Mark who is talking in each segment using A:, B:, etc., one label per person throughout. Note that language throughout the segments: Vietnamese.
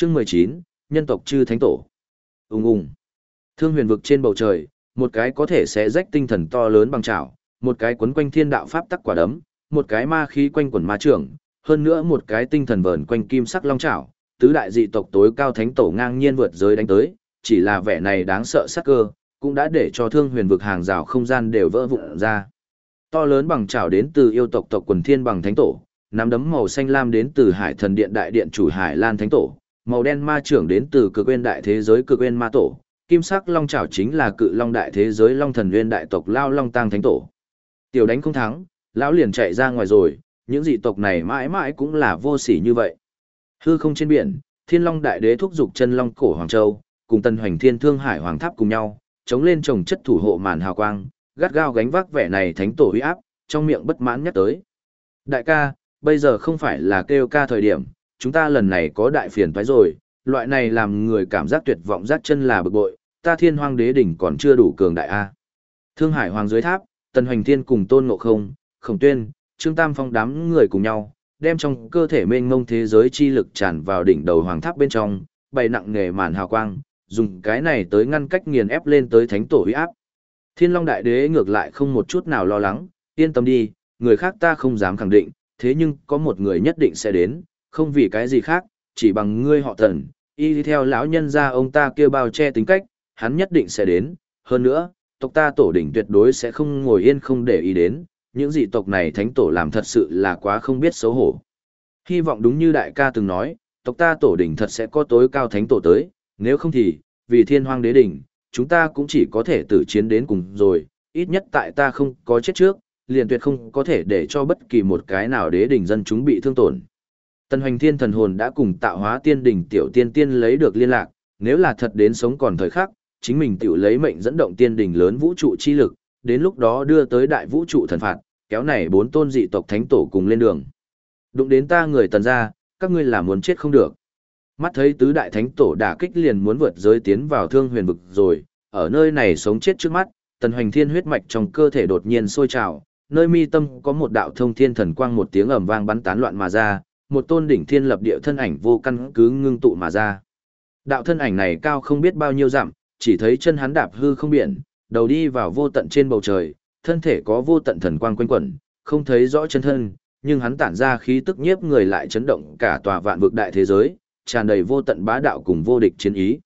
A: Chương 19, nhân tộc chư thánh tổ. Ùng ùng. Thương huyền vực trên bầu trời, một cái có thể sẽ rách tinh thần to lớn bằng chảo, một cái quấn quanh thiên đạo pháp tắc quả đấm, một cái ma khí quanh quần ma trưởng, hơn nữa một cái tinh thần vờn quanh kim sắc long chảo, tứ đại dị tộc tối cao thánh tổ ngang nhiên vượt giới đánh tới, chỉ là vẻ này đáng sợ sắc cơ, cũng đã để cho thương huyền vực hàng rào không gian đều vỡ vụn ra. To lớn bằng chảo đến từ yêu tộc tộc quần thiên bằng thánh tổ, nắm đấm màu xanh lam đến từ hải thần điện đại điện chủ Hải Lan thánh tổ, màu đen ma trưởng đến từ cực nguyên đại thế giới cực nguyên ma tổ, kim sắc long chảo chính là cự long đại thế giới long thần nguyên đại tộc lao long tang thánh tổ. Tiểu đánh không thắng, lão liền chạy ra ngoài rồi, những dị tộc này mãi mãi cũng là vô sỉ như vậy. Hư không trên biển, Thiên Long Đại Đế thúc giục chân long cổ Hoàng Châu, cùng Tân Hoành Thiên Thương Hải Hoàng Tháp cùng nhau, chống lên chồng chất thủ hộ màn hào quang, gắt gao gánh vác vẻ này thánh tổ uy áp, trong miệng bất mãn nhắc tới. Đại ca, bây giờ không phải là kêu ca thời điểm, chúng ta lần này có đại phiền toái rồi, loại này làm người cảm giác tuyệt vọng rát chân là bực bội, ta Thiên Hoang Đế đỉnh còn chưa đủ cường đại a. Thương Hải Hoàng dưới tháp, Tân Hoành Thiên cùng Tôn Ngộ Không, Khổng Tuyên, Trương Tam Phong đám người cùng nhau, đem trong cơ thể mênh mông thế giới chi lực tràn vào đỉnh đầu hoàng tháp bên trong, bày nặng nghề màn hào quang, dùng cái này tới ngăn cách nghiền ép lên tới thánh tổ uy áp. Thiên Long Đại Đế ngược lại không một chút nào lo lắng, yên tâm đi, người khác ta không dám khẳng định, thế nhưng có một người nhất định sẽ đến, không vì cái gì khác, chỉ bằng ngươi họ Tần, y theo lão nhân gia ông ta kia bao che tính cách, hắn nhất định sẽ đến, hơn nữa, tộc ta tổ đỉnh tuyệt đối sẽ không ngồi yên không để ý đến, những dị tộc này thánh tổ làm thật sự là quá không biết xấu hổ. Hy vọng đúng như đại ca từng nói, tộc ta tổ đỉnh thật sẽ có tối cao thánh tổ tới, nếu không thì, vì Thiên Hoang Đế đỉnh, chúng ta cũng chỉ có thể tử chiến đến cùng rồi, ít nhất tại ta không có chết trước, liền tuyệt không có thể để cho bất kỳ một cái nào đế đỉnh dân chúng bị thương tổn. Tân Hoành Thiên thần hồn đã cùng Tạo Hóa Tiên đỉnh tiểu tiên tiên lấy được liên lạc, nếu là thật đến sống còn thời khắc, chính mình tiểu lấy mệnh dẫn động tiên đỉnh lớn vũ trụ chi lực, đến lúc đó đưa tới đại vũ trụ thần phạt, kéo này 4 tôn dị tộc thánh tổ cùng lên đường. Đụng đến ta người Tần gia, các ngươi là muốn chết không được. Mắt thấy tứ đại thánh tổ đả kích liền muốn vượt giới tiến vào thương huyền vực rồi, ở nơi này sống chết trước mắt, Tần Hoành Thiên huyết mạch trong cơ thể đột nhiên sôi trào, nơi mi tâm có một đạo thông thiên thần quang một tiếng ầm vang bắn tán loạn mà ra, một tôn đỉnh thiên lập địa thân ảnh vô căn cứ ngưng tụ mà ra. Đạo thân ảnh này cao không biết bao nhiêu dặm, chỉ thấy chân hắn đạp hư không biển, đầu đi vào vô tận trên bầu trời, thân thể có vô tận thần quang quanh quẩn, không thấy rõ chân thân, nhưng hắn tản ra khí tức nhiếp người lại chấn động cả tòa vạn vực đại thế giới, tràn đầy vô tận bá đạo cùng vô địch chiến ý.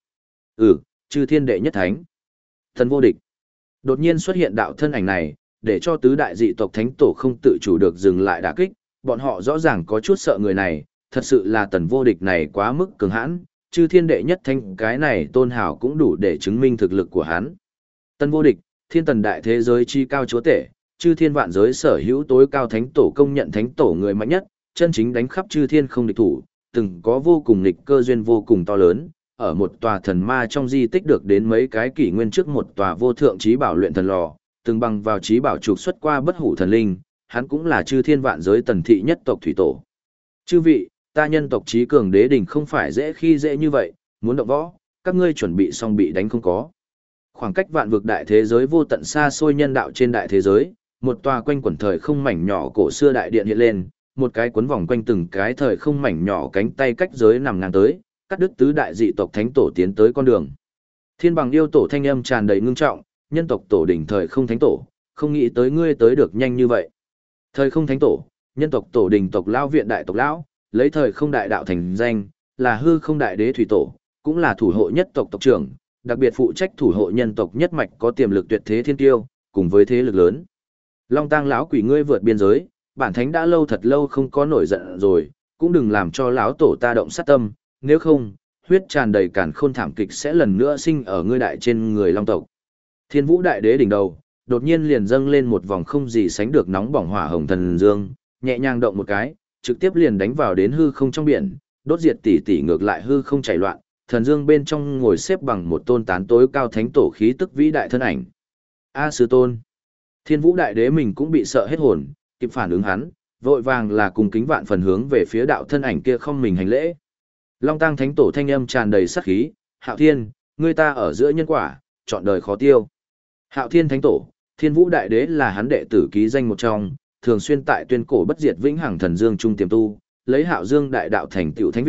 A: Chư thiên đệ nhất thánh, thần vô địch. Đột nhiên xuất hiện đạo thân ảnh này, để cho tứ đại dị tộc thánh tổ không tự chủ được dừng lại đả kích, bọn họ rõ ràng có chút sợ người này, thật sự là tần vô địch này quá mức cường hãn, chư thiên đệ nhất thánh cái này tôn hào cũng đủ để chứng minh thực lực của hắn. Tần vô địch, thiên tần đại thế giới chi cao chúa tể, chư thiên vạn giới sở hữu tối cao thánh tổ công nhận thánh tổ người mạnh nhất, chân chính đánh khắp chư thiên không địch thủ, từng có vô cùng nghịch cơ duyên vô cùng to lớn, ở một tòa thần ma trong di tích được đến mấy cái kỷ nguyên trước một tòa vô thượng trí bảo luyện thần lò, từng bằng vào trí bảo trục xuất qua bất hủ thần linh, hắn cũng là chư thiên vạn giới tần thị nhất tộc thủy tổ. Chư vị, ta nhân tộc trí cường đế đỉnh không phải dễ khi dễ như vậy, muốn động võ, các ngươi chuẩn bị xong bị đánh không có. Khoảng cách vạn vực đại thế giới vô tận xa xôi nhân đạo trên đại thế giới, một tòa quanh quẩn thời không mảnh nhỏ cổ xưa đại điện hiện lên, một cái cuốn vòng quanh từng cái thời không mảnh nhỏ cánh tay cách giới nằm ngang tới, cắt đứt tứ đại dị tộc thánh tổ tiến tới con đường. Thiên bằng yêu tổ thanh âm tràn đầy ngưng trọng, nhân tộc tổ đỉnh thời không thánh tổ, không nghĩ tới ngươi tới được nhanh như vậy. Thời không thánh tổ, nhân tộc tổ đỉnh tộc lão viện đại tộc lão, lấy thời không đại đạo thành danh, là hư không đại đế thủy tổ, cũng là thủ hộ nhất tộc tộc trưởng, đặc biệt phụ trách thủ hộ nhân tộc nhất mạch có tiềm lực tuyệt thế thiên tiêu, cùng với thế lực lớn. Long tang lão quỷ ngươi vượt biên giới, bản thánh đã lâu thật lâu không có nổi giận rồi, cũng đừng làm cho lão tổ ta động sát tâm, nếu không, huyết tràn đầy càn khôn thảm kịch sẽ lần nữa sinh ở ngươi đại trên người long tộc. Thiên vũ đại đế đỉnh đầu, đột nhiên liền dâng lên một vòng không gì sánh được nóng bỏng hỏa hồng thần dương, nhẹ nhàng động một cái, trực tiếp liền đánh vào đến hư không trong biển, đốt diệt tỷ tỷ ngược lại hư không chảy loạn, thần dương bên trong ngồi xếp bằng một tôn tán tối cao thánh tổ khí tức vĩ đại thân ảnh. A sư tôn. Thiên vũ đại đế mình cũng bị sợ hết hồn, kịp phản ứng hắn, vội vàng là cùng kính vạn phần hướng về phía đạo thân ảnh kia không mình hành lễ. Long tang thánh tổ thanh âm tràn đầy sát khí, Hạo Thiên, ngươi ta ở giữa nhân quả, chọn đời khó tiêu. Hạo Thiên thánh tổ, Thiên vũ đại đế là hắn đệ tử ký danh một trong, thường xuyên tại tuyên cổ bất diệt vĩnh hằng thần dương trung tiềm tu, lấy Hạo Dương đại đạo thành tựu thánh vị,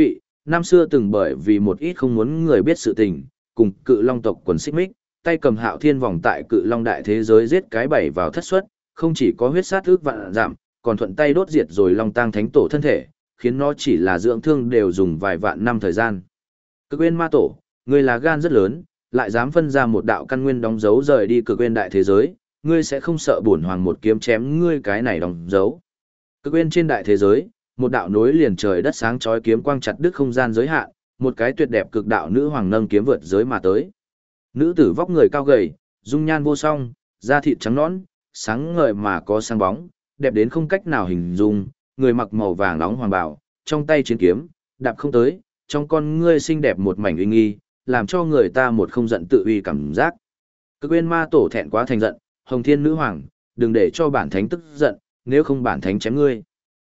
A: năm xưa từng bởi vì một ít không muốn người biết sự tình, cùng Cự Long tộc quần xích mích, tay cầm Hạo Thiên vòng tại Cự Long đại thế giới giết cái bảy vào thất xuất, không chỉ có huyết sát ước vạn giảm, còn thuận tay đốt diệt rồi Long Tang Thánh Tổ thân thể, khiến nó chỉ là dưỡng thương đều dùng vài vạn năm thời gian. Cực Nguyên Ma Tổ, ngươi là gan rất lớn, lại dám phân ra một đạo căn nguyên đóng dấu rời đi Cực Nguyên đại thế giới, ngươi sẽ không sợ bổn hoàng một kiếm chém ngươi cái này đóng dấu. Cực Nguyên trên đại thế giới, một đạo nối liền trời đất sáng chói kiếm quang chặt đứt không gian giới hạn, một cái tuyệt đẹp cực đạo nữ hoàng nâng kiếm vượt giới mà tới. Nữ tử vóc người cao gầy, dung nhan vô song, da thịt trắng nõn, sáng ngời mà có sáng bóng, đẹp đến không cách nào hình dung, người mặc màu vàng nóng hoàng bào, trong tay chiến kiếm, đạp không tới, trong con ngươi xinh đẹp một mảnh uy nghi, làm cho người ta một không giận tự uy cảm giác. Cực Nguyên Ma Tổ thẹn quá thành giận, Hồng Thiên Nữ Hoàng, đừng để cho bản thánh tức giận, nếu không bản thánh chém ngươi.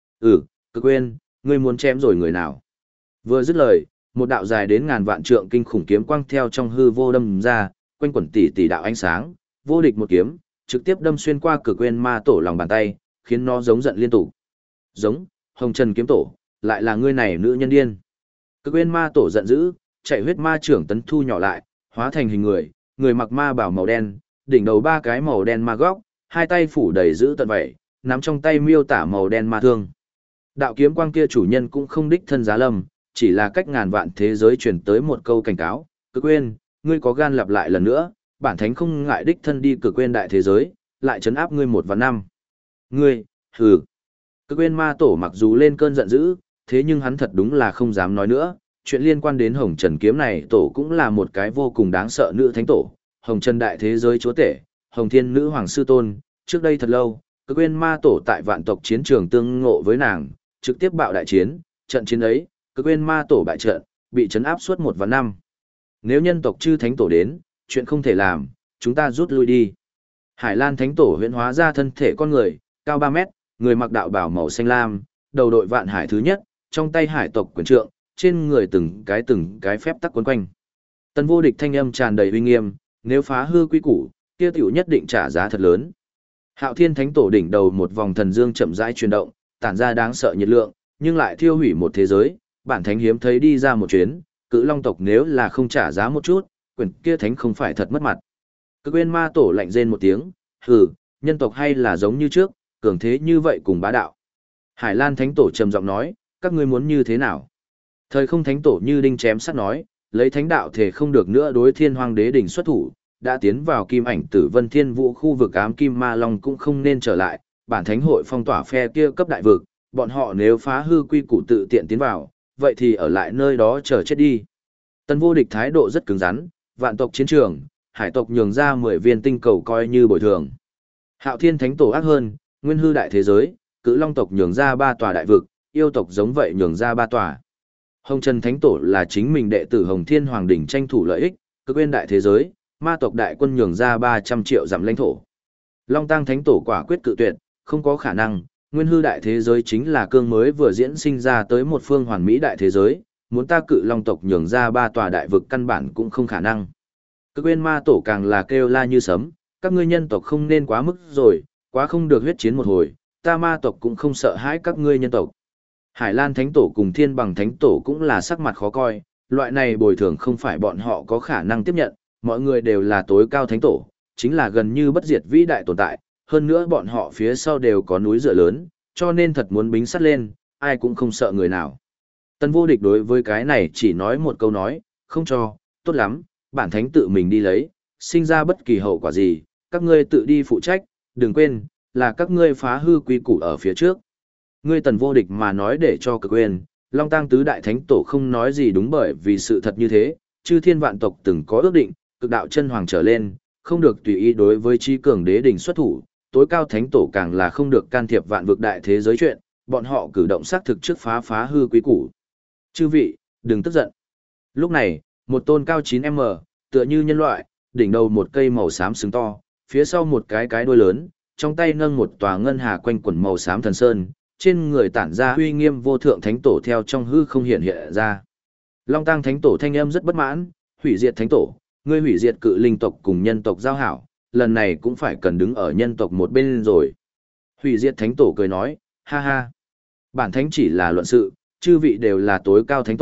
A: Cực Nguyên, ngươi muốn chém rồi người nào? Vừa dứt lời, một đạo dài đến ngàn vạn trượng kinh khủng kiếm quang theo trong hư vô đâm ra, quanh quẩn tỷ tỷ đạo ánh sáng, vô địch một kiếm, trực tiếp đâm xuyên qua Cực Nguyên Ma Tổ lòng bàn tay, khiến nó giống giận liên tục. Giống, Hồng Trần kiếm tổ, lại là ngươi này nữ nhân điên. Cực Nguyên Ma Tổ giận dữ, chạy huyết ma trưởng tấn thu nhỏ lại, hóa thành hình người, người mặc ma bảo màu đen, đỉnh đầu ba cái màu đen ma góc, hai tay phủ đầy giữ tận vậy, nắm trong tay miêu tả màu đen ma thương. Đạo kiếm quang kia chủ nhân cũng không đích thân giá lâm, chỉ là cách ngàn vạn thế giới truyền tới một câu cảnh cáo, Cực Nguyên, ngươi có gan lặp lại lần nữa, bản thánh không ngại đích thân đi Cực Nguyên đại thế giới, lại trấn áp ngươi 1 và 5. Ngươi, hừ. Cực Nguyên Ma Tổ mặc dù lên cơn giận dữ, thế nhưng hắn thật đúng là không dám nói nữa, chuyện liên quan đến Hồng Trần kiếm này tổ cũng là một cái vô cùng đáng sợ nữ thánh tổ, Hồng Trần đại thế giới chúa tể, Hồng Thiên Nữ Hoàng sư tôn, trước đây thật lâu, Cực Nguyên Ma Tổ tại vạn tộc chiến trường tương ngộ với nàng, trực tiếp bạo đại chiến, trận chiến ấy, Cực Nguyên Ma Tổ bại trận, bị trấn áp suốt 1 và 5. Nếu nhân tộc chư thánh tổ đến, chuyện không thể làm, chúng ta rút lui đi. Hải Lan thánh tổ huyễn hóa ra thân thể con người, cao 3 mét, người mặc đạo bào màu xanh lam, đầu đội vạn hải thứ nhất, trong tay hải tộc quyền trượng, trên người từng cái phép tắc quấn quanh. Tần Vô Địch thanh âm tràn đầy uy nghiêm, nếu phá hư quy củ, kia tiểu nhất định trả giá thật lớn. Hạo Thiên thánh tổ đỉnh đầu một vòng thần dương chậm rãi chuyển động, tản ra đáng sợ nhiệt lượng, nhưng lại thiêu hủy một thế giới, bản thánh hiếm thấy đi ra một chuyến, Cự Long tộc nếu là không trả giá một chút, quyền kia thánh không phải thật mất mặt. Cực Nguyên Ma Tổ lạnh rên một tiếng, hừ, nhân tộc hay là giống như trước, cường thế như vậy cùng bá đạo. Hải Lan thánh tổ trầm giọng nói, các ngươi muốn như thế nào? Thời Không thánh tổ như đinh chém sắt nói, lấy thánh đạo thể không được nữa đối Thiên Hoang Đế đỉnh xuất thủ, đã tiến vào Kim Ảnh Tử Vân Thiên Vũ khu vực ám kim ma long cũng không nên trở lại, bản thánh hội phong tỏa phe kia cấp đại vực, bọn họ nếu phá hư quy củ tự tiện tiến vào, vậy thì ở lại nơi đó chờ chết đi. Tần Vô Địch thái độ rất cứng rắn, vạn tộc chiến trường, hải tộc nhường ra 10 viên tinh cầu coi như bồi thường. Hạo Thiên thánh tổ ác hơn, nguyên hư đại thế giới, Cự Long tộc nhường ra 3 tòa đại vực, yêu tộc giống vậy nhường ra 3 tòa. Hồng Trần thánh tổ là chính mình đệ tử Hồng Thiên Hoàng đỉnh tranh thủ lợi ích, Cực Nguyên đại thế giới, ma tộc đại quân nhường ra 300 triệu dặm lãnh thổ. Long Tang thánh tổ quả quyết cự tuyệt, không có khả năng, nguyên hư đại thế giới chính là cương mới vừa diễn sinh ra tới một phương hoàn mỹ đại thế giới, muốn ta Cự Long tộc nhường ra 3 tòa đại vực căn bản cũng không khả năng. Cực Nguyên ma tổ càng là kêu la như sấm, các ngươi nhân tộc không nên quá mức rồi, quá không được huyết chiến một hồi, ta ma tộc cũng không sợ hãi các ngươi nhân tộc. Hải Lan thánh tổ cùng Thiên Bằng thánh tổ cũng là sắc mặt khó coi, loại này bồi thường không phải bọn họ có khả năng tiếp nhận, mọi người đều là tối cao thánh tổ, chính là gần như bất diệt vĩ đại tồn tại, hơn nữa bọn họ phía sau đều có núi dựa lớn, cho nên thật muốn bính sắt lên, ai cũng không sợ người nào. Tần Vô Địch đối với cái này chỉ nói một câu nói, không cho, tốt lắm, bản thánh tự mình đi lấy, sinh ra bất kỳ hậu quả gì, các ngươi tự đi phụ trách, đừng quên, là các ngươi phá hư quy củ ở phía trước. Ngươi Tần Vô Địch mà nói để cho Cực Nguyên, Long Tang tứ đại thánh tổ không nói gì đúng bởi vì sự thật như thế, chư thiên vạn tộc từng có ước định, cực đạo chân hoàng trở lên, không được tùy ý đối với chi cường đế đỉnh xuất thủ, tối cao thánh tổ càng là không được can thiệp vạn vực đại thế giới chuyện, bọn họ cử động xác thực trước phá hư quý củ. Chư vị, đừng tức giận. Lúc này, một tôn cao 9m, tựa như nhân loại, đỉnh đầu một cây màu xám sừng to, phía sau một cái đuôi lớn, trong tay nâng một tòa ngân hà quanh quẩn màu xám thần sơn, trên người tản ra uy nghiêm vô thượng thánh tổ theo trong hư không hiện hiện ra. Long Tang thánh tổ thanh âm rất bất mãn, hủy diệt thánh tổ, ngươi hủy diệt cự linh tộc cùng nhân tộc giao hảo, lần này cũng phải cần đứng ở nhân tộc một bên rồi. Hủy diệt thánh tổ cười nói, ha ha. Bản thánh chỉ là luận sự, chư vị đều là tối cao thánh tổ,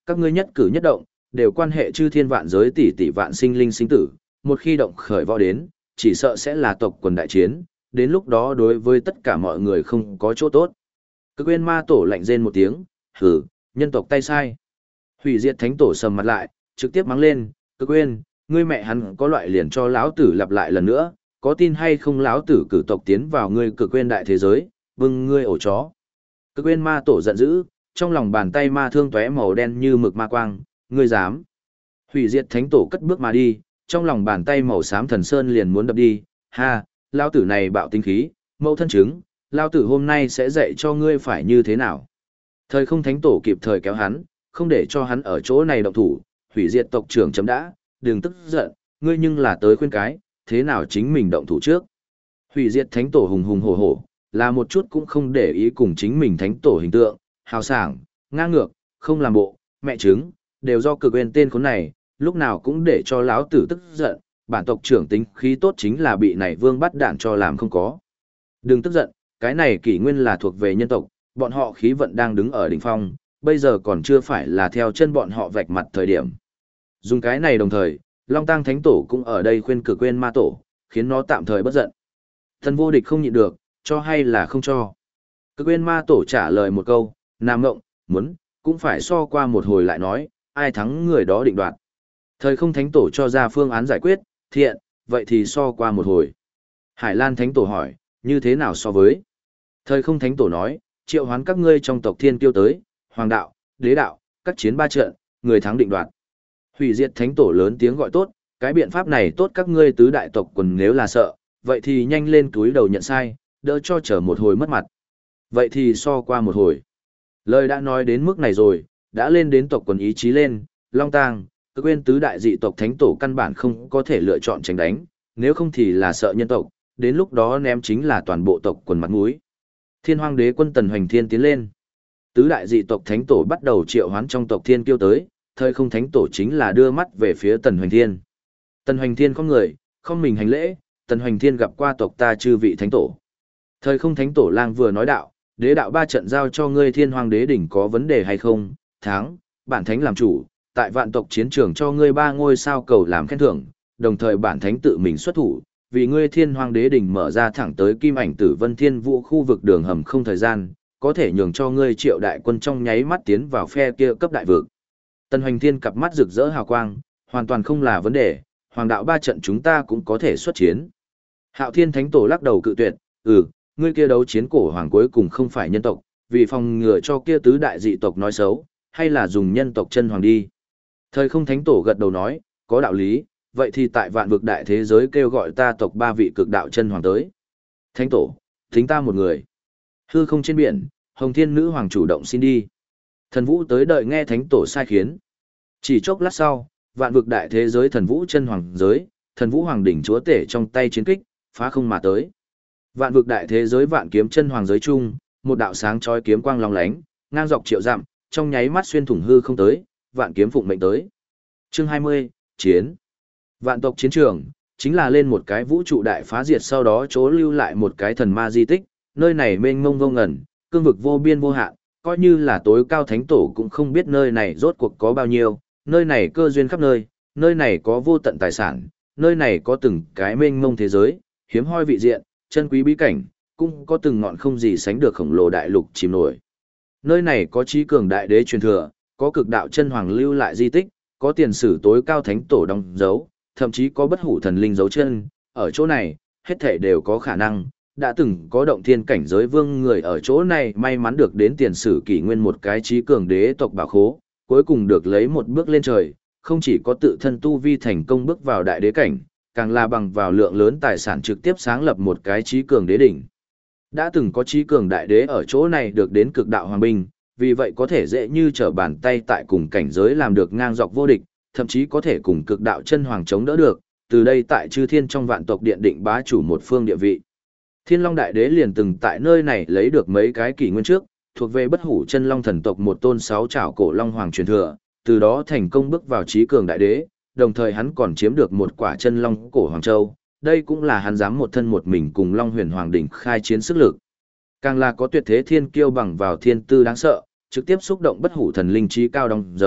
A: các ngươi nhất cử nhất động, đều quan hệ chư thiên vạn giới tỷ tỷ vạn sinh linh sinh tử, một khi động khởi võ đến, chỉ sợ sẽ là tộc quần đại chiến, đến lúc đó đối với tất cả mọi người không có chỗ tốt. Cực Nguyên Ma Tổ lạnh rên một tiếng, hử, nhân tộc tay sai. Hủy Diệt Thánh Tổ sầm mặt lại, trực tiếp mắng lên, Cực Nguyên, ngươi mẹ hắn có loại liền cho lão tử lặp lại lần nữa, có tin hay không lão tử cử tộc tiến vào ngươi Cực Nguyên đại thế giới, vâng ngươi ổ chó. Cực Nguyên Ma Tổ giận dữ, trong lòng bàn tay ma thương tóe màu đen như mực ma quang, ngươi dám. Hủy Diệt Thánh Tổ cất bước mà đi, trong lòng bàn tay màu xám thần sơn liền muốn đập đi, ha, lão tử này bạo tinh khí, mẫu thân chứng, lão tử hôm nay sẽ dạy cho ngươi phải như thế nào. Thời Không Thánh Tổ kịp thời kéo hắn, không để cho hắn ở chỗ này động thủ, Hủy Diệt tộc trưởng chấm đã, đừng tức giận, ngươi nhưng là tới khuyên cái, thế nào chính mình động thủ trước. Hủy Diệt Thánh Tổ hùng hùng hổ hổ, là một chút cũng không để ý cùng chính mình Thánh Tổ hình tượng, hào sảng, ngang ngược, không làm bộ, mẹ chứng, đều do Cực Nguyên tên khốn này, lúc nào cũng để cho lão tử tức giận, bản tộc trưởng tính khí tốt chính là bị này vương bắt đạn cho làm không có. Đừng tức giận, cái này kỷ nguyên là thuộc về nhân tộc, bọn họ khí vận đang đứng ở đỉnh phong, bây giờ còn chưa phải là theo chân bọn họ vạch mặt thời điểm. Dùng cái này đồng thời, Long Tang Thánh Tổ cũng ở đây khuyên Cực Nguyên Ma Tổ, khiến nó tạm thời bất giận. Thần vô địch không nhịn được, cho hay là không cho. Cực Nguyên Ma Tổ trả lời một câu, Nam Ngộng, muốn, cũng phải so qua một hồi lại nói, ai thắng người đó định đoạt. Thời Không Thánh Tổ cho ra phương án giải quyết, thiện, vậy thì so qua một hồi. Hải Lan Thánh Tổ hỏi, như thế nào so với? Thời Không Thánh Tổ nói, triệu hoán các ngươi trong tộc thiên kiêu tới, hoàng đạo, đế đạo, các chiến ba trận, người thắng định đoạt. Hủy Diệt Thánh Tổ lớn tiếng gọi tốt, cái biện pháp này tốt các ngươi tứ đại tộc quần nếu là sợ, vậy thì nhanh lên túi đầu nhận sai, đỡ cho chờ một hồi mất mặt. Vậy thì so qua một hồi. Lời đã nói đến mức này rồi, đã lên đến tộc quần ý chí lên, Long Tang, Cực Nguyên tứ đại dị tộc thánh tổ căn bản không có thể lựa chọn tránh đánh, nếu không thì là sợ nhân tộc, đến lúc đó ném chính là toàn bộ tộc quần mặt mũi. Thiên Hoang Đế quân Tần Hoành Thiên tiến lên. Tứ đại dị tộc thánh tổ bắt đầu triệu hoán trong tộc thiên kiêu tới, Thời Không Thánh Tổ chính là đưa mắt về phía Tần Hoành Thiên. Tần Hoành Thiên không người, không mình hành lễ, Tần Hoành Thiên gặp qua tộc ta chư vị thánh tổ. Thời Không Thánh Tổ lang vừa nói đạo, đế đạo ba trận giao cho ngươi Thiên Hoang Đế đỉnh có vấn đề hay không? Thắng, bản thánh làm chủ, tại vạn tộc chiến trường cho ngươi 3 ngôi sao cầu làm khen thưởng, đồng thời bản thánh tự mình xuất thủ, vì ngươi Thiên Hoang Đế đỉnh mở ra thẳng tới Kim Ảnh Tử Vân Thiên Vũ khu vực đường hầm không thời gian, có thể nhường cho ngươi Triệu đại quân trong nháy mắt tiến vào phe kia cấp đại vực. Tần Hoành Thiên cặp mắt rực rỡ hào quang, hoàn toàn không là vấn đề, hoàng đạo ba trận chúng ta cũng có thể xuất chiến. Hạo Thiên Thánh Tổ lắc đầu cự tuyệt, ngươi kia đấu chiến cổ hoàng cuối cùng không phải nhân tộc, vì phòng ngừa cho kia tứ đại dị tộc nói xấu, hay là dùng nhân tộc chân hoàng đi. Thời Không Thánh Tổ gật đầu nói, có đạo lý, vậy thì tại vạn vực đại thế giới kêu gọi ta tộc 3 vị cực đạo chân hoàng tới. Thánh Tổ, tính ta một người. Hư không trên biển, Hồng Thiên Nữ Hoàng chủ động xin đi. Thần Vũ tới đợi nghe Thánh Tổ sai khiến. Chỉ chốc lát sau, vạn vực đại thế giới Thần Vũ chân hoàng giới, Thần Vũ Hoàng đỉnh chúa tể trong tay chiến kích, phá không mà tới. Vạn vực đại thế giới vạn kiếm chân hoàng giới chung, một đạo sáng chói kiếm quang long lánh, ngang dọc triệu dặm, trong nháy mắt xuyên thủng hư không tới, vạn kiếm phụng mệnh tới. Chương 20, chiến. Vạn tộc chiến trường, chính là lên một cái vũ trụ đại phá diệt sau đó chỗ lưu lại một cái thần ma di tích, nơi này mênh mông vô ngần, cương vực vô biên vô hạn, coi như là tối cao thánh tổ cũng không biết nơi này rốt cuộc có bao nhiêu, nơi này cơ duyên khắp nơi này có vô tận tài sản, nơi này có từng cái mênh mông thế giới, hiếm hoi vị diện, chân quý bí cảnh, cũng có từng ngọn không gì sánh được khổng lồ đại lục chìm nổi. Nơi này có trí cường đại đế truyền thừa, có cực đạo chân hoàng lưu lại di tích, có tiền sử tối cao thánh tổ đóng dấu, thậm chí có bất hủ thần linh dấu chân, ở chỗ này, hết thể đều có khả năng, đã từng có động thiên cảnh giới vương người ở chỗ này may mắn được đến tiền sử kỷ nguyên một cái trí cường đế tộc bảo khố, cuối cùng được lấy một bước lên trời, không chỉ có tự thân tu vi thành công bước vào đại đế cảnh, càng là bằng vào lượng lớn tài sản trực tiếp sáng lập một cái trí cường đế đỉnh. Đã từng có trí cường đại đế ở chỗ này được đến cực đạo hoàng binh, vì vậy có thể dễ như trở bàn tay tại cùng cảnh giới làm được ngang dọc vô địch, thậm chí có thể cùng cực đạo chân hoàng chống đỡ được, từ đây tại chư thiên trong vạn tộc điện định bá chủ một phương địa vị. Thiên Long đại đế liền từng tại nơi này lấy được mấy cái kỷ nguyên trước, thuộc về bất hủ chân long thần tộc một tôn 6 trảo cổ long hoàng truyền thừa, từ đó thành công bước vào trí cường đại đế, đồng thời hắn còn chiếm được một quả chân long cổ hoàng châu, đây cũng là hắn dám một thân một mình cùng Long Huyền Hoàng đỉnh khai chiến sức lực. Càng là có tuyệt thế thiên kiêu bằng vào thiên tư đáng sợ, trực tiếp xúc động bất hủ thần linh trí cao đóng dấu,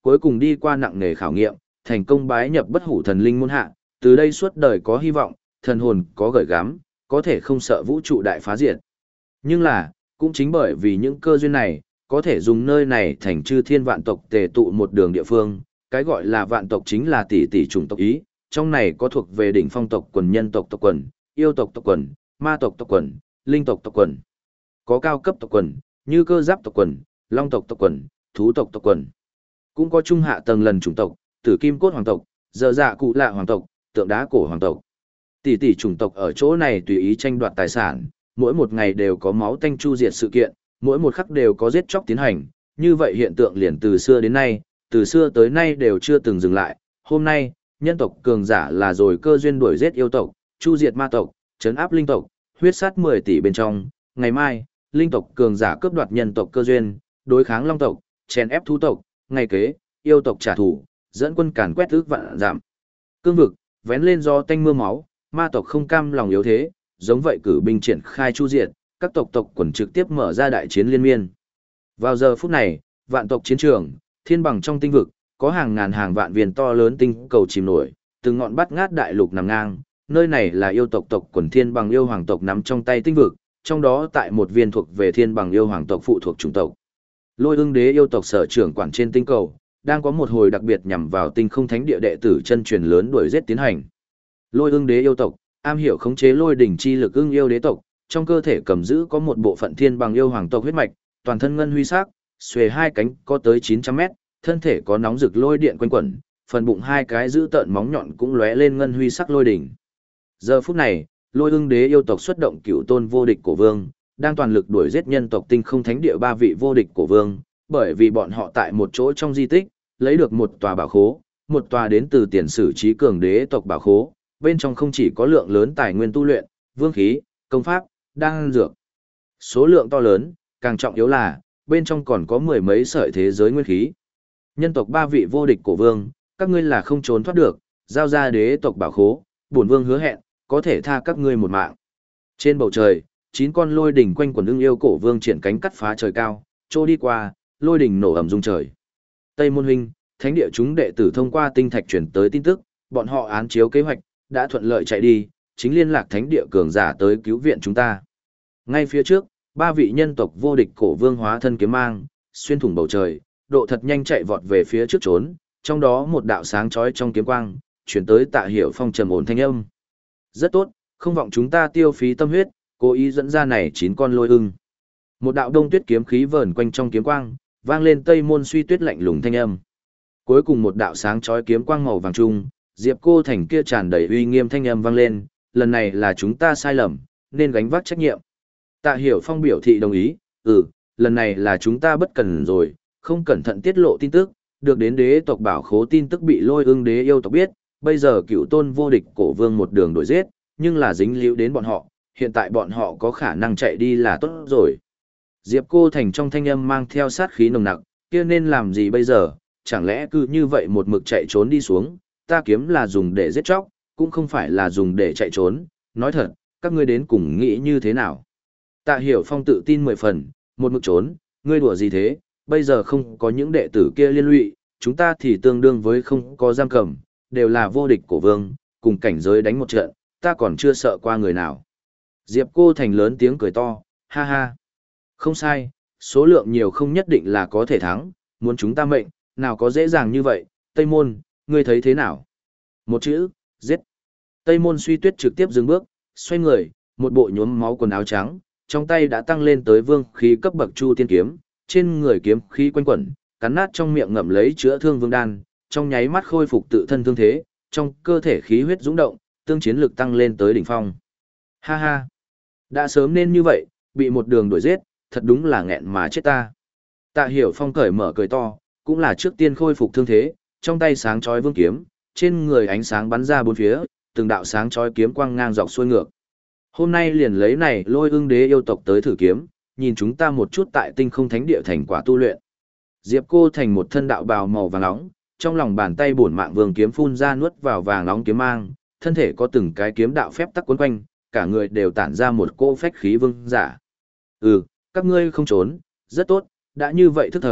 A: cuối cùng đi qua nặng nề khảo nghiệm, thành công bái nhập bất hủ thần linh môn hạ, từ đây suốt đời có hy vọng, thần hồn có gởi gắm, có thể không sợ vũ trụ đại phá diệt. Nhưng là, cũng chính bởi vì những cơ duyên này, có thể dùng nơi này thành chư thiên vạn tộc tề tụ một đường địa phương, cái gọi là vạn tộc chính là tỷ tỷ chủng tộc ý, trong này có thuộc về đỉnh phong tộc quần, nhân tộc tộc quần, yêu tộc tộc quần, ma tộc tộc quần, linh tộc tộc quần. Có cao cấp tộc quần, như cơ giáp tộc quần, long tộc tộc quần, thú tộc tộc quần. Cũng có trung hạ tầng lần chủng tộc, tử kim cốt hoàng tộc, dơ dạ cụ lạ hoàng tộc, tượng đá cổ hoàng tộc. Tỷ tỷ chủng tộc ở chỗ này tùy ý tranh đoạt tài sản, mỗi một ngày đều có máu tanh chu diệt sự kiện, mỗi một khắc đều có giết chóc tiến hành, như vậy hiện tượng liền từ xưa đến nay, từ xưa tới nay đều chưa từng dừng lại. Hôm nay, nhân tộc cường giả là rồi cơ duyên đuổi giết yêu tộc, chu diệt ma tộc, trấn áp linh tộc, huyết sát 10 tỷ bên trong, ngày mai, linh tộc cường giả cướp đoạt nhân tộc cơ duyên, đối kháng long tộc, chèn ép thú tộc, ngày kế, yêu tộc trả thù, dẫn quân càn quét ước vạn giảm. Cương vực, vén lên gió tanh mưa máu, ma tộc không cam lòng yếu thế, giống vậy cử binh triển khai chu diệt, các tộc quần trực tiếp mở ra đại chiến liên miên. Vào giờ phút này, vạn tộc chiến trường, thiên bằng trong tinh vực, có hàng ngàn hàng vạn viên to lớn tinh cầu chìm nổi, từng ngọn bắt ngát đại lục nằm ngang, nơi này là yêu tộc quần thiên bằng yêu hoàng tộc nắm trong tay tinh vực, trong đó tại một viên thuộc về thiên bằng yêu hoàng tộc phụ thuộc chủng tộc. Lôi Ưng Đế yêu tộc sở trưởng quản trên tinh cầu, đang có một hồi đặc biệt nhằm vào tinh không thánh địa đệ tử chân truyền lớn đuổi giết tiến hành. Lôi Ưng Đế yêu tộc, am hiểu khống chế lôi đỉnh chi lực ưng yêu đế tộc, trong cơ thể cầm giữ có một bộ phận thiên bằng yêu hoàng tộc huyết mạch, toàn thân ngân huy sắc, xuề hai cánh có tới 900 mét, thân thể có nóng rực lôi điện quanh quẩn, phần bụng hai cái giữ tợn móng nhọn cũng lóe lên ngân huy sắc lôi đỉnh. Giờ phút này, Lôi Ưng Đế yêu tộc xuất động cựu tôn vô địch cổ vương, đang toàn lực đuổi giết nhân tộc tinh không thánh địa 3 vị vô địch cổ vương, bởi vì bọn họ tại một chỗ trong di tích, lấy được một tòa bảo khố, một tòa đến từ tiền sử trí cường đế tộc bảo khố, bên trong không chỉ có lượng lớn tài nguyên tu luyện, vương khí, công pháp, đan dược. Số lượng to lớn, càng trọng yếu là, bên trong còn có 10 mấy sợi thế giới nguyên khí. Nhân tộc 3 vị vô địch cổ vương, các ngươi là không trốn thoát được, giao ra đế tộc bảo khố, bổn vương hứa hẹn, có thể tha các ngươi một mạng. Trên bầu trời, 9 con lôi đỉnh quanh quần ưng yêu cổ vương triển cánh cắt phá trời cao, trô đi qua, lôi đỉnh nổ ầm rung trời. Tây Môn huynh, thánh địa chúng đệ tử thông qua tinh thạch chuyển tới tin tức, bọn họ án chiếu kế hoạch, đã thuận lợi chạy đi, chính liên lạc thánh địa cường giả tới cứu viện chúng ta. Ngay phía trước, 3 vị nhân tộc vô địch cổ vương hóa thân kiếm mang, xuyên thủng bầu trời, độ thật nhanh chạy vọt về phía trước trốn, trong đó một đạo sáng chói trong kiếm quang, chuyển tới Tạ Hiểu Phong trầm ổn thanh âm. Rất tốt, không vọng chúng ta tiêu phí tâm huyết, cố ý dẫn ra này 9 con lôi ưng. Một đạo đông tuyết kiếm khí vờn quanh trong kiếm quang, vang lên Tây Môn Suy Tuyết lạnh lùng thanh âm. Cuối cùng một đạo sáng chói kiếm quang màu vàng trung, Diệp Cô Thành kia tràn đầy uy nghiêm thanh âm vang lên, lần này là chúng ta sai lầm, nên gánh vác trách nhiệm. Tạ Hiểu Phong biểu thị đồng ý, lần này là chúng ta bất cần rồi, không cẩn thận tiết lộ tin tức, được đến đế tộc bảo khố tin tức bị Lôi Ưng Đế yêu tộc biết, bây giờ cựu tôn vô địch cổ vương một đường đuổi giết, nhưng là dính líu đến bọn họ, hiện tại bọn họ có khả năng chạy đi là tốt rồi. Diệp Cô Thành trong thanh âm mang theo sát khí nồng nặc, kia nên làm gì bây giờ, chẳng lẽ cứ như vậy một mực chạy trốn đi xuống, ta kiếm là dùng để giết chóc, cũng không phải là dùng để chạy trốn, nói thật, các ngươi đến cùng nghĩ như thế nào. Tạ Hiểu Phong tự tin 10 phần, một mực trốn, ngươi đùa gì thế, bây giờ không có những đệ tử kia liên lụy, chúng ta thì tương đương với không có giam cầm, đều là vô địch cổ vương, cùng cảnh giới đánh một trận, ta còn chưa sợ qua người nào. Diệp Cô Thành lớn tiếng cười to, ha ha. Không sai, số lượng nhiều không nhất định là có thể thắng, muốn chúng ta mệnh, nào có dễ dàng như vậy, Tây Môn, ngươi thấy thế nào? Một chữ, giết. Tây Môn Suy Tuyết trực tiếp dừng bước, xoay người, một bộ nhuốm máu quần áo trắng, trong tay đã tăng lên tới vương khí cấp bậc Chu Tiên kiếm, trên người kiếm khí quanh quẩn, cắn nát trong miệng ngậm lấy chữa thương vương đan, trong nháy mắt khôi phục tự thân thương thế, trong cơ thể khí huyết dũng động, tương chiến lực tăng lên tới đỉnh phong. Ha ha, đã sớm nên như vậy, bị một đường đuổi giết, thật đúng là nghẹn mà chết ta. Tạ Hiểu Phong cởi mở cười to, cũng là trước tiên khôi phục thương thế, trong tay sáng chói vương kiếm, trên người ánh sáng bắn ra bốn phía, từng đạo sáng chói kiếm quang ngang dọc xuôi ngược. Hôm nay liền lấy này Lôi Ưng Đế yêu tộc tới thử kiếm, nhìn chúng ta một chút tại tinh không thánh địa thành quả tu luyện. Diệp Cô Thành một thân đạo bào màu vàng nóng, trong lòng bàn tay bổn mạng vương kiếm phun ra nuốt vào vàng nóng kiếm mang, thân thể có từng cái kiếm đạo phép tắc quấn quanh, cả người đều tản ra một cỗ phách khí vương giả. Các ngươi không trốn, rất tốt, đã như vậy thức thời,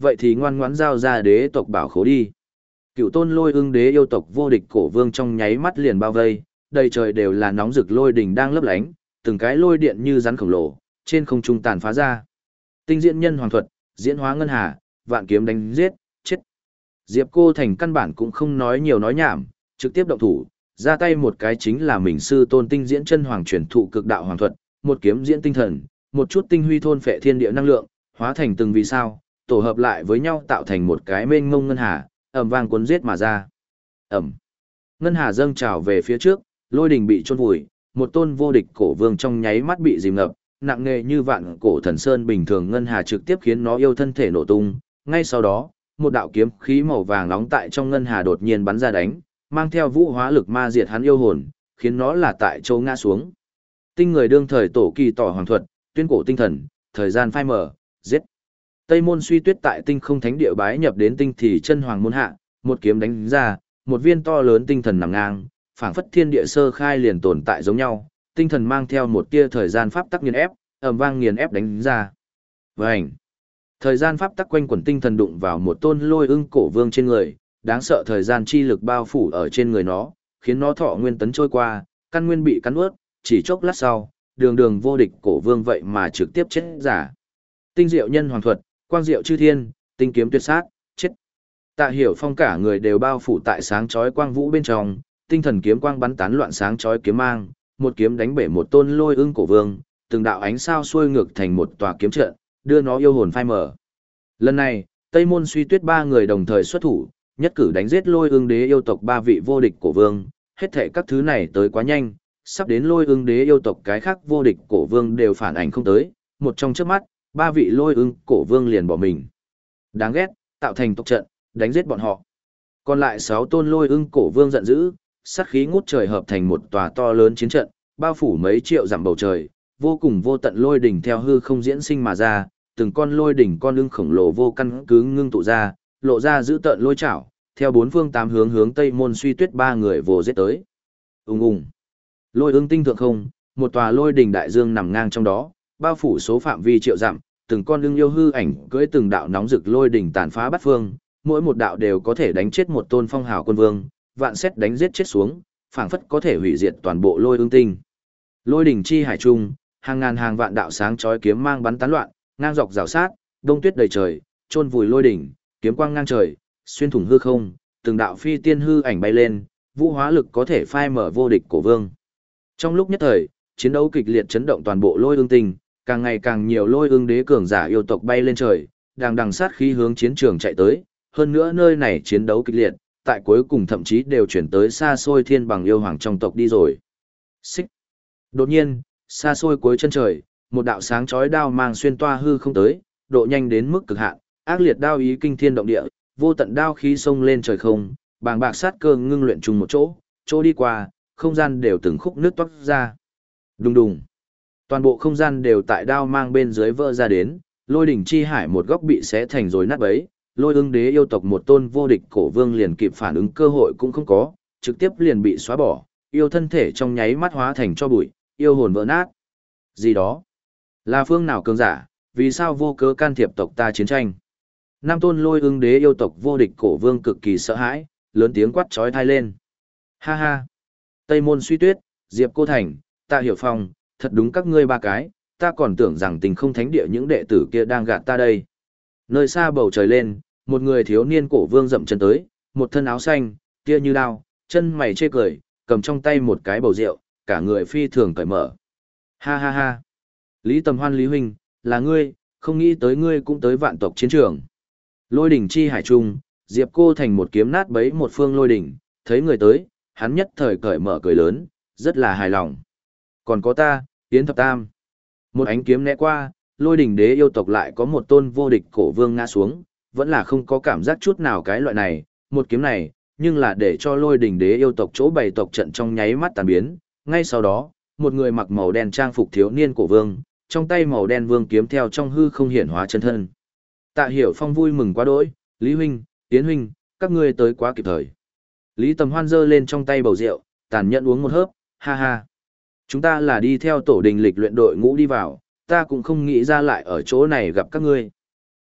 A: vậy thì ngoan ngoãn giao ra đế tộc bảo khố đi. Cựu tôn lôi ưng đế yêu tộc vô địch cổ vương trong nháy mắt liền bao vây, đầy trời đều là nóng rực lôi đỉnh đang lấp lánh, từng cái lôi điện như rắn khổng lồ, trên không trung tàn phá ra. Tinh diễn nhân hoàng thuật, diễn hóa ngân hà, vạn kiếm đánh giết, chết. Diệp Cô Thành căn bản cũng không nói nhiều nói nhảm, trực tiếp động thủ, ra tay một cái chính là mình sư tôn tinh diễn chân hoàng truyền thụ cực đạo hoàng thuật, một kiếm diễn tinh thần, một chút tinh huy thôn phệ thiên địa năng lượng, hóa thành từng vì sao, tổ hợp lại với nhau tạo thành một cái mênh mông ngân hà, ầm vang cuốn giết mà ra. Ầm. Ngân hà dâng trào về phía trước, lôi đình bị chôn vùi, một tôn vô địch cổ vương trong nháy mắt bị dìm ngập, nặng nề như vạn cổ thần sơn bình thường ngân hà trực tiếp khiến nó yêu thân thể nổ tung, ngay sau đó, một đạo kiếm khí màu vàng nóng tại trong ngân hà đột nhiên bắn ra đánh, mang theo vũ hóa lực ma diệt hắn yêu hồn, khiến nó là tại chỗ ngã xuống. Tinh người đương thời tổ kỳ tỏ hoàng thuật, tuyên cổ tinh thần, thời gian phai mở, giết. Tây môn suy tuyết tại tinh không thánh địa bái nhập đến tinh thì chân hoàng môn hạ, một kiếm đánh ra, một viên to lớn tinh thần nằm ngang, phảng phất thiên địa sơ khai liền tồn tại giống nhau, tinh thần mang theo một tia thời gian pháp tắc nghiền ép, ầm vang nghiền ép đánh ra. Vành. Thời gian pháp tắc quanh quẩn tinh thần đụng vào một tôn lôi ưng cổ vương trên người, đáng sợ thời gian chi lực bao phủ ở trên người nó, khiến nó thọ nguyên tấn trôi qua, căn nguyên bị cắn ướt, chỉ chốc lát sau, đường đường vô địch cổ vương vậy mà trực tiếp chết giả. Tinh diệu nhân hoàng thuật, quang diệu chư thiên, tinh kiếm tuyệt sát, chết. Tạ Hiểu Phong cả người đều bao phủ tại sáng chói quang vũ bên trong, tinh thần kiếm quang bắn tán loạn sáng chói kiếm mang, một kiếm đánh bể một tôn lôi ưng cổ vương, từng đạo ánh sao xuôi ngược thành một tòa kiếm trận, đưa nó yêu hồn phai mở. Lần này, Tây Môn Suy Tuyết ba người đồng thời xuất thủ, nhất cử đánh giết lôi ưng đế yêu tộc ba vị vô địch cổ vương, hết thảy các thứ này tới quá nhanh, sắp đến lôi ưng đế yêu tộc cái khác vô địch cổ vương đều phản ảnh không tới, một trong chớp mắt, ba vị lôi ưng cổ vương liền bỏ mình. Đáng ghét, tạo thành tộc trận, đánh giết bọn họ. Còn lại 6 tôn lôi ưng cổ vương giận dữ, sát khí ngút trời hợp thành một tòa to lớn chiến trận, bao phủ mấy triệu dặm bầu trời, vô cùng vô tận lôi đỉnh theo hư không diễn sinh mà ra, từng con lôi đỉnh con ưng khổng lồ vô căn cứ ngưng tụ ra, lộ ra giữ tợn lôi chảo, theo bốn phương tám hướng hướng Tây Môn Suy Tuyết ba người vồ giết tới. Ùng ùng. Lôi ưng tinh thượng không, một tòa lôi đỉnh đại dương nằm ngang trong đó, bao phủ số phạm vi triệu dặm, từng con ưng yêu hư ảnh cưỡi từng đạo nóng rực lôi đỉnh tàn phá bát phương, mỗi một đạo đều có thể đánh chết một tôn phong hào quân vương, vạn xét đánh giết chết xuống, phảng phất có thể hủy diệt toàn bộ lôi ưng tinh. Lôi đỉnh chi hải trung, hàng ngàn hàng vạn đạo sáng chói kiếm mang bắn tán loạn, ngang dọc rào sát, đông tuyết đầy trời, chôn vùi lôi đỉnh, kiếm quang ngang trời, xuyên thủng hư không, từng đạo phi tiên hư ảnh bay lên, vũ hóa lực có thể phai mở vô địch cổ vương. Trong lúc nhất thời, chiến đấu kịch liệt chấn động toàn bộ lôi ương tinh, càng ngày càng nhiều lôi ương đế cường giả yêu tộc bay lên trời, đang đằng sát khí hướng chiến trường chạy tới, hơn nữa nơi này chiến đấu kịch liệt, tại cuối cùng thậm chí đều chuyển tới xa xôi thiên bằng yêu hoàng trong tộc đi rồi. Xích. Đột nhiên, xa xôi cuối chân trời, một đạo sáng chói đao mang xuyên toa hư không tới, độ nhanh đến mức cực hạn, ác liệt đao ý kinh thiên động địa, vô tận đao khí xông lên trời không, bàng bạc sát cơ ngưng luyện chung một chỗ, chỗ đi qua, không gian đều từng khúc nước toát ra. Đùng đùng. Toàn bộ không gian đều tại đao mang bên dưới vỡ ra đến, lôi đỉnh chi hải một góc bị xé thành rồi nát bấy, lôi ưng đế yêu tộc một tôn vô địch cổ vương liền kịp phản ứng cơ hội cũng không có, trực tiếp liền bị xóa bỏ, yêu thân thể trong nháy mắt hóa thành cho bụi, yêu hồn vỡ nát. Gì đó? Là phương nào cường giả, vì sao vô cớ can thiệp tộc ta chiến tranh? Nam tôn lôi ưng đế yêu tộc vô địch cổ vương cực kỳ sợ hãi, lớn tiếng quát chói tai lên. Ha ha! Tây Môn Suy Tuyết, Diệp Cô Thành, Tạ Hiểu Phong, thật đúng các ngươi ba cái, ta còn tưởng rằng tình không thánh địa những đệ tử kia đang gạt ta đây. Nơi xa bầu trời lên, một người thiếu niên cổ vương dậm chân tới, một thân áo xanh, kia như đao, chân mày chê cười, cầm trong tay một cái bầu rượu, cả người phi thường cởi mở. Ha ha ha! Lý Tầm Hoan Lý Huynh, là ngươi, không nghĩ tới ngươi cũng tới vạn tộc chiến trường. Lôi đỉnh chi hải trung, Diệp Cô Thành một kiếm nát bấy một phương lôi đỉnh, thấy người tới, hắn nhất thời cởi mở cười lớn, rất là hài lòng. Còn có ta, Yến Thập Tam. Một ánh kiếm né qua, lôi đỉnh đế yêu tộc lại có một tôn vô địch cổ vương ngã xuống, vẫn là không có cảm giác chút nào cái loại này, một kiếm này, nhưng là để cho lôi đỉnh đế yêu tộc chỗ bày tộc trận trong nháy mắt tàn biến. Ngay sau đó, một người mặc màu đen trang phục thiếu niên cổ vương, trong tay màu đen vương kiếm theo trong hư không hiển hóa chân thân. Tạ Hiểu Phong vui mừng quá đỗi, Lý Huynh, Yến Huynh, các ngươi tới quá kịp thời. Lý Tầm Hoan giơ lên trong tay bầu rượu, tàn nhẫn uống một hớp, ha ha. Chúng ta là đi theo tổ đình lịch luyện đội ngũ đi vào, ta cũng không nghĩ ra lại ở chỗ này gặp các ngươi.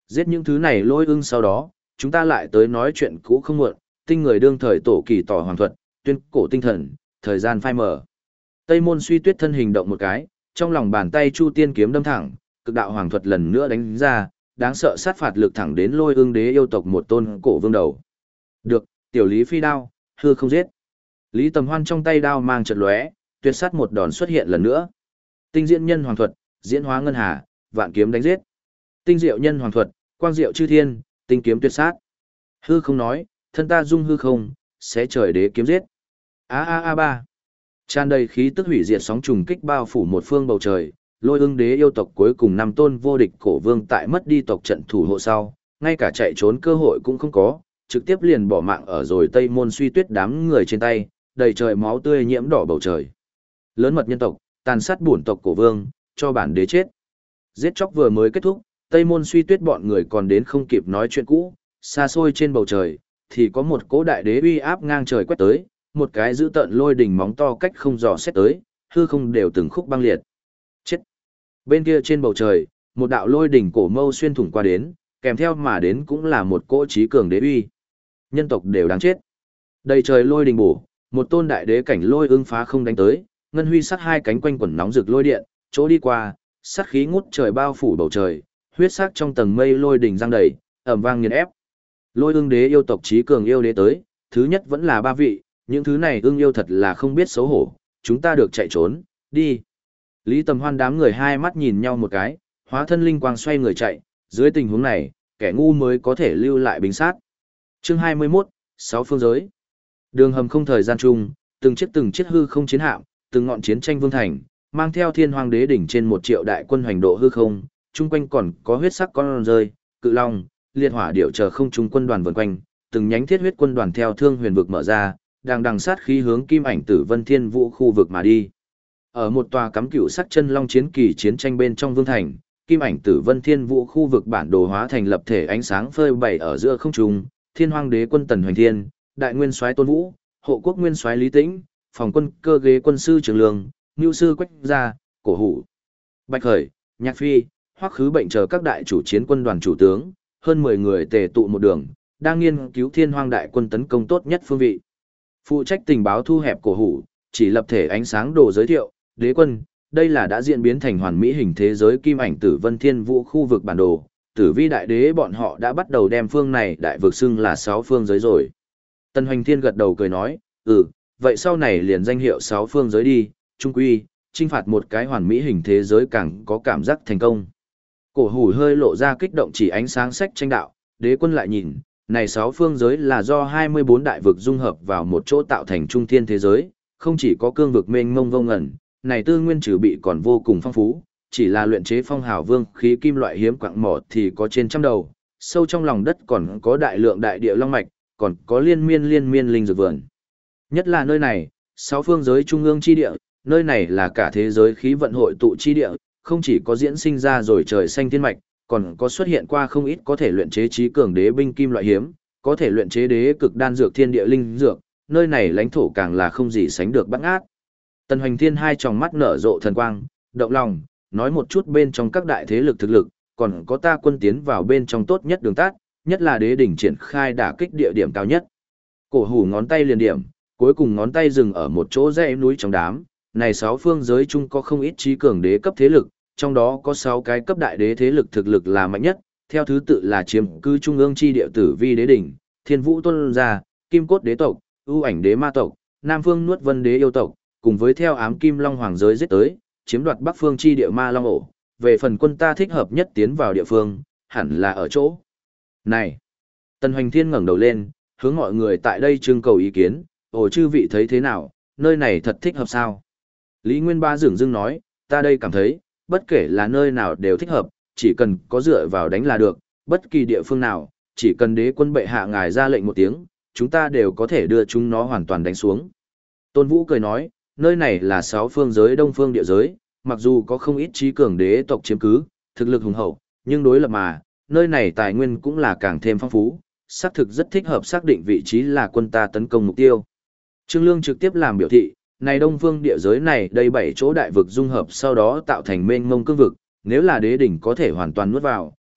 A: Giết những thứ này lôi ưng sau đó, chúng ta lại tới nói chuyện cũ không muộn, tinh người đương thời tổ kỳ tỏ hoàng thuật, tuyên cổ tinh thần, thời gian phai mở. Tây Môn Suy Tuyết thân hình động một cái, trong lòng bàn tay Chu Tiên kiếm đâm thẳng, cực đạo hoàng thuật lần nữa đánh ra, đáng sợ sát phạt lực thẳng đến lôi ương đế yêu tộc một tôn cổ vương đầu. Được, tiểu Lý phi đao, hư không giết. Lý Tầm Hoan trong tay đao mang chợt lóe, tuyệt sát một đòn xuất hiện lần nữa. Tinh diễn nhân hoàng thuật, diễn hóa ngân hà, vạn kiếm đánh giết. Tinh diệu nhân hoàng thuật, quang diệu chư thiên, tinh kiếm tuyệt sát. Hư không nói, thân ta dung hư không, sẽ trời đế kiếm giết. A a a ba. Tràn đầy khí tức hủy diệt sóng trùng kích bao phủ một phương bầu trời, lôi ưng đế yêu tộc cuối cùng năm tôn vô địch cổ vương tại mất đi tộc trận thủ hộ sau, ngay cả chạy trốn cơ hội cũng không có, trực tiếp liền bỏ mạng ở rồi Tây Môn Suy Tuyết đám người trên tay, đầy trời máu tươi nhiễm đỏ bầu trời. Lớn mật nhân tộc, tàn sát bổn tộc cổ vương, cho bản đế chết. Giết chóc vừa mới kết thúc, Tây Môn Suy Tuyết bọn người còn đến không kịp nói chuyện cũ, xa xôi trên bầu trời, thì có một cỗ đại đế uy áp ngang trời quét tới, một cái dữ tợn lôi đỉnh móng to cách không dò xét tới, hư không đều từng khúc băng liệt. Chết! Bên kia trên bầu trời, một đạo lôi đỉnh cổ mâu xuyên thủng qua đến, kèm theo mà đến cũng là một cỗ trí cường đế uy. Nhân tộc đều đáng chết. Đầy trời lôi đỉnh bổ, một tôn đại đế cảnh lôi ưng phá không đánh tới, ngân huy sắt hai cánh quanh quẩn nóng rực lôi điện, chỗ đi qua, sát khí ngút trời bao phủ bầu trời, huyết sắc trong tầng mây lôi đỉnh giăng đầy, ầm vang nghiền ép. Lôi ưng đế yêu tộc trí cường yêu đế tới, thứ nhất vẫn là ba vị, những thứ này ưng yêu thật là không biết xấu hổ, chúng ta được chạy trốn, đi. Lý Tầm Hoan đám người hai mắt nhìn nhau một cái, hóa thân linh quang xoay người chạy, dưới tình huống này, kẻ ngu mới có thể lưu lại binh sát. Chương 21, 6 phương giới. Đường hầm không thời gian chung, từng chiếc hư không chiến hạm, từng ngọn chiến tranh vương thành, mang theo thiên hoàng đế đỉnh trên 1 triệu đại quân hoành độ hư không, chung quanh còn có huyết sắc con rơi, cự long, liệt hỏa điệu chờ không trung quân đoàn vần quanh, từng nhánh thiết huyết quân đoàn theo thương huyền vực mở ra, đang đằng sát khí hướng Kim Ảnh Tử Vân Thiên Vũ khu vực mà đi. Ở một tòa cắm cựu sắc chân long chiến kỳ chiến tranh bên trong vương thành, Kim Ảnh Tử Vân Thiên Vũ khu vực bản đồ hóa thành lập thể ánh sáng phơi bày ở giữa không trung, Thiên Hoang Đế quân Tần Hoành Thiên, Đại Nguyên Soái Tôn Vũ, Hộ Quốc Nguyên Soái Lý Tĩnh, Phòng quân cơ ghế quân sư Trường Lương, Nưu sư Quách Gia, Cổ Hủ, Bạch Khởi, Nhạc Phi, Hoắc Khứ Bệnh chờ các đại chủ chiến quân đoàn chủ tướng, hơn 10 người tề tụ một đường, đang nghiên cứu Thiên Hoang đại quân tấn công tốt nhất phương vị. Phụ trách tình báo thu hẹp Cổ Hủ, chỉ lập thể ánh sáng đồ giới thiệu, đế quân, đây là đã diễn biến thành hoàn mỹ hình thế giới Kim Ảnh Tử Vân Thiên Vũ khu vực bản đồ, Tử Vi đại đế bọn họ đã bắt đầu đem phương này đại vực xưng là 6 phương giới rồi. Tần Hoành Thiên gật đầu cười nói, vậy sau này liền danh hiệu 6 phương giới đi, trung quy, chinh phạt một cái hoàn mỹ hình thế giới càng có cảm giác thành công. Cổ Hủ hơi lộ ra kích động chỉ ánh sáng sách tranh đạo, đế quân lại nhìn, này 6 phương giới là do 24 đại vực dung hợp vào một chỗ tạo thành trung thiên thế giới, không chỉ có cương vực mênh mông vô ngần, này tư nguyên trừ bị còn vô cùng phong phú, chỉ là luyện chế phong hào vương khí kim loại hiếm quặng mỏ thì có trên trăm đầu, sâu trong lòng đất còn có đại lượng đại địa long mạch, còn có liên miên linh dược vườn. Nhất là nơi này, 6 phương giới trung ương chi địa, nơi này là cả thế giới khí vận hội tụ chi địa, không chỉ có diễn sinh ra rồi trời xanh thiên mạch, còn có xuất hiện qua không ít có thể luyện chế trí cường đế binh kim loại hiếm, có thể luyện chế đế cực đan dược thiên địa linh dược, nơi này lãnh thổ càng là không gì sánh được bắt ngát. Tần Hoành Thiên hai tròng mắt nở rộ thần quang, động lòng, nói một chút bên trong các đại thế lực thực lực, còn có ta quân tiến vào bên trong tốt nhất đường tát, nhất là đế đỉnh triển khai đả kích địa điểm cao nhất. Cổ Hủ ngón tay liền điểm, cuối cùng ngón tay dừng ở một chỗ dãy núi trong đám, này 6 phương giới chung có không ít trí cường đế cấp thế lực, trong đó có 6 cái cấp đại đế thế lực thực lực là mạnh nhất, theo thứ tự là chiếm cư trung ương chi địa Tử Vi đế đỉnh, Thiên Vũ Tôn gia, Kim Cốt đế tộc, ưu ảnh đế ma tộc, Nam Phương Nuốt Vân đế yêu tộc, cùng với theo ám kim long hoàng giới giết tới, chiếm đoạt Bắc phương chi địa ma long ổ. Về phần quân ta thích hợp nhất tiến vào địa phương, hẳn là ở chỗ này. Tần Hoành Thiên ngẩng đầu lên, hướng mọi người tại đây trưng cầu ý kiến, chư vị thấy thế nào, nơi này thật thích hợp sao? Lý Nguyên Ba dửng dưng nói, ta đây cảm thấy, bất kể là nơi nào đều thích hợp, chỉ cần có dựa vào đánh là được, bất kỳ địa phương nào, chỉ cần đế quân bệ hạ ngài ra lệnh một tiếng, chúng ta đều có thể đưa chúng nó hoàn toàn đánh xuống. Tôn Vũ cười nói, nơi này là 6 phương giới đông phương địa giới, mặc dù có không ít trí cường đế tộc chiếm cứ, thực lực hùng hậu, nhưng đối lập mà, nơi này tài nguyên cũng là càng thêm phong phú, xác thực rất thích hợp xác định vị trí là quân ta tấn công mục tiêu. Trương Lương trực tiếp làm biểu thị, này đông phương địa giới này đây 7 chỗ đại vực dung hợp sau đó tạo thành mênh mông cương vực, nếu là đế đỉnh có thể hoàn toàn nuốt vào,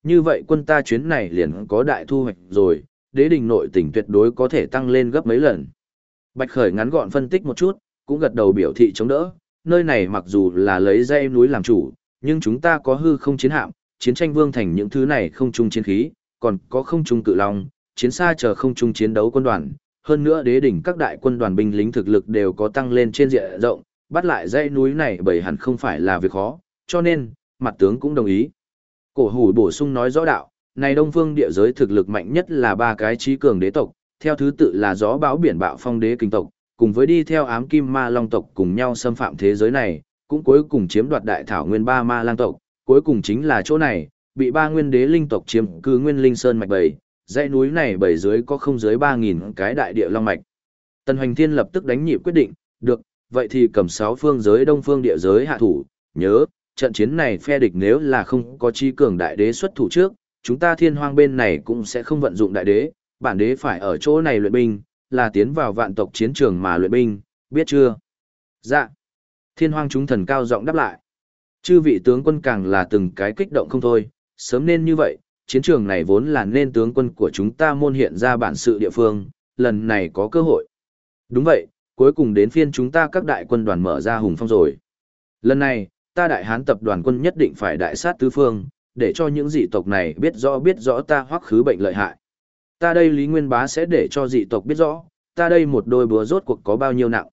A: như vậy quân ta chuyến này liền có đại thu hoạch rồi, đế đình nội tỉnh tuyệt đối có thể tăng lên gấp mấy lần. Bạch Khởi ngắn gọn phân tích một chút, cũng gật đầu biểu thị chống đỡ, nơi này mặc dù là lấy dãy núi làm chủ, nhưng chúng ta có hư không chiến hạm, chiến tranh vương thành những thứ này không trung chiến khí, còn có không trung cự long, chiến xa chờ không trung chiến đấu quân đoàn, hơn nữa đế đỉnh các đại quân đoàn binh lính thực lực đều có tăng lên trên diện rộng, bắt lại dãy núi này bởi hẳn không phải là việc khó, cho nên, mặt tướng cũng đồng ý. Cổ Hủ bổ sung nói rõ đạo, này Đông Phương địa giới thực lực mạnh nhất là ba cái trí cường đế tộc, theo thứ tự là gió bão biển bạo phong đế kinh tộc, cùng với đi theo ám kim ma long tộc cùng nhau xâm phạm thế giới này, cũng cuối cùng chiếm đoạt đại thảo nguyên ba ma lang tộc, cuối cùng chính là chỗ này, bị ba nguyên đế linh tộc chiếm cư nguyên linh sơn mạch bảy, dãy núi này bảy dưới có không dưới 3.000 cái đại địa long mạch. Tần Hoành Thiên lập tức đánh nhịp quyết định, được, vậy thì cầm 6 phương giới Đông Phương địa giới hạ thủ, nhớ, trận chiến này phe địch nếu là không có chi cường đại đế xuất thủ trước, chúng ta Thiên Hoang bên này cũng sẽ không vận dụng đại đế, bản đế phải ở chỗ này luyện binh, là tiến vào vạn tộc chiến trường mà luyện binh, biết chưa? Dạ. Thiên Hoang chúng thần cao giọng đáp lại. Chư vị tướng quân càng là từng cái kích động không thôi, sớm nên như vậy, chiến trường này vốn là nên tướng quân của chúng ta môn hiện ra bản sự địa phương, lần này có cơ hội. Đúng vậy, cuối cùng đến phiên chúng ta các đại quân đoàn mở ra hùng phong rồi. Lần này, ta đại hán tập đoàn quân nhất định phải đại sát tứ phương, để cho những dị tộc này biết rõ ta Hoắc Khứ Bệnh lợi hại. Ta đây Lý Nguyên Bá sẽ để cho dị tộc biết rõ, ta đây một đôi búa rốt cuộc có bao nhiêu nặng.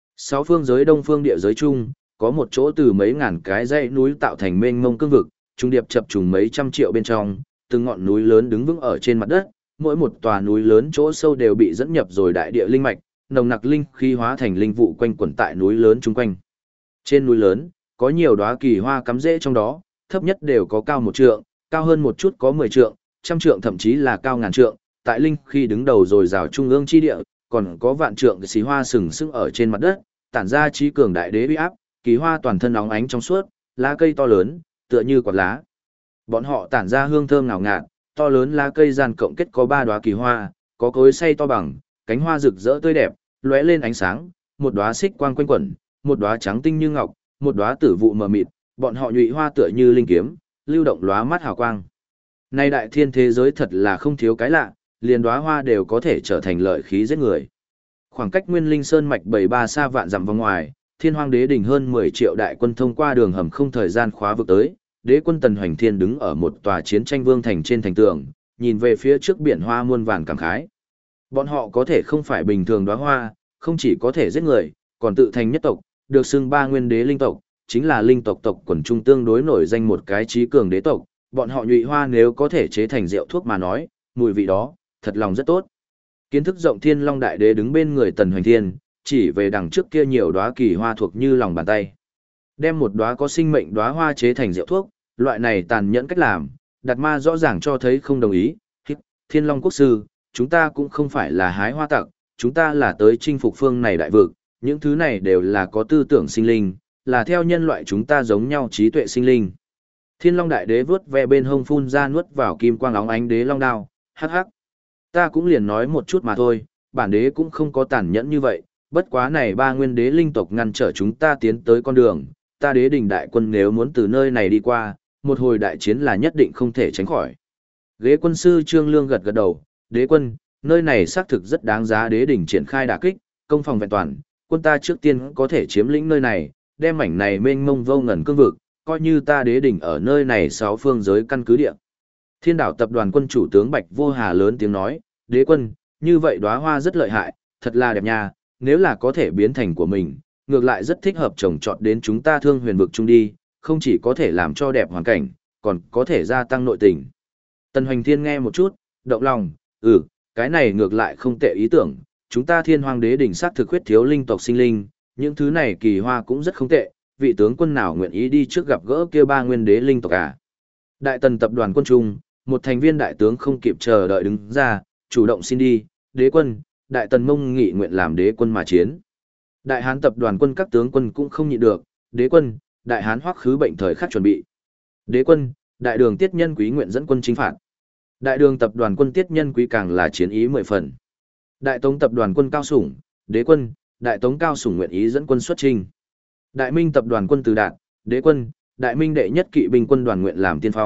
A: 6 phương giới Đông Phương địa giới chung, có một chỗ từ mấy ngàn cái dãy núi tạo thành mênh mông cương vực, trung điệp chập trùng mấy trăm triệu bên trong, từng ngọn núi lớn đứng vững ở trên mặt đất, mỗi một tòa núi lớn chỗ sâu đều bị dẫn nhập rồi đại địa linh mạch, nồng nặc linh khí hóa thành linh vụ quanh quẩn tại núi lớn chung quanh. Trên núi lớn, có nhiều đóa kỳ hoa cắm rễ trong đó, thấp nhất đều có cao 1 trượng, cao hơn một chút có 10 trượng, trăm trượng thậm chí là cao ngàn trượng, tại linh khi đứng đầu rồi rào trung ương chi địa, còn có vạn trượng xí hoa sừng sững ở trên mặt đất, tản ra trí cường đại đế uy áp, kỳ hoa toàn thân óng ánh trong suốt, lá cây to lớn, tựa như quạt lá. Bọn họ tản ra hương thơm ngào ngạt, to lớn lá cây gian cộng kết có 3 đóa kỳ hoa, có cối xay to bằng, cánh hoa rực rỡ tươi đẹp, lóe lên ánh sáng, một đóa xích quang quanh quẩn, một đóa trắng tinh như ngọc, một đóa tử vụ mờ mịt, bọn họ nhụy hoa tựa như linh kiếm, lưu động lóa mắt hào quang. Nay đại thiên thế giới thật là không thiếu cái lạ, liền đóa hoa đều có thể trở thành lợi khí giết người. Khoảng cách Nguyên Linh Sơn mạch 73 xa vạn dặm vòng ngoài, Thiên Hoang đế đỉnh hơn 10 triệu đại quân thông qua đường hầm không thời gian khóa vực tới, đế quân Tần Hoành Thiên đứng ở một tòa chiến tranh vương thành trên thành tường, nhìn về phía trước biển hoa muôn vàn cảm khái. Bọn họ có thể không phải bình thường đóa hoa, không chỉ có thể giết người, còn tự thành nhất tộc, được xưng ba nguyên đế linh tộc, chính là linh tộc tộc quần trung tương đối nổi danh một cái trí cường đế tộc, bọn họ nhụy hoa nếu có thể chế thành rượu thuốc mà nói, mùi vị đó, thật lòng rất tốt. Kiến thức rộng Thiên Long đại đế đứng bên người Tần Hoành Thiên, chỉ về đằng trước kia nhiều đóa kỳ hoa thuộc như lòng bàn tay. Đem một đóa có sinh mệnh đóa hoa chế thành rượu thuốc, loại này tàn nhẫn cách làm, Đạt Ma rõ ràng cho thấy không đồng ý. Thiên Long quốc sư, chúng ta cũng không phải là hái hoa tặc, chúng ta là tới chinh phục phương này đại vực, những thứ này đều là có tư tưởng sinh linh, là theo nhân loại chúng ta giống nhau trí tuệ sinh linh. Thiên Long đại đế vướt ve bên hông phun ra nuốt vào kim quang óng ánh đế long đao, hắc hắc. Ta cũng liền nói một chút mà thôi, bản đế cũng không có tàn nhẫn như vậy, bất quá này ba nguyên đế linh tộc ngăn trở chúng ta tiến tới con đường, ta đế đình đại quân nếu muốn từ nơi này đi qua, một hồi đại chiến là nhất định không thể tránh khỏi. Ghế quân sư Trương Lương gật gật đầu, đế quân, nơi này xác thực rất đáng giá đế đình triển khai đả kích, công phòng vẹn toàn, quân ta trước tiên có thể chiếm lĩnh nơi này, đem mảnh này mênh mông vô ngần cương vực, coi như ta đế đình ở nơi này 6 phương giới căn cứ địa. Thiên đảo tập đoàn quân chủ tướng Bạch Vô Hà lớn tiếng nói, đế quân, như vậy đóa hoa rất lợi hại, thật là đẹp nha, nếu là có thể biến thành của mình, ngược lại rất thích hợp trồng trọt đến chúng ta Thương Huyền vực chung đi, không chỉ có thể làm cho đẹp hoàn cảnh, còn có thể gia tăng nội tình. Tần Hoành Thiên nghe một chút, động lòng, cái này ngược lại không tệ ý tưởng, chúng ta Thiên Hoang đế đỉnh sát thực huyết thiếu linh tộc sinh linh, những thứ này kỳ hoa cũng rất không tệ, vị tướng quân nào nguyện ý đi trước gặp gỡ kia ba nguyên đế linh tộc à. Đại Tần tập đoàn quân trung, một thành viên đại tướng không kịp chờ đợi đứng ra, chủ động xin đi, đế quân, Đại Tần mông nghị nguyện làm đế quân mà chiến. Đại Hán tập đoàn quân các tướng quân cũng không nhịn được, đế quân, Đại Hán Hoắc Khứ Bệnh thời khắc chuẩn bị. Đế quân, Đại Đường Tiết Nhân Quý nguyện dẫn quân chinh phạt. Đại Đường tập đoàn quân Tiết Nhân Quý càng là chiến ý 10 phần. Đại Tống tập đoàn quân Cao Sủng, đế quân, Đại Tống Cao Sủng nguyện ý dẫn quân xuất chinh. Đại Minh tập đoàn quân Từ Đạt, đế quân, Đại Minh đệ nhất kỵ binh quân đoàn nguyện làm tiên phong,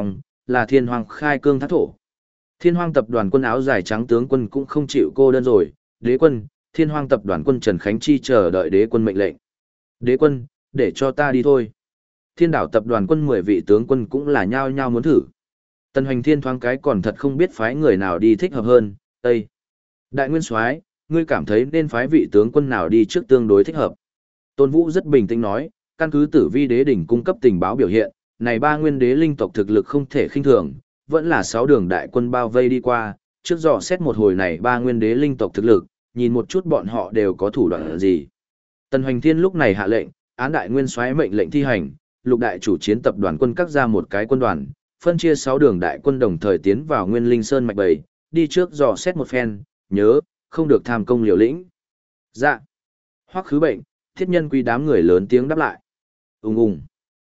A: là Thiên Hoàng khai cương thác thổ. Thiên Hoàng tập đoàn quân áo dài trắng tướng quân cũng không chịu cô đơn rồi, đế quân, Thiên Hoàng tập đoàn quân Trần Khánh Chi chờ đợi đế quân mệnh lệnh. Đế quân, để cho ta đi thôi. Thiên đảo tập đoàn quân 10 vị tướng quân cũng là nhao nhao muốn thử. Tần Hoành Thiên thoáng cái còn thật không biết phái người nào đi thích hợp hơn, Tây. Đại nguyên soái, ngươi cảm thấy nên phái vị tướng quân nào đi trước tương đối thích hợp. Tôn Vũ rất bình tĩnh nói, căn cứ Tử Vi đế đỉnh cung cấp tình báo biểu hiện, này ba nguyên đế linh tộc thực lực không thể khinh thường, vẫn là 6 đường đại quân bao vây đi qua, trước dò xét một hồi này ba nguyên đế linh tộc thực lực, nhìn một chút bọn họ đều có thủ đoạn gì. Tần Hoành Thiên lúc này hạ lệnh, án đại nguyên soái mệnh lệnh thi hành, lục đại chủ chiến tập đoàn quân cắt ra một cái quân đoàn, phân chia 6 đường đại quân đồng thời tiến vào Nguyên Linh Sơn mạch bầy, đi trước dò xét một phen, nhớ, không được tham công liều lĩnh. Dạ. Hoắc Khứ Bệnh, Thiết Nhân Quý đám người lớn tiếng đáp lại. Ùng ùng.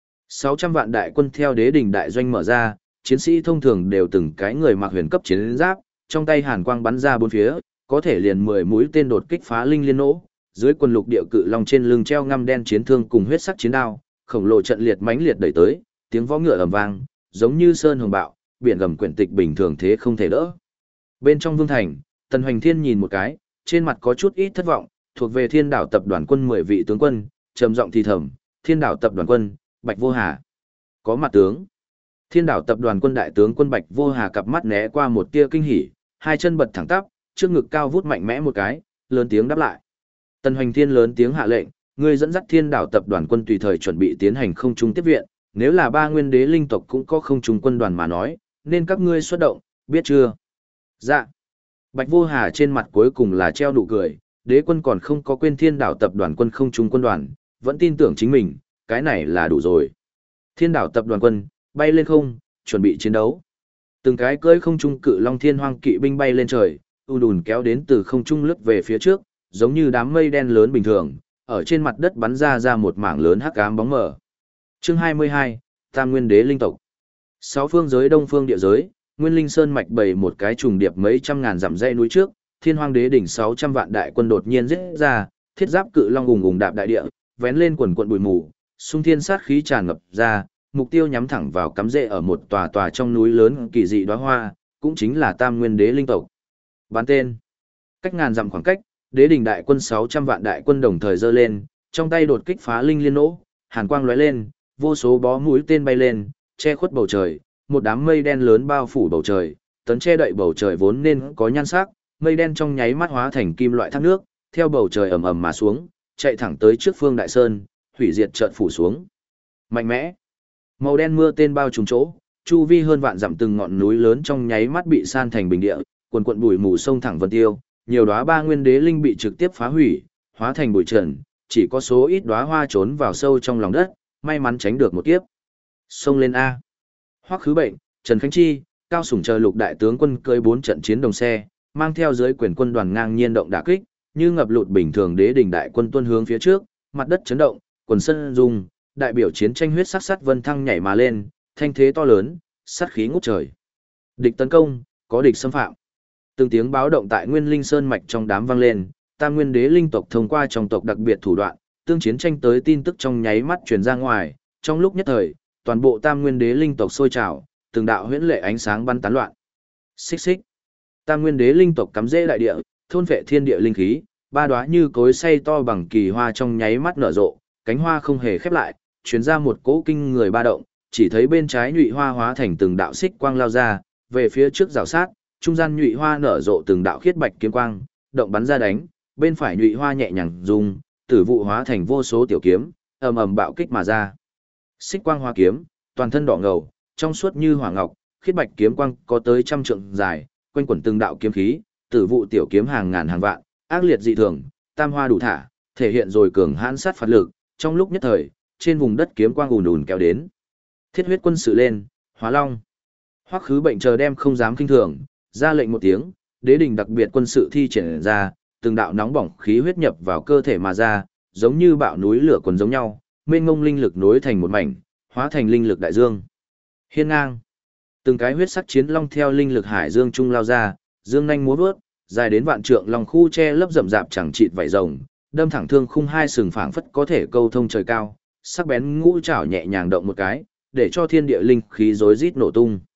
A: 600 vạn đại quân theo đế đỉnh đại doanh mở ra, chiến sĩ thông thường đều từng cái người mặc huyền cấp chiến giáp, trong tay hàn quang bắn ra bốn phía, có thể liền 10 mũi tên đột kích phá linh liên nổ, dưới quần lục địa cự long trên lưng treo ngăm đen chiến thương cùng huyết sắc chiến đao, khổng lồ trận liệt mãnh liệt đẩy tới, tiếng vó ngựa ầm vang, giống như sơn hồng bạo, biển gầm quyển tịch bình thường thế không thể đỡ. Bên trong vương thành, Tần Hoành Thiên nhìn một cái, trên mặt có chút ít thất vọng, thuộc về Thiên đảo tập đoàn quân 10 vị tướng quân, trầm giọng thì thầm, Thiên đảo tập đoàn quân, Bạch Vô Hà. Có mặt tướng. Thiên đảo tập đoàn quân đại tướng quân Bạch Vô Hà cặp mắt né qua một tia kinh hỉ, hai chân bật thẳng tắp, trước ngực cao vút mạnh mẽ một cái, lớn tiếng đáp lại. Tần Hoành Thiên lớn tiếng hạ lệnh, ngươi dẫn dắt Thiên đảo tập đoàn quân tùy thời chuẩn bị tiến hành không trung tiếp viện, nếu là ba nguyên đế linh tộc cũng có không trung quân đoàn mà nói, nên các ngươi xuất động, biết chưa? Dạ. Bạch Vô Hà trên mặt cuối cùng là treo nụ cười, đế quân còn không có quên Thiên đảo tập đoàn quân không trung quân đoàn, vẫn tin tưởng chính mình, cái này là đủ rồi. Thiên đảo tập đoàn quân, bay lên không, chuẩn bị chiến đấu. Từng cái cưỡi không trung cự long thiên hoang kỵ binh bay lên trời, đùn kéo đến từ không trung lướt về phía trước, giống như đám mây đen lớn bình thường, ở trên mặt đất bắn ra một mảng lớn hắc ám bóng mờ. Chương 22, Tam Nguyên Đế linh tộc. 6 phương giới đông phương địa giới, Nguyên Linh Sơn mạch bày một cái trùng điệp mấy trăm ngàn dặm dãy núi trước, Thiên Hoang Đế đỉnh 600 vạn đại quân đột nhiên giết ra, thiết giáp cự long ùng ùng đạp đại địa, vén lên quần quần bụi mù, xung thiên sát khí tràn ngập ra, mục tiêu nhắm thẳng vào cắm rễ ở một tòa tòa trong núi lớn kỳ dị đóa hoa, cũng chính là Tam Nguyên Đế linh tộc. Bán tên. Cách ngàn dặm khoảng cách, Đế đỉnh đại quân 600 vạn đại quân đồng thời giơ lên, trong tay đột kích phá linh liên nổ, hàn quang lóe lên, vô số bó mũi tên bay lên, che khuất bầu trời, một đám mây đen lớn bao phủ bầu trời, tấn che đậy bầu trời vốn nên có nhan sắc, mây đen trong nháy mắt hóa thành kim loại thác nước, theo bầu trời ầm ầm mà xuống, chạy thẳng tới trước Phương Đại Sơn, hủy diệt chợt phủ xuống. Mạnh mẽ. Màu đen mưa tên bao trùm chỗ, chu vi hơn vạn dặm từng ngọn núi lớn trong nháy mắt bị san thành bình địa, quần quần bụi mù sông thẳng vân tiêu, nhiều đóa ba nguyên đế linh bị trực tiếp phá hủy, hóa thành bụi trần, chỉ có số ít đóa hoa trốn vào sâu trong lòng đất, may mắn tránh được một kiếp. Xông lên a. Hoắc Khứ Bệnh, Trần Khánh Chi, Cao Sủng chờ lục đại tướng quân cưỡi 4 trận chiến đồng xe, mang theo dưới quyền quân đoàn ngang nhiên động đả kích, như ngập lụt bình thường đế đỉnh đại quân tuôn hướng phía trước, mặt đất chấn động, quần sân rung, đại biểu chiến tranh huyết sắc sắt vân thăng nhảy mà lên, thanh thế to lớn, sát khí ngút trời. Địch tấn công, có địch xâm phạm. Từng tiếng báo động tại Nguyên Linh Sơn mạch trong đám vang lên, Tam Nguyên Đế linh tộc thông qua trong tộc đặc biệt thủ đoạn, tương chiến tranh tới tin tức trong nháy mắt truyền ra ngoài, trong lúc nhất thời, toàn bộ Tam Nguyên Đế linh tộc sôi trào, từng đạo huyễn lệ ánh sáng bắn tán loạn. Xích xích. Tam Nguyên Đế linh tộc cắm rễ đại địa, thôn vệ thiên địa linh khí, ba đóa như cối xay to bằng kỳ hoa trong nháy mắt nở rộ, cánh hoa không hề khép lại, truyền ra một cỗ kinh người ba động, chỉ thấy bên trái nhụy hoa hóa thành từng đạo xích quang lao ra, về phía trước rào sát, trung gian nhụy hoa nở rộ từng đạo khiết bạch kiếm quang, động bắn ra đánh, bên phải nhụy hoa nhẹ nhàng rung, tử vụ hóa thành vô số tiểu kiếm, ầm ầm bạo kích mà ra. Xích quang hoa kiếm, toàn thân đỏ ngầu, trong suốt như hỏa ngọc, khiết bạch kiếm quang có tới trăm trượng dài, quanh quẩn từng đạo kiếm khí, tử vụ tiểu kiếm hàng ngàn hàng vạn, ác liệt dị thường, tam hoa đủ thả, thể hiện rồi cường hãn sát phạt lực, trong lúc nhất thời, trên vùng đất kiếm quang ùn ùn kéo đến. Thiết huyết quân sự lên, Hóa Long. Hoắc Khứ Bệnh chờ đem không dám kinh thường, ra lệnh một tiếng, đế đình đặc biệt quân sự thi triển ra, từng đạo nóng bỏng khí huyết nhập vào cơ thể mà ra, giống như bạo núi lửa quần giống nhau, mênh mông linh lực nối thành một mảnh, hóa thành linh lực đại dương. Hiên ngang. Từng cái huyết sắc chiến long theo linh lực hải dương trung lao ra, dương nhanh múa vớt, dài đến vạn trượng long khu che lấp rậm rạp chẳng chịt vảy rồng, đâm thẳng thương khung hai sừng phảng phất có thể câu thông trời cao, sắc bén ngũ chảo nhẹ nhàng động một cái, để cho thiên địa linh khí rối rít nổ tung.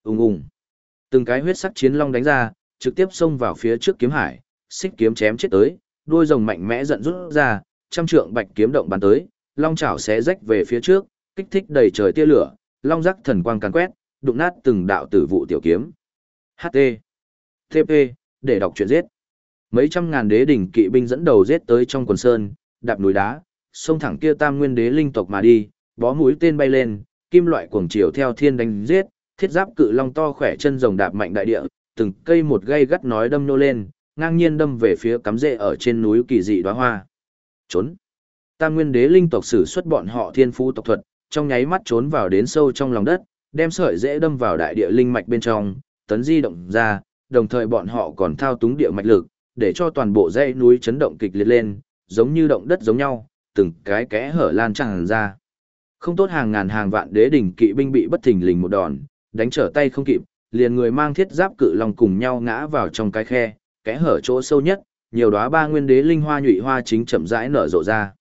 A: Ùng ùng. Từng cái huyết sắc chiến long đánh ra, trực tiếp xông vào phía trước kiếm hải, xích kiếm chém chết tới, đuôi rồng mạnh mẽ giận rút ra, trăm trượng bạch kiếm động bắn tới, long chảo xé rách về phía trước, kích thích đầy trời tia lửa, long rắc thần quang càn quét, đụng nát từng đạo tử vụ tiểu kiếm. HT. TP, để đọc truyện giết. Mấy trăm ngàn đế đỉnh kỵ binh dẫn đầu giết tới trong quần sơn, đạp núi đá, xông thẳng kia tam nguyên đế linh tộc mà đi, bó mũi tên bay lên, kim loại cuồng chiều theo thiên đánh giết, thiết giáp cự long to khỏe chân rồng đạp mạnh đại địa, từng cây một gây gắt nói đâm nô lên, ngang nhiên đâm về phía cắm rễ ở trên núi kỳ dị đóa hoa. Trốn. Tam nguyên đế linh tộc sử xuất bọn họ thiên phú tộc thuật, trong nháy mắt trốn vào đến sâu trong lòng đất, đem sợi rễ đâm vào đại địa linh mạch bên trong, tấn di động ra, đồng thời bọn họ còn thao túng địa mạch lực, để cho toàn bộ dãy núi chấn động kịch liệt lên, giống như động đất giống nhau, từng cái kẽ hở lan tràn ra. Không tốt hàng ngàn hàng vạn đế đỉnh kỵ binh bị bất thình lình một đòn, đánh trở tay không kịp, liền người mang thiết giáp cự long cùng nhau ngã vào trong cái khe, kẽ hở chỗ sâu nhất, nhiều đóa ba nguyên đế linh hoa nhụy hoa chính chậm rãi nở rộ ra.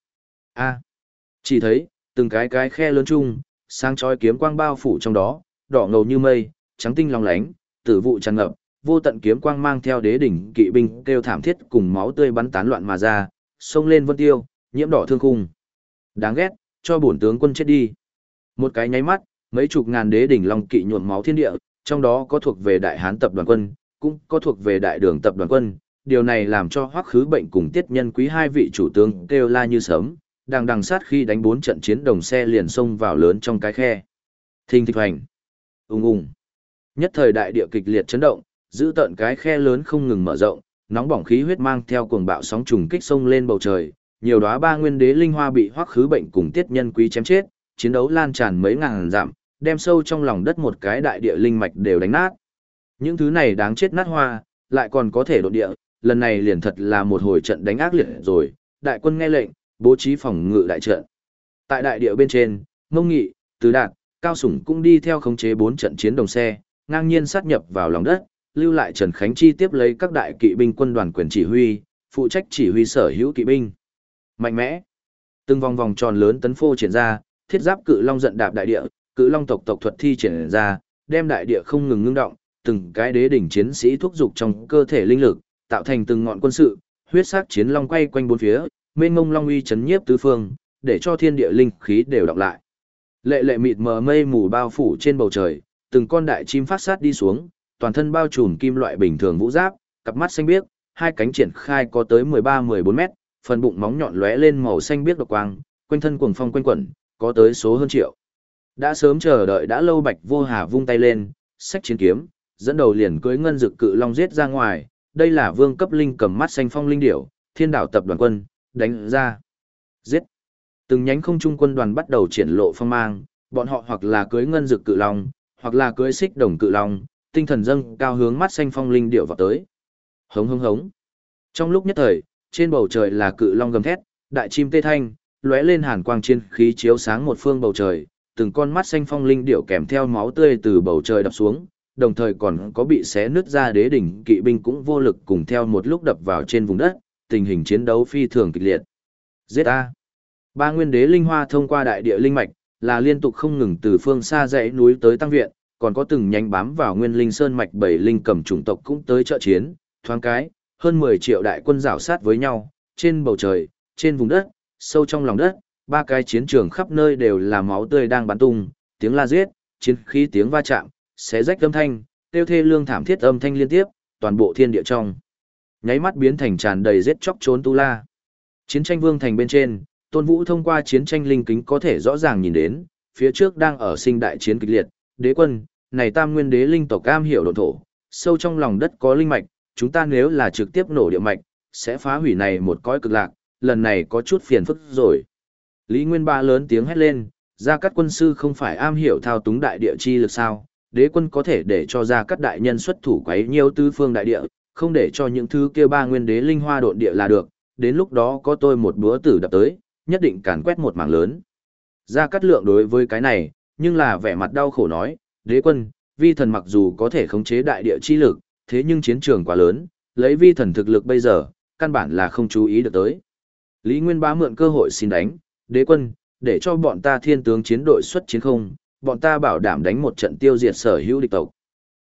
A: Chỉ thấy, từng cái khe lớn chung, sáng chói kiếm quang bao phủ trong đó, đỏ ngầu như mây, trắng tinh long lánh, tử vụ tràn ngập, vô tận kiếm quang mang theo đế đỉnh kỵ binh kêu thảm thiết cùng máu tươi bắn tán loạn mà ra, xông lên vân tiêu, nhiễm đỏ thương khung. Đáng ghét, cho bổn tướng quân chết đi. Một cái nháy mắt, mấy chục ngàn đế đỉnh long kỵ nhuộm máu thiên địa, trong đó có thuộc về Đại Hán tập đoàn quân, cũng có thuộc về Đại Đường tập đoàn quân. Điều này làm cho Hoắc Khứ Bệnh cùng Tiết Nhân Quý hai vị chủ tướng kêu la như sớm, đằng sát khi đánh 4 trận chiến đồng xe liền xông vào lớn trong cái khe. Thình thịch hoành, ùng ùng. Nhất thời đại địa kịch liệt chấn động, giữ tận cái khe lớn không ngừng mở rộng, nóng bỏng khí huyết mang theo cuồng bạo sóng trùng kích sông lên bầu trời, nhiều đóa ba nguyên đế linh hoa bị Hoắc Khứ Bệnh cùng Tiết Nhân Quý chém chết, chiến đấu lan tràn mấy ngàn dặm, đem sâu trong lòng đất một cái đại địa linh mạch đều đánh nát. Những thứ này đáng chết nát hoa, lại còn có thể đột địa, lần này liền thật là một hồi trận đánh ác liệt rồi, đại quân nghe lệnh, bố trí phòng ngự đại trận. Tại đại địa bên trên, Ngông Nghị, Từ Đạt, Cao Sủng cũng đi theo khống chế 4 trận chiến đồng xe, ngang nhiên sát nhập vào lòng đất, lưu lại Trần Khánh Chi tiếp lấy các đại kỵ binh quân đoàn quyền chỉ huy, phụ trách chỉ huy sở hữu kỵ binh. Mạnh mẽ. Từng vòng vòng tròn lớn tấn phô triển ra, thiết giáp cự long giận đạp đại địa, cự long tộc thuật thi triển ra, đem đại địa không ngừng ngưng động, từng cái đế đỉnh chiến sĩ thúc dục trong cơ thể linh lực, tạo thành từng ngọn quân sự, huyết sắc chiến long quay quanh bốn phía, mênh mông long uy chấn nhiếp tứ phương, để cho thiên địa linh khí đều đọc lại. Lệ lệ mịt mờ mây mù bao phủ trên bầu trời, từng con đại chim phát sát đi xuống, toàn thân bao trùm kim loại bình thường vũ giáp, cặp mắt xanh biếc, hai cánh triển khai có tới 13-14 mét, phần bụng móng nhọn lóe lên màu xanh biếc độc quang, quanh thân cuồng phong quanh quẩn, có tới số hơn triệu. Đã sớm chờ đợi đã lâu Bạch Vô Hà vung tay lên, xách chiến kiếm, dẫn đầu liền cưỡi ngân dực cự long giết ra ngoài, đây là vương cấp linh cầm mắt xanh phong linh điểu, Thiên Đảo tập đoàn quân, đánh ra. Giết. Từng nhánh không trung quân đoàn bắt đầu triển lộ phong mang, bọn họ hoặc là cưỡi ngân dực cự long, hoặc là cưỡi xích đồng cự long, tinh thần dâng cao hướng mắt xanh phong linh điểu vào tới. Hống hống hống. Trong lúc nhất thời, trên bầu trời là cự long gầm thét, đại chim tê thanh, lóe lên hàn quang chiến khí chiếu sáng một phương bầu trời, từng con mắt xanh phong linh điểu kèm theo máu tươi từ bầu trời đập xuống, đồng thời còn có bị xé nứt ra đế đỉnh kỵ binh cũng vô lực cùng theo một lúc đập vào trên vùng đất, tình hình chiến đấu phi thường kịch liệt. Giết a! Ba nguyên đế linh hoa thông qua đại địa linh mạch, là liên tục không ngừng từ phương xa dãy núi tới tăng viện, còn có từng nhánh bám vào nguyên linh sơn mạch bảy linh cầm chủng tộc cũng tới trợ chiến, thoáng cái, hơn 10 triệu đại quân rảo sát với nhau, trên bầu trời, trên vùng đất, sâu trong lòng đất, ba cái chiến trường khắp nơi đều là máu tươi đang bắn tung, tiếng la giết, chiến khí tiếng va chạm, xé rách âm thanh, tiêu thê lương thảm thiết âm thanh liên tiếp, toàn bộ thiên địa trong nháy mắt biến thành tràn đầy giết chóc trốn tu la. Chiến tranh vương thành bên trên, Tôn Vũ thông qua chiến tranh linh kính có thể rõ ràng nhìn đến, phía trước đang ở sinh đại chiến kịch liệt, đế quân, này tam nguyên đế linh tộc cam hiểu độn thổ, sâu trong lòng đất có linh mạch, chúng ta nếu là trực tiếp nổ địa mạch, sẽ phá hủy này một cõi cực lạc, lần này có chút phiền phức rồi. Lý Nguyên Ba lớn tiếng hét lên, Gia Cát quân sư không phải am hiểu thao túng đại địa chi lực sao, đế quân có thể để cho Gia Cát đại nhân xuất thủ quấy nhiêu tứ phương đại địa, không để cho những thứ kia ba nguyên đế linh hoa độn địa là được, đến lúc đó có tôi một búa tử đập tới, nhất định càn quét một mảng lớn. Gia Cát Lượng đối với cái này, nhưng là vẻ mặt đau khổ nói, đế quân, vi thần mặc dù có thể khống chế đại địa chi lực, thế nhưng chiến trường quá lớn, lấy vi thần thực lực bây giờ, căn bản là không chú ý được tới. Lý Nguyên Bá mượn cơ hội xin đánh, đế quân, để cho bọn ta thiên tướng chiến đội xuất chiến không, bọn ta bảo đảm đánh một trận tiêu diệt sở hữu địch tộc,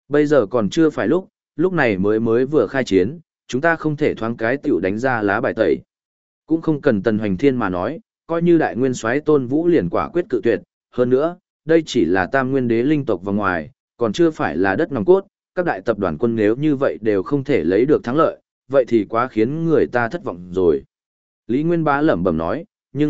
A: Bây giờ còn chưa phải lúc này mới mới vừa khai chiến, chúng ta không thể thoáng cái tiểu đánh ra lá bài tẩy. Cũng không cần Tần Hoành Thiên mà nói, coi như đại nguyên soái Tôn Vũ liền quả quyết cự tuyệt, hơn nữa, đây chỉ là tam nguyên đế linh tộc vào ngoài, còn chưa phải là đất nòng cốt, các đại tập đoàn quân nếu như vậy đều không thể lấy được thắng lợi, vậy thì quá khiến người ta thất vọng rồi. Lý Nguyên Bá lẩm bẩm nói, nhưng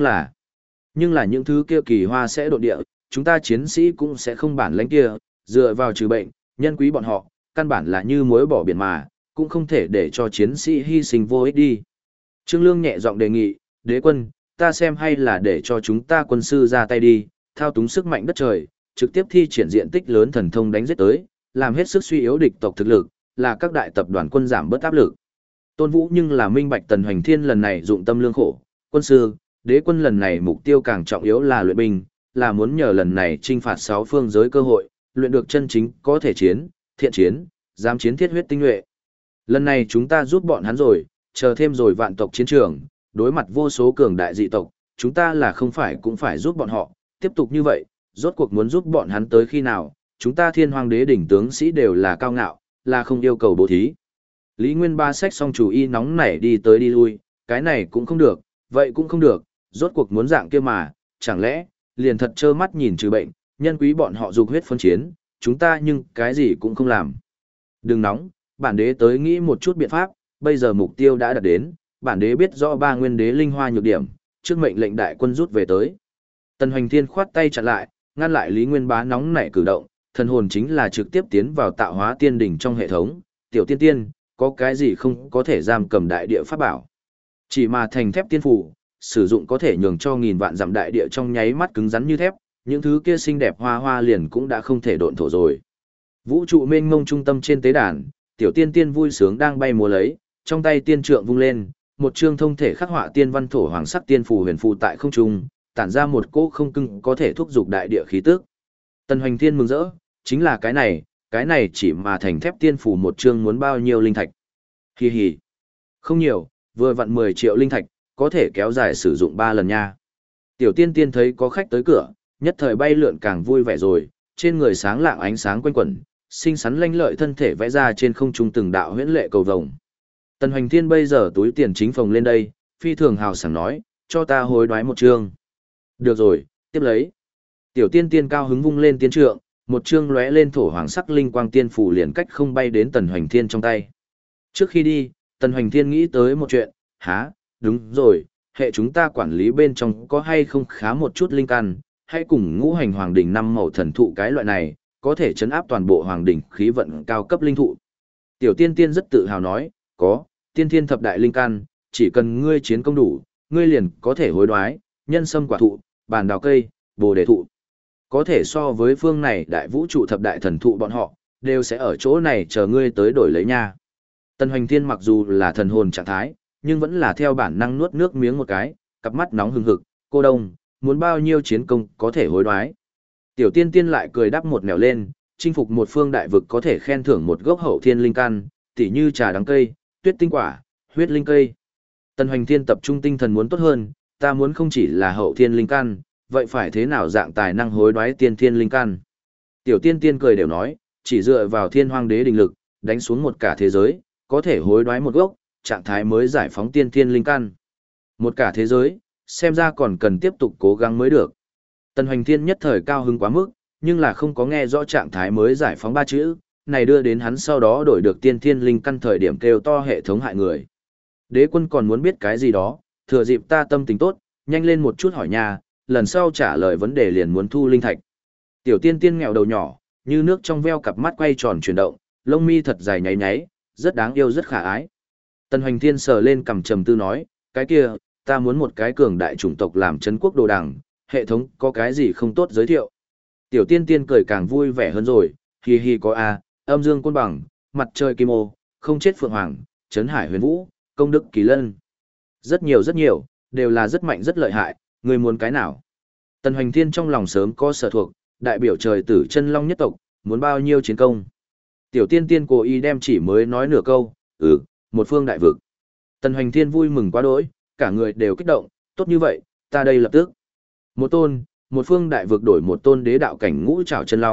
A: là những thứ kia kỳ hoa sẽ độ địa, chúng ta chiến sĩ cũng sẽ không bản lãnh kia, dựa vào trừ bệnh, nhân quý bọn họ, căn bản là như muối bỏ biển mà, cũng không thể để cho chiến sĩ hy sinh vô ích đi. Trương Lương nhẹ giọng đề nghị, đế quân, ta xem hay là để cho chúng ta quân sư ra tay đi, thao túng sức mạnh đất trời, trực tiếp thi triển diện tích lớn thần thông đánh giết tới, làm hết sức suy yếu địch tộc thực lực, là các đại tập đoàn quân giảm bớt áp lực. Tôn Vũ nhưng là minh bạch Tần Hoành Thiên lần này dụng tâm lương khổ, quân sư, đế quân lần này mục tiêu càng trọng yếu là luyện binh, là muốn nhờ lần này trinh phạt 6 phương giới cơ hội, luyện được chân chính có thể chiến, thiện chiến, dám chiến thiết huyết tinh nhuệ. Lần này chúng ta giúp bọn hắn rồi, chờ thêm rồi vạn tộc chiến trường, đối mặt vô số cường đại dị tộc, chúng ta là không phải cũng phải giúp bọn họ, tiếp tục như vậy, rốt cuộc muốn giúp bọn hắn tới khi nào, chúng ta Thiên Hoàng đế đỉnh tướng sĩ đều là cao ngạo, là không yêu cầu bố thí. Lý Nguyên Ba sách xong chủ y nóng nảy đi tới đi lui, cái này cũng không được, vậy cũng không được, rốt cuộc muốn dạng kia mà, chẳng lẽ, liền thật trơ mắt nhìn trừ bệnh, nhân quý bọn họ dục huyết phân chiến, chúng ta nhưng cái gì cũng không làm. Đừng nóng, bản đế tới nghĩ một chút biện pháp, bây giờ mục tiêu đã đạt đến, bản đế biết rõ ba nguyên đế linh hoa nhược điểm, trước mệnh lệnh đại quân rút về tới. Tần Hoành Thiên khoát tay chặn lại, ngăn lại Lý Nguyên Bá nóng nảy cử động, thần hồn chính là trực tiếp tiến vào tạo hóa tiên đỉnh trong hệ thống, tiểu tiên tiên, có cái gì không có thể giam cầm đại địa pháp bảo. Chỉ mà thành thép tiên phủ, sử dụng có thể nhường cho nghìn vạn dặm đại địa trong nháy mắt cứng rắn như thép, những thứ kia xinh đẹp hoa hoa liền cũng đã không thể độn thổ rồi. Vũ trụ mênh mông trung tâm trên tế đàn, tiểu tiên tiên vui sướng đang bay múa lấy, trong tay tiên trượng vung lên, một chương thông thể khắc họa tiên văn thổ hoàng sắc tiên phù huyền phù tại không trung, tản ra một cỗ không cưng có thể thúc giục đại địa khí tức. Tần Hoành Thiên mừng rỡ, chính là cái này chỉ mà thành thép tiên phù một chương muốn bao nhiêu linh thạch. Hi hi. Không nhiều, vừa vặn 10 triệu linh thạch, có thể kéo dài sử dụng 3 lần nha. Tiểu tiên tiên thấy có khách tới cửa, nhất thời bay lượn càng vui vẻ rồi, trên người sáng lạng ánh sáng quanh quẩn, xinh xắn lanh lợi thân thể vẽ ra trên không trung từng đạo huyễn lệ cầu vồng. Tần Hoành Thiên bây giờ túi tiền chính phồng lên đây, phi thường hào sảng nói, cho ta hối đoái một chương. Được rồi, tiếp lấy. Tiểu tiên tiên cao hứng vung lên tiên trượng, một chương lóe lên thổ hoàng sắc linh quang tiên phủ liền cách không bay đến Tần Hoành Thiên trong tay. Trước khi đi, Tần Hoành Thiên nghĩ tới một chuyện, đúng rồi, hệ chúng ta quản lý bên trong có hay không khá một chút linh căn, hay cùng ngũ hành hoàng đỉnh 5 màu thần thụ cái loại này, có thể chấn áp toàn bộ hoàng đỉnh khí vận cao cấp linh thụ. Tiểu tiên tiên rất tự hào nói, có, tiên thiên thập đại linh căn, chỉ cần ngươi chiến công đủ, ngươi liền có thể hối đoái, nhân sâm quả thụ, bàn đào cây, bồ đề thụ. Có thể so với phương này đại vũ trụ thập đại thần thụ bọn họ, đều sẽ ở chỗ này chờ ngươi tới đổi lấy nha. Tần Hoành Thiên mặc dù là thần hồn trạng thái, nhưng vẫn là theo bản năng nuốt nước miếng một cái, cặp mắt nóng hừng hực, cô đông, muốn bao nhiêu chiến công có thể hối đoái. Tiểu tiên tiên lại cười đắp một nẻo lên, chinh phục một phương đại vực có thể khen thưởng một gốc hậu thiên linh căn, tỉ như trà đắng cây, tuyết tinh quả, huyết linh cây. Tần Hoành Thiên tập trung tinh thần muốn tốt hơn, ta muốn không chỉ là hậu thiên linh căn, vậy phải thế nào dạng tài năng hối đoái tiên thiên linh căn. Tiểu tiên tiên cười đều nói, chỉ dựa vào thiên hoang đế đình lực, đánh xuống một cả thế giới, có thể hối đoái một gốc, trạng thái mới giải phóng tiên thiên linh căn. Một cả thế giới, xem ra còn cần tiếp tục cố gắng mới được. Tần Hoành Thiên nhất thời cao hứng quá mức, nhưng là không có nghe rõ trạng thái mới giải phóng 3 chữ, này đưa đến hắn sau đó đổi được tiên thiên linh căn thời điểm kêu to hệ thống hại người. Đế quân còn muốn biết cái gì đó, thừa dịp ta tâm tình tốt, nhanh lên một chút hỏi nhà, lần sau trả lời vấn đề liền muốn thu linh thạch. Tiểu tiên tiên nghèo đầu nhỏ, như nước trong veo cặp mắt quay tròn chuyển động, lông mi thật dài nháy nháy, rất đáng yêu rất khả ái. Tần Hoành Thiên sờ lên cằm trầm tư nói, cái kia, ta muốn một cái cường đại chủng tộc làm trấn quốc đồ đằng, hệ thống có cái gì không tốt giới thiệu. Tiểu tiên tiên cười càng vui vẻ hơn rồi, hi hi có a, âm dương côn bằng, mặt trời kim ô, không chết phượng hoàng, trấn hải huyền vũ, công đức kỳ lân. Rất nhiều, đều là rất mạnh rất lợi hại, người muốn cái nào. Tần Hoành Thiên trong lòng sớm có sở thuộc, đại biểu trời tử chân long nhất tộc, muốn bao nhiêu chiến công. Tiểu tiên tiên cố ý đem chỉ mới nói nửa câu, một phương đại vực. Tần Hoành Thiên vui mừng quá đỗi, cả người đều kích động, tốt như vậy, ta đây lập tức. Một phương đại vực đổi một tôn đế đạo cảnh ngũ trảo chân long,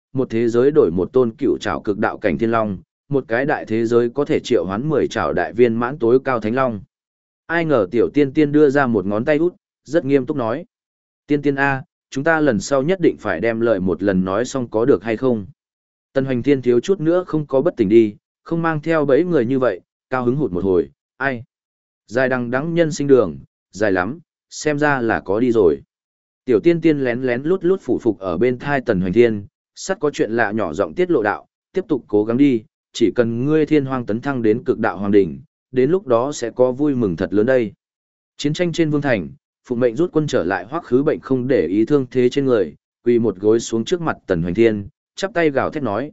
A: một thế giới đổi một tôn cựu trảo cực đạo cảnh thiên long, một cái đại thế giới có thể triệu hoán 10 trảo đại viên mãn tối cao thánh long. Ai ngờ tiểu tiên tiên đưa ra một ngón tay út, rất nghiêm túc nói. Tiên tiên A, chúng ta lần sau nhất định phải đem lời một lần nói xong có được hay không? Tần Hoành Thiên thiếu chút nữa không có bất tỉnh đi, không mang theo bẫy người như vậy, cao hứng hụt một hồi, ai? Dài đằng đẵng nhân sinh đường, dài lắm, xem ra là có đi rồi. Tiểu tiên tiên lén lén lút lút phủ phục ở bên thai Tần Hoành Thiên, sắt có chuyện lạ nhỏ giọng tiết lộ đạo, tiếp tục cố gắng đi, chỉ cần ngươi thiên hoang tấn thăng đến cực đạo hoàng đỉnh, đến lúc đó sẽ có vui mừng thật lớn đây. Chiến tranh trên vương thành, phụng mệnh rút quân trở lại Hoắc Khứ Bệnh không để ý thương thế trên người, quỳ một gối xuống trước mặt Tần Hoành Thiên, chắp tay gào thét nói,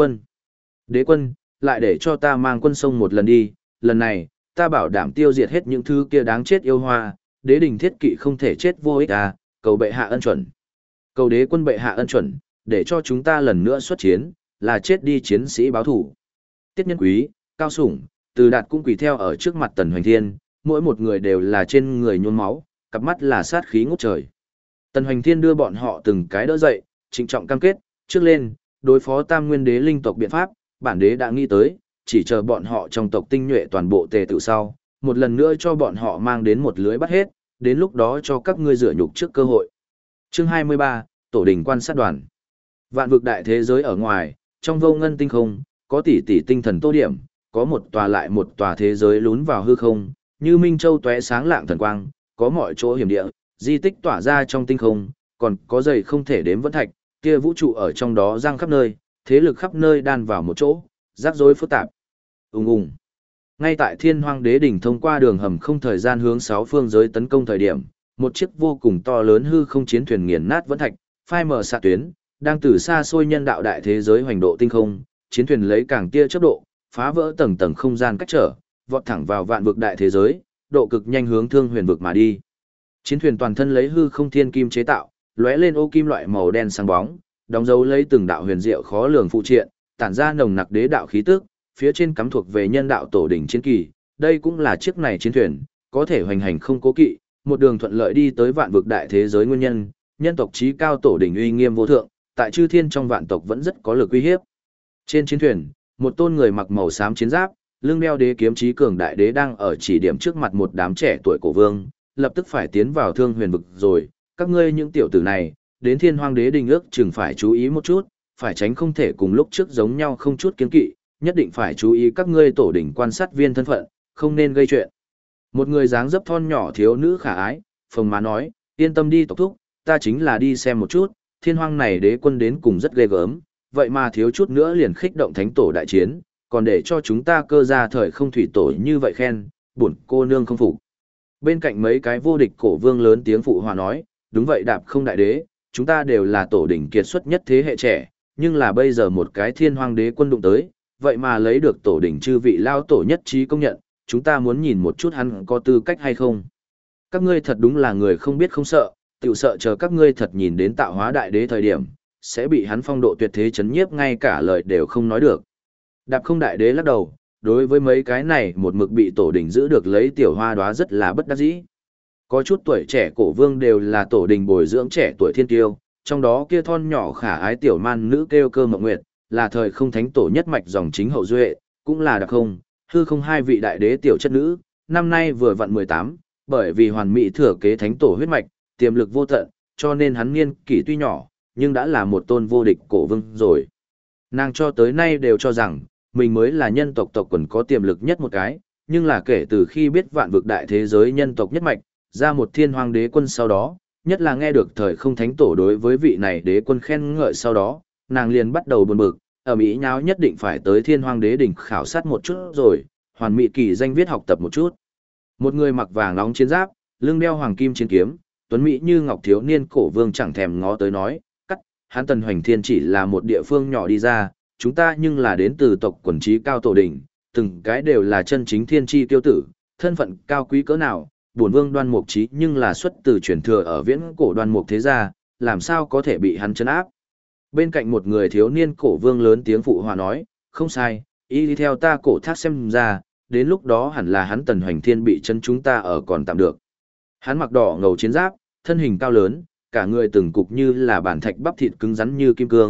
A: đế quân, lại để cho ta mang quân sông một lần đi, lần này, ta bảo đảm tiêu diệt hết những thứ kia đáng chết yêu hoa, đế đình thiết kỵ không thể chết vô ích à, cầu bệ hạ ân chuẩn. Cầu đế quân bệ hạ ân chuẩn, để cho chúng ta lần nữa xuất chiến, là chết đi chiến sĩ báo thủ. Tiết Nhân Quý, Cao Sủng, Từ Đạt cũng quỳ theo ở trước mặt Tần Hoành Thiên, mỗi một người đều là trên người nhuốm máu, cặp mắt là sát khí ngút trời. Tần Hoành Thiên đưa bọn họ từng cái đỡ dậy, trịnh trọng cam kết, trước lên, đối phó Tam Nguyên Đế linh tộc biện pháp, bản đế đã nghĩ tới, chỉ chờ bọn họ trong tộc tinh nhuệ toàn bộ tề tự sau, một lần nữa cho bọn họ mang đến một lưới bắt hết, đến lúc đó cho các ngươi rửa nhục trước cơ hội. Chương 23, Tổ đình quan sát đoàn. Vạn vực đại thế giới ở ngoài, trong vô ngân tinh không, có tỷ tỷ tinh thần tô điểm, có một tòa lại một tòa thế giới lún vào hư không, như Minh Châu tóe sáng lạng thần quang, có mọi chỗ hiểm địa, di tích tỏa ra trong tinh không, còn có dày không thể đếm vẫn thạch, kia vũ trụ ở trong đó giăng khắp nơi, thế lực khắp nơi đan vào một chỗ, rắc rối phức tạp. Ùng ùng. Ngay tại Thiên Hoang Đế đỉnh thông qua đường hầm không thời gian hướng 6 phương giới tấn công thời điểm, một chiếc vô cùng to lớn hư không chiến thuyền nghiền nát vẫn thạch, phai mờ xạ tuyến, đang từ xa xôi nhân đạo đại thế giới hoành độ tinh không, chiến thuyền lấy càng tia chớp độ, phá vỡ tầng tầng không gian cách trở, vọt thẳng vào vạn vực đại thế giới, độ cực nhanh hướng Thương Huyền vực mà đi. Chiến thuyền toàn thân lấy hư không thiên kim chế tạo, lóe lên ô kim loại màu đen sáng bóng, đóng dấu lấy từng đạo huyền diệu khó lường phụ triện, tản ra nồng nặc đế đạo khí tức, phía trên cắm thuộc về nhân đạo tổ đỉnh chiến kỳ, đây cũng là chiếc này chiến thuyền, có thể hoành hành không cố kỵ, một đường thuận lợi đi tới vạn vực đại thế giới nguyên nhân, nhân tộc chí cao tổ đỉnh uy nghiêm vô thượng, tại chư thiên trong vạn tộc vẫn rất có lực uy hiếp. Trên chiến thuyền, một tôn người mặc màu xám chiến giáp, lưng đeo đế kiếm chí cường đại đế đang ở chỉ điểm trước mặt một đám trẻ tuổi cổ vương, lập tức phải tiến vào Thương Huyền vực rồi, các ngươi những tiểu tử này, đến Thiên Hoang Đế đình ước chừng phải chú ý một chút, phải tránh không thể cùng lúc trước giống nhau không chút kiêng kỵ, nhất định phải chú ý các ngươi tổ đỉnh quan sát viên thân phận, không nên gây chuyện. Một người dáng dấp thon nhỏ thiếu nữ khả ái, phồng má nói, yên tâm đi tộc thúc, ta chính là đi xem một chút, Thiên Hoang này đế quân đến cùng rất ghê gớm, vậy mà thiếu chút nữa liền khích động thánh tổ đại chiến, còn để cho chúng ta cơ ra thời không thủy tổ như vậy khen, buồn cô nương không phục. Bên cạnh mấy cái vô địch cổ vương lớn tiếng phụ hòa nói, đúng vậy đạp không đại đế, chúng ta đều là tổ đỉnh kiệt xuất nhất thế hệ trẻ, nhưng là bây giờ một cái Thiên Hoang đế quân đụng tới, vậy mà lấy được tổ đỉnh chư vị lao tổ nhất trí công nhận, chúng ta muốn nhìn một chút hắn có tư cách hay không. Các ngươi thật đúng là người không biết không sợ, tiểu sợ chờ các ngươi thật nhìn đến tạo hóa đại đế thời điểm, sẽ bị hắn phong độ tuyệt thế chấn nhiếp ngay cả lời đều không nói được. Đạp không đại đế lắc đầu, đối với mấy cái này một mực bị tổ đỉnh giữ được lấy tiểu hoa đoá rất là bất đắc dĩ. Có chút tuổi trẻ cổ vương đều là tổ đình bồi dưỡng trẻ tuổi thiên tiêu, trong đó kia thon nhỏ khả ái tiểu man nữ kêu Cơ Mộng Nguyệt, là thời không thánh tổ nhất mạch dòng chính hậu duệ, cũng là đặc không, hư không hai vị đại đế tiểu chất nữ, năm nay vừa vặn 18, bởi vì hoàn mỹ thừa kế thánh tổ huyết mạch, tiềm lực vô tận, cho nên hắn niên kỷ tuy nhỏ, nhưng đã là một tôn vô địch cổ vương rồi. Nàng cho tới nay đều cho rằng, mình mới là nhân tộc tộc quần có tiềm lực nhất một cái, nhưng là kể từ khi biết vạn vực đại thế giới nhân tộc nhất mạch, ra một Thiên Hoang đế quân sau đó, nhất là nghe được thời không thánh tổ đối với vị này đế quân khen ngợi sau đó, nàng liền bắt đầu buồn bực, ở Mỹ nháo nhất định phải tới Thiên Hoang đế đỉnh khảo sát một chút rồi, hoàn mỹ kỳ danh viết học tập một chút. Một người mặc vàng nóng chiến giáp, lưng đeo hoàng kim chiến kiếm, tuấn mỹ như ngọc thiếu niên cổ vương chẳng thèm ngó tới nói, cắt, hắn Tần Hoành Thiên chỉ là một địa phương nhỏ đi ra, chúng ta nhưng là đến từ tộc quần trí cao tổ đỉnh, từng cái đều là chân chính thiên chi tiêu tử, thân phận cao quý cỡ nào, bổn vương Đoan Mục Chí nhưng là xuất từ truyền thừa ở viễn cổ Đoan Mục thế gia, làm sao có thể bị hắn trấn áp. Bên cạnh một người thiếu niên cổ vương lớn tiếng phụ hòa nói, không sai, y đi theo ta cổ thác xem ra, đến lúc đó hẳn là hắn Tần Hoành Thiên bị chân chúng ta ở còn tạm được. Hắn mặc đỏ ngầu chiến giáp, thân hình cao lớn, cả người từng cục như là bản thạch bắp thịt cứng rắn như kim cương,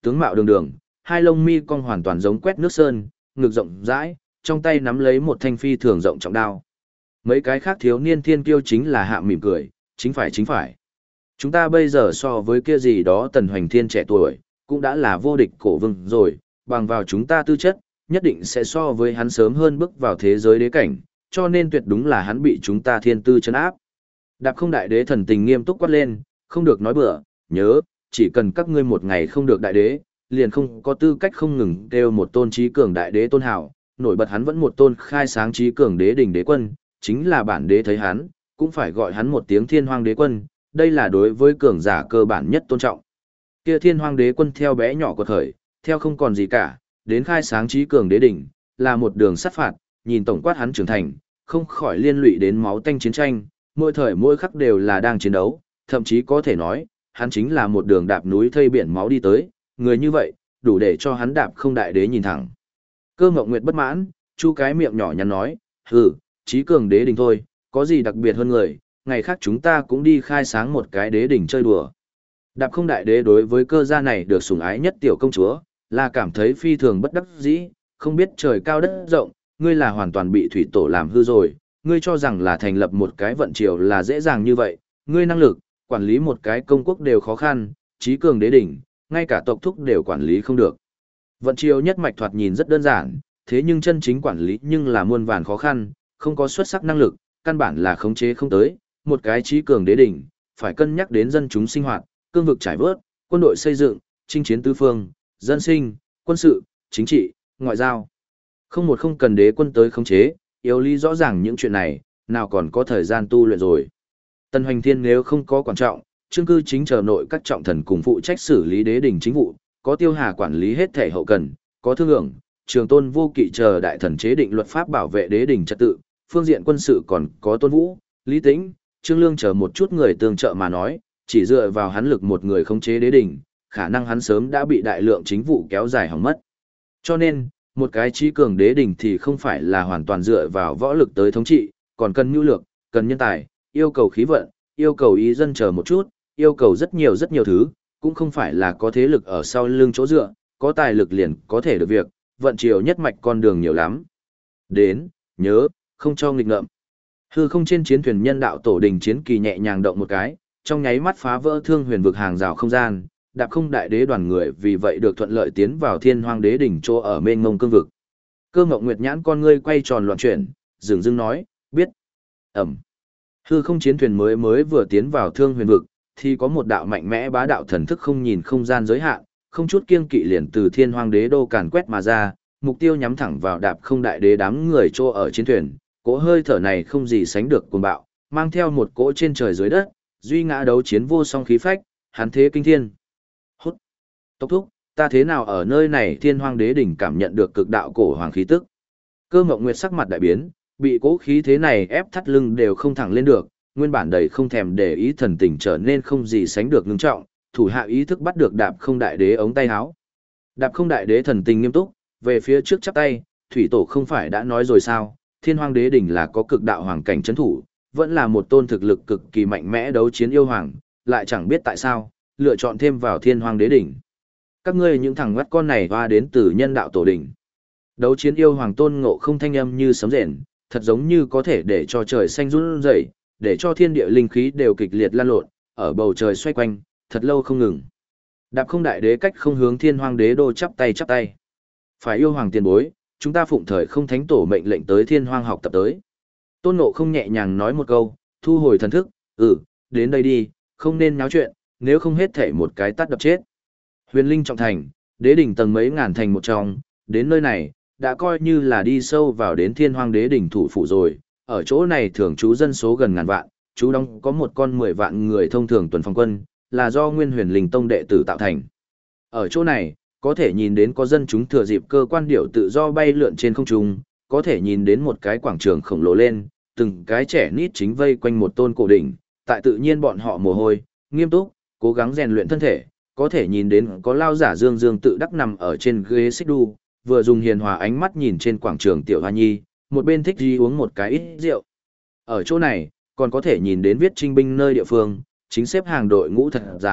A: tướng mạo đường đường, hai lông mi cong hoàn toàn giống quét nước sơn, ngực rộng rãi, trong tay nắm lấy một thanh phi thường rộng trọng đao. Mấy cái khác thiếu niên thiên kiêu chính là hạ mỉm cười, chính phải. Chúng ta bây giờ so với kia gì đó Tần Hoành Thiên trẻ tuổi, cũng đã là vô địch cổ vương rồi, bằng vào chúng ta tư chất, nhất định sẽ so với hắn sớm hơn bước vào thế giới đế cảnh, cho nên tuyệt đúng là hắn bị chúng ta thiên tư trấn áp. Đạp Không đại đế thần tình nghiêm túc quát lên, không được nói bừa, nhớ, chỉ cần các ngươi một ngày không được đại đế, liền không có tư cách không ngừng kêu một tôn trí cường đại đế tôn hảo, nổi bật hắn vẫn một tôn khai sáng trí cường đế đỉnh đế quân, chính là bản đế thấy hắn, cũng phải gọi hắn một tiếng Thiên Hoang đế quân, đây là đối với cường giả cơ bản nhất tôn trọng. Kia Thiên Hoang đế quân theo bé nhỏ quật khởi, theo không còn gì cả, đến khai sáng trí cường đế đỉnh, là một đường sát phạt, nhìn tổng quát hắn trưởng thành, không khỏi liên lụy đến máu tanh chiến tranh, mỗi thời mỗi khắc đều là đang chiến đấu, thậm chí có thể nói, hắn chính là một đường đạp núi thây biển máu đi tới, người như vậy, đủ để cho hắn Đạp Không đại đế nhìn thẳng. Cơ Ngọc Nguyệt bất mãn, chu cái miệng nhỏ nhắn nói, hừ, trí cường đế đỉnh thôi, có gì đặc biệt hơn người, ngày khác chúng ta cũng đi khai sáng một cái đế đỉnh chơi đùa. Đạp Không đại đế đối với cơ gia này được sủng ái nhất tiểu công chúa, là cảm thấy phi thường bất đắc dĩ, không biết trời cao đất rộng, ngươi là hoàn toàn bị thủy tổ làm hư rồi, ngươi cho rằng là thành lập một cái vận triều là dễ dàng như vậy, ngươi năng lực, quản lý một cái công quốc đều khó khăn, trí cường đế đỉnh, ngay cả tộc thúc đều quản lý không được. Vận triều nhất mạch thoạt nhìn rất đơn giản, thế nhưng chân chính quản lý nhưng là muôn vàn khó khăn, không có xuất sắc năng lực, căn bản là khống chế không tới, một cái trí cường đế đỉnh, phải cân nhắc đến dân chúng sinh hoạt, cương vực trải vớt, quân đội xây dựng, chinh chiến tứ phương, dân sinh, quân sự, chính trị, ngoại giao. Không cần đế quân tới khống chế, yếu lý rõ ràng những chuyện này, nào còn có thời gian tu luyện rồi. Tần Hoành Thiên nếu không có quan trọng, chương cư chính chờ nội các trọng thần cùng phụ trách xử lý đế đình chính vụ, có Tiêu Hà quản lý hết thể hậu cần, có Thương Ưởng, Trường Tôn Vô Kỵ chờ đại thần chế định luật pháp bảo vệ đế đình trật tự, phương diện quân sự còn có Tôn Vũ, Lý Tĩnh, Trương Lương chờ một chút người tương trợ mà nói, chỉ dựa vào hắn lực một người khống chế đế đình, khả năng hắn sớm đã bị đại lượng chính vụ kéo dài hỏng mất. Cho nên, một cái trí cường đế đình thì không phải là hoàn toàn dựa vào võ lực tới thống trị, còn cần nhu lược, cần nhân tài, yêu cầu khí vận, yêu cầu ý dân chờ một chút, yêu cầu rất nhiều thứ, cũng không phải là có thế lực ở sau lưng chỗ dựa, có tài lực liền có thể được việc, vận triều nhất mạch con đường nhiều lắm. Đến, nhớ, không cho nghịch ngợm. Hư không trên chiến thuyền nhân đạo tổ đình chiến kỳ nhẹ nhàng động một cái, trong nháy mắt phá vỡ Thương Huyền vực hàng rào không gian, Đạp Không đại đế đoàn người vì vậy được thuận lợi tiến vào Thiên Hoang đế đỉnh chỗ ở mênh mông cương vực. Cơ Ngọc Nguyệt nhãn con ngươi quay tròn loạn chuyển, dừng dưng nói, biết. Ẩm. Hư không chiến thuyền mới vừa tiến vào Thương Huyền vực, thì có một đạo mạnh mẽ bá đạo thần thức không nhìn không gian giới hạn, không chút kiêng kỵ liền từ Thiên Hoang đế đô càn quét mà ra, mục tiêu nhắm thẳng vào Đạp Không đại đế đám người chỗ ở chiến thuyền. Cỗ hơi thở này không gì sánh được cuồng bạo, mang theo một cỗ trên trời dưới đất, duy ngã đấu chiến vô song khí phách, hán thế kinh thiên. Hút. Tốc thúc, ta thế nào ở nơi này Thiên Hoang đế đỉnh cảm nhận được cực đạo cổ hoàng khí tức. Cơ Ngọc Nguyệt sắc mặt đại biến, bị cỗ khí thế này ép thắt lưng đều không thẳng lên được, nguyên bản đầy không thèm để ý thần tình trở nên không gì sánh được ngưng trọng, thủ hạ ý thức bắt được Đạp Không đại đế ống tay áo. Đạp Không đại đế thần tình nghiêm túc, về phía trước chắp tay, thủy tổ không phải đã nói rồi sao, Thiên Hoang đế đỉnh là có cực đạo hoàng cảnh trấn thủ, vẫn là một tôn thực lực cực kỳ mạnh mẽ đấu chiến yêu hoàng, lại chẳng biết tại sao, lựa chọn thêm vào Thiên Hoang đế đỉnh. Các ngươi những thằng ngắt con này hoa đến từ nhân đạo tổ đỉnh. Đấu chiến yêu hoàng Tôn Ngộ Không thanh âm như sấm rền, thật giống như có thể để cho trời xanh run rẩy, để cho thiên địa linh khí đều kịch liệt lan lộn, ở bầu trời xoay quanh, thật lâu không ngừng. Đạp Không đại đế cách không hướng Thiên Hoang đế đô chắp tay. Phải yêu hoàng tiền bối, chúng ta phụng thời không thánh tổ mệnh lệnh tới Thiên Hoang học tập tới. Tôn Ngộ Không nhẹ nhàng nói một câu, thu hồi thần thức, đến đây đi, không nên náo chuyện, nếu không hết thể một cái tát đập chết. Huyền Linh trọng thành, đế đỉnh tầng mấy ngàn thành một trong, đến nơi này, đã coi như là đi sâu vào đến Thiên Hoang đế đỉnh thủ phủ rồi, ở chỗ này thường trú dân số gần ngàn vạn, trú đóng có một con 10 vạn người thông thường tuần phòng quân, là do Nguyên Huyền Linh Tông đệ tử tạo thành. Ở chỗ này, có thể nhìn đến có dân chúng thừa dịp cơ quan điểu tự do bay lượn trên không trung, có thể nhìn đến một cái quảng trường khổng lồ lên, từng cái trẻ nít chính vây quanh một tôn cổ đỉnh, tại tự nhiên bọn họ mồ hôi, nghiêm túc, cố gắng rèn luyện thân thể, có thể nhìn đến có lao giả Dương Dương tự đắc nằm ở trên ghế xích đu, vừa dùng hiền hòa ánh mắt nhìn trên quảng trường tiểu hoa nhi, một bên thích đi uống một cái ít rượu. Ở chỗ này, còn có thể nhìn đến viết trinh binh nơi địa phương, chính xếp hàng đội ngũ thật dài,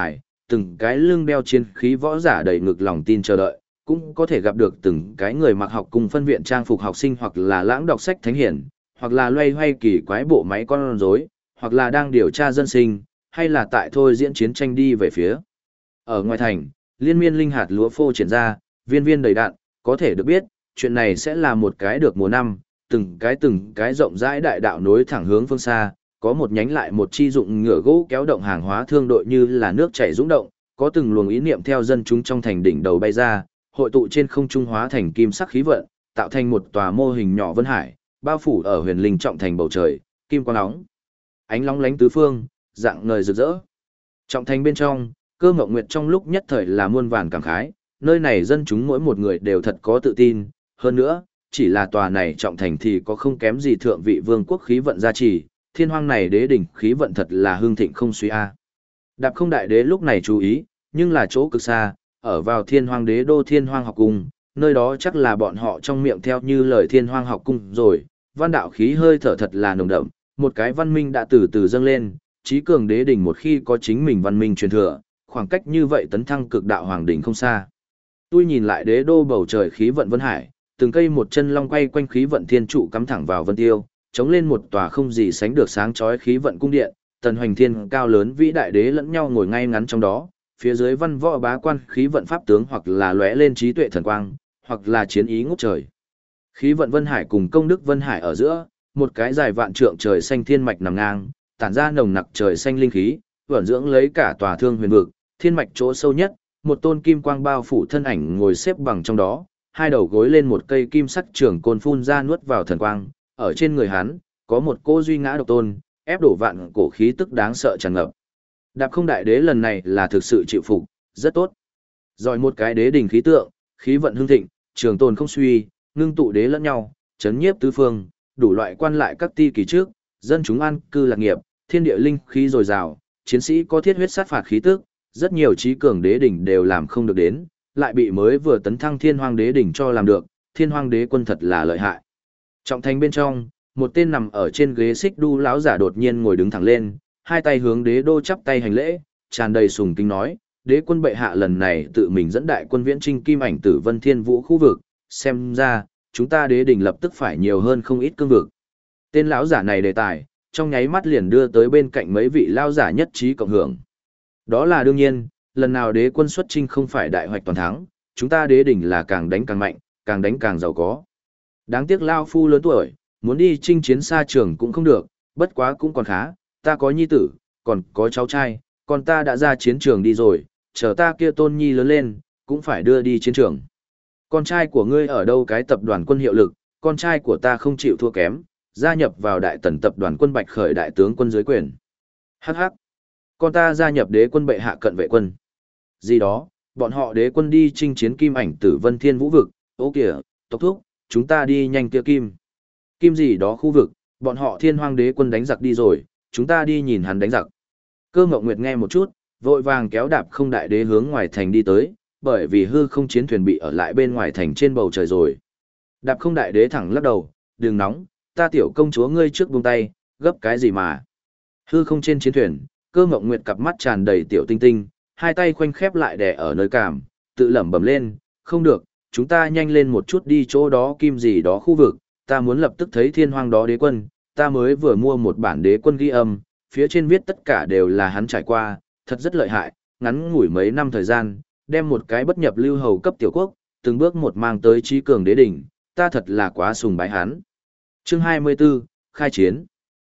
A: từng cái lưng đeo chiến khí võ giả đầy ngực lòng tin chờ đợi, cũng có thể gặp được từng cái người mặc học cùng phân viện trang phục học sinh hoặc là lãng đọc sách thánh hiển, hoặc là loay hoay kỳ quái bộ máy con rối, hoặc là đang điều tra dân sinh, hay là tại thôi diễn chiến tranh đi về phía. Ở ngoài thành, liên miên linh hạt lúa phô triển ra, viên viên đầy đạn, có thể được biết, chuyện này sẽ là một cái được mùa năm, từng cái rộng rãi đại đạo nối thẳng hướng phương xa, có một nhánh lại một chi dụng ngựa gỗ kéo động hàng hóa thương đội như là nước chảy dũng động, có từng luồng ý niệm theo dân chúng trong thành đỉnh đầu bay ra, hội tụ trên không trung hóa thành kim sắc khí vận, tạo thành một tòa mô hình nhỏ vân hải, bao phủ ở huyền linh trọng thành bầu trời, kim quang nóng, ánh long lánh tứ phương, dạng ngời rực rỡ. Trọng thành bên trong, Cơ Ngọc Nguyệt trong lúc nhất thời là muôn vàn cảm khái, nơi này dân chúng mỗi một người đều thật có tự tin, hơn nữa, chỉ là tòa này trọng thành thì có không kém gì thượng vị vương quốc khí vận gia trì, thiên hoang này đế đỉnh khí vận thật là hương thịnh không suy a. Đạp Không đại đế lúc này chú ý, nhưng là chỗ cực xa, ở vào thiên hoang đế đô thiên hoang học cung, nơi đó chắc là bọn họ trong miệng theo như lời thiên hoang học cung rồi, văn đạo khí hơi thở thật là nồng đậm, một cái văn minh đã từ từ dâng lên, trí cường đế đỉnh một khi có chính mình văn minh truyền thừa, khoảng cách như vậy tấn thăng cực đạo hoàng đỉnh không xa. Tôi nhìn lại đế đô bầu trời khí vận vân hải, từng cây một chân long quay quanh khí vận thiên trụ cắm thẳng vào vân tiêu, chống lên một tòa không gì sánh được sáng chói khí vận cung điện, tần hoành thiên cao lớn vĩ đại đế lẫn nhau ngồi ngay ngắn trong đó, phía dưới văn võ bá quan khí vận pháp tướng hoặc là lóe lên trí tuệ thần quang, hoặc là chiến ý ngút trời. Khí vận vân hải cùng công đức vân hải ở giữa, một cái dài vạn trượng trời xanh thiên mạch nằm ngang, tản ra nồng nặc trời xanh linh khí, vẩn dưỡng lấy cả tòa thương huyền vực, thiên mạch chỗ sâu nhất, một tôn kim quang bao phủ thân ảnh ngồi xếp bằng trong đó, hai đầu gối lên một cây kim sắc trường côn phun ra nuốt vào thần quang, ở trên người hắn có một cô duy ngã độc tôn, ép đổ vạn cổ khí tức đáng sợ tràn ngập. Đạp Không đại đế lần này là thực sự chịu phục, rất tốt. Rồi một cái đế đỉnh khí tượng, khí vận hưng thịnh, trường tồn không suy, ngưng tụ đế lẫn nhau, chấn nhiếp tứ phương, đủ loại quan lại các ti kỳ trước, dân chúng an cư lạc nghiệp, thiên địa linh khí dồi dào, chiến sĩ có thiết huyết sát phạt khí tức, rất nhiều trí cường đế đỉnh đều làm không được đến, lại bị mới vừa tấn thăng thiên hoang đế đỉnh cho làm được, thiên hoang đế quân thật là lợi hại. Trọng thành bên trong, một tên nằm ở trên ghế xích đu lão giả đột nhiên ngồi đứng thẳng lên, hai tay hướng đế đô chắp tay hành lễ, tràn đầy sùng kính nói, đế quân bệ hạ lần này tự mình dẫn đại quân viễn trinh kim ảnh tử vân thiên vũ khu vực, xem ra, chúng ta đế đỉnh lập tức phải nhiều hơn không ít cương vực. Tên lão giả này đề tài, trong nháy mắt liền đưa tới bên cạnh mấy vị lão giả nhất trí cộng hưởng. Đó là đương nhiên, lần nào đế quân xuất chinh không phải đại hoạch toàn thắng, chúng ta đế đỉnh là càng đánh càng mạnh, càng đánh càng giàu có. Đáng tiếc lao phu lớn tuổi, muốn đi chinh chiến xa trường cũng không được, bất quá cũng còn khá, ta có nhi tử, còn có cháu trai, còn ta đã ra chiến trường đi rồi, chờ ta kia tôn nhi lớn lên, cũng phải đưa đi chiến trường. Con trai của ngươi ở đâu cái tập đoàn quân hiệu lực, con trai của ta không chịu thua kém, gia nhập vào đại tần tập đoàn quân Bạch Khởi đại tướng quân dưới quyền. Hắc hắc. Con ta gia nhập đế quân bệ hạ cận vệ quân. Gì đó, bọn họ đế quân đi chinh chiến kim ảnh tử vân thiên vũ vực, ô kìa, tộc thúc, chúng ta đi nhanh kia kim. Kim gì đó khu vực, bọn họ thiên hoang đế quân đánh giặc đi rồi, chúng ta đi nhìn hắn đánh giặc. Cơ Ngọc Nguyệt nghe một chút, vội vàng kéo Đạp Không đại đế hướng ngoài thành đi tới, bởi vì hư không chiến thuyền bị ở lại bên ngoài thành trên bầu trời rồi. Đạp Không đại đế thẳng lắc đầu, đừng nóng, ta tiểu công chúa ngươi trước buông tay, gấp cái gì mà. Hư không trên chiến thuyền, Cơ Ngọc Nguyệt cặp mắt tràn đầy tiểu tinh tinh, hai tay khoanh khép lại đè ở nơi cảm, tự lẩm bẩm lên, không được, chúng ta nhanh lên một chút đi chỗ đó kim gì đó khu vực, ta muốn lập tức thấy thiên hoang đó đế quân, ta mới vừa mua một bản đế quân ghi âm, phía trên viết tất cả đều là hắn trải qua, thật rất lợi hại, ngắn ngủi mấy năm thời gian, đem một cái bất nhập lưu hầu cấp tiểu quốc, từng bước một mang tới trí cường đế đỉnh, ta thật là quá sùng bái hắn. Chương 24, khai chiến.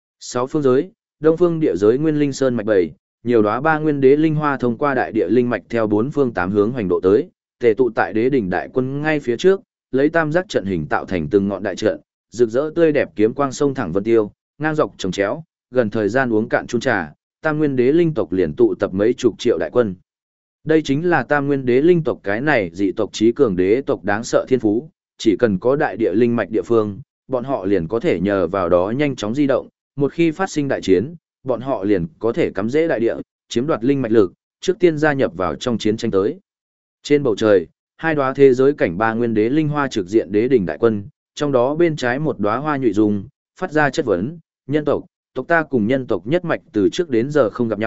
A: 6 phương giới, Đông phương địa giới Nguyên Linh Sơn mạch 7, nhiều đóa ba nguyên đế linh hoa thông qua đại địa linh mạch theo 4 phương 8 hướng hoành độ tới, tề tụ tại đế đỉnh đại quân ngay phía trước, lấy tam giác trận hình tạo thành từng ngọn đại trận, rực rỡ tươi đẹp kiếm quang sông thẳng vân tiêu, ngang dọc trồng chéo, gần thời gian uống cạn chung trà, tam nguyên đế linh tộc liền tụ tập mấy chục triệu đại quân. Đây chính là tam nguyên đế linh tộc cái này dị tộc trí cường đế tộc đáng sợ thiên phú, chỉ cần có đại địa linh mạch địa phương, bọn họ liền có thể nhờ vào đó nhanh chóng di động, một khi phát sinh đại chiến, bọn họ liền có thể cắm rễ đại địa, chiếm đoạt linh mạch lực, trước tiên gia nhập vào trong chiến tranh tới. Trên bầu trời, hai đóa thế giới cảnh ba nguyên đế linh hoa trực diện đế đỉnh đại quân, trong đó bên trái một đóa hoa nhụy dùng, phát ra chất vấn, nhân tộc, tộc ta cùng nhân tộc nhất mạch từ trước đến giờ không gặp nhau,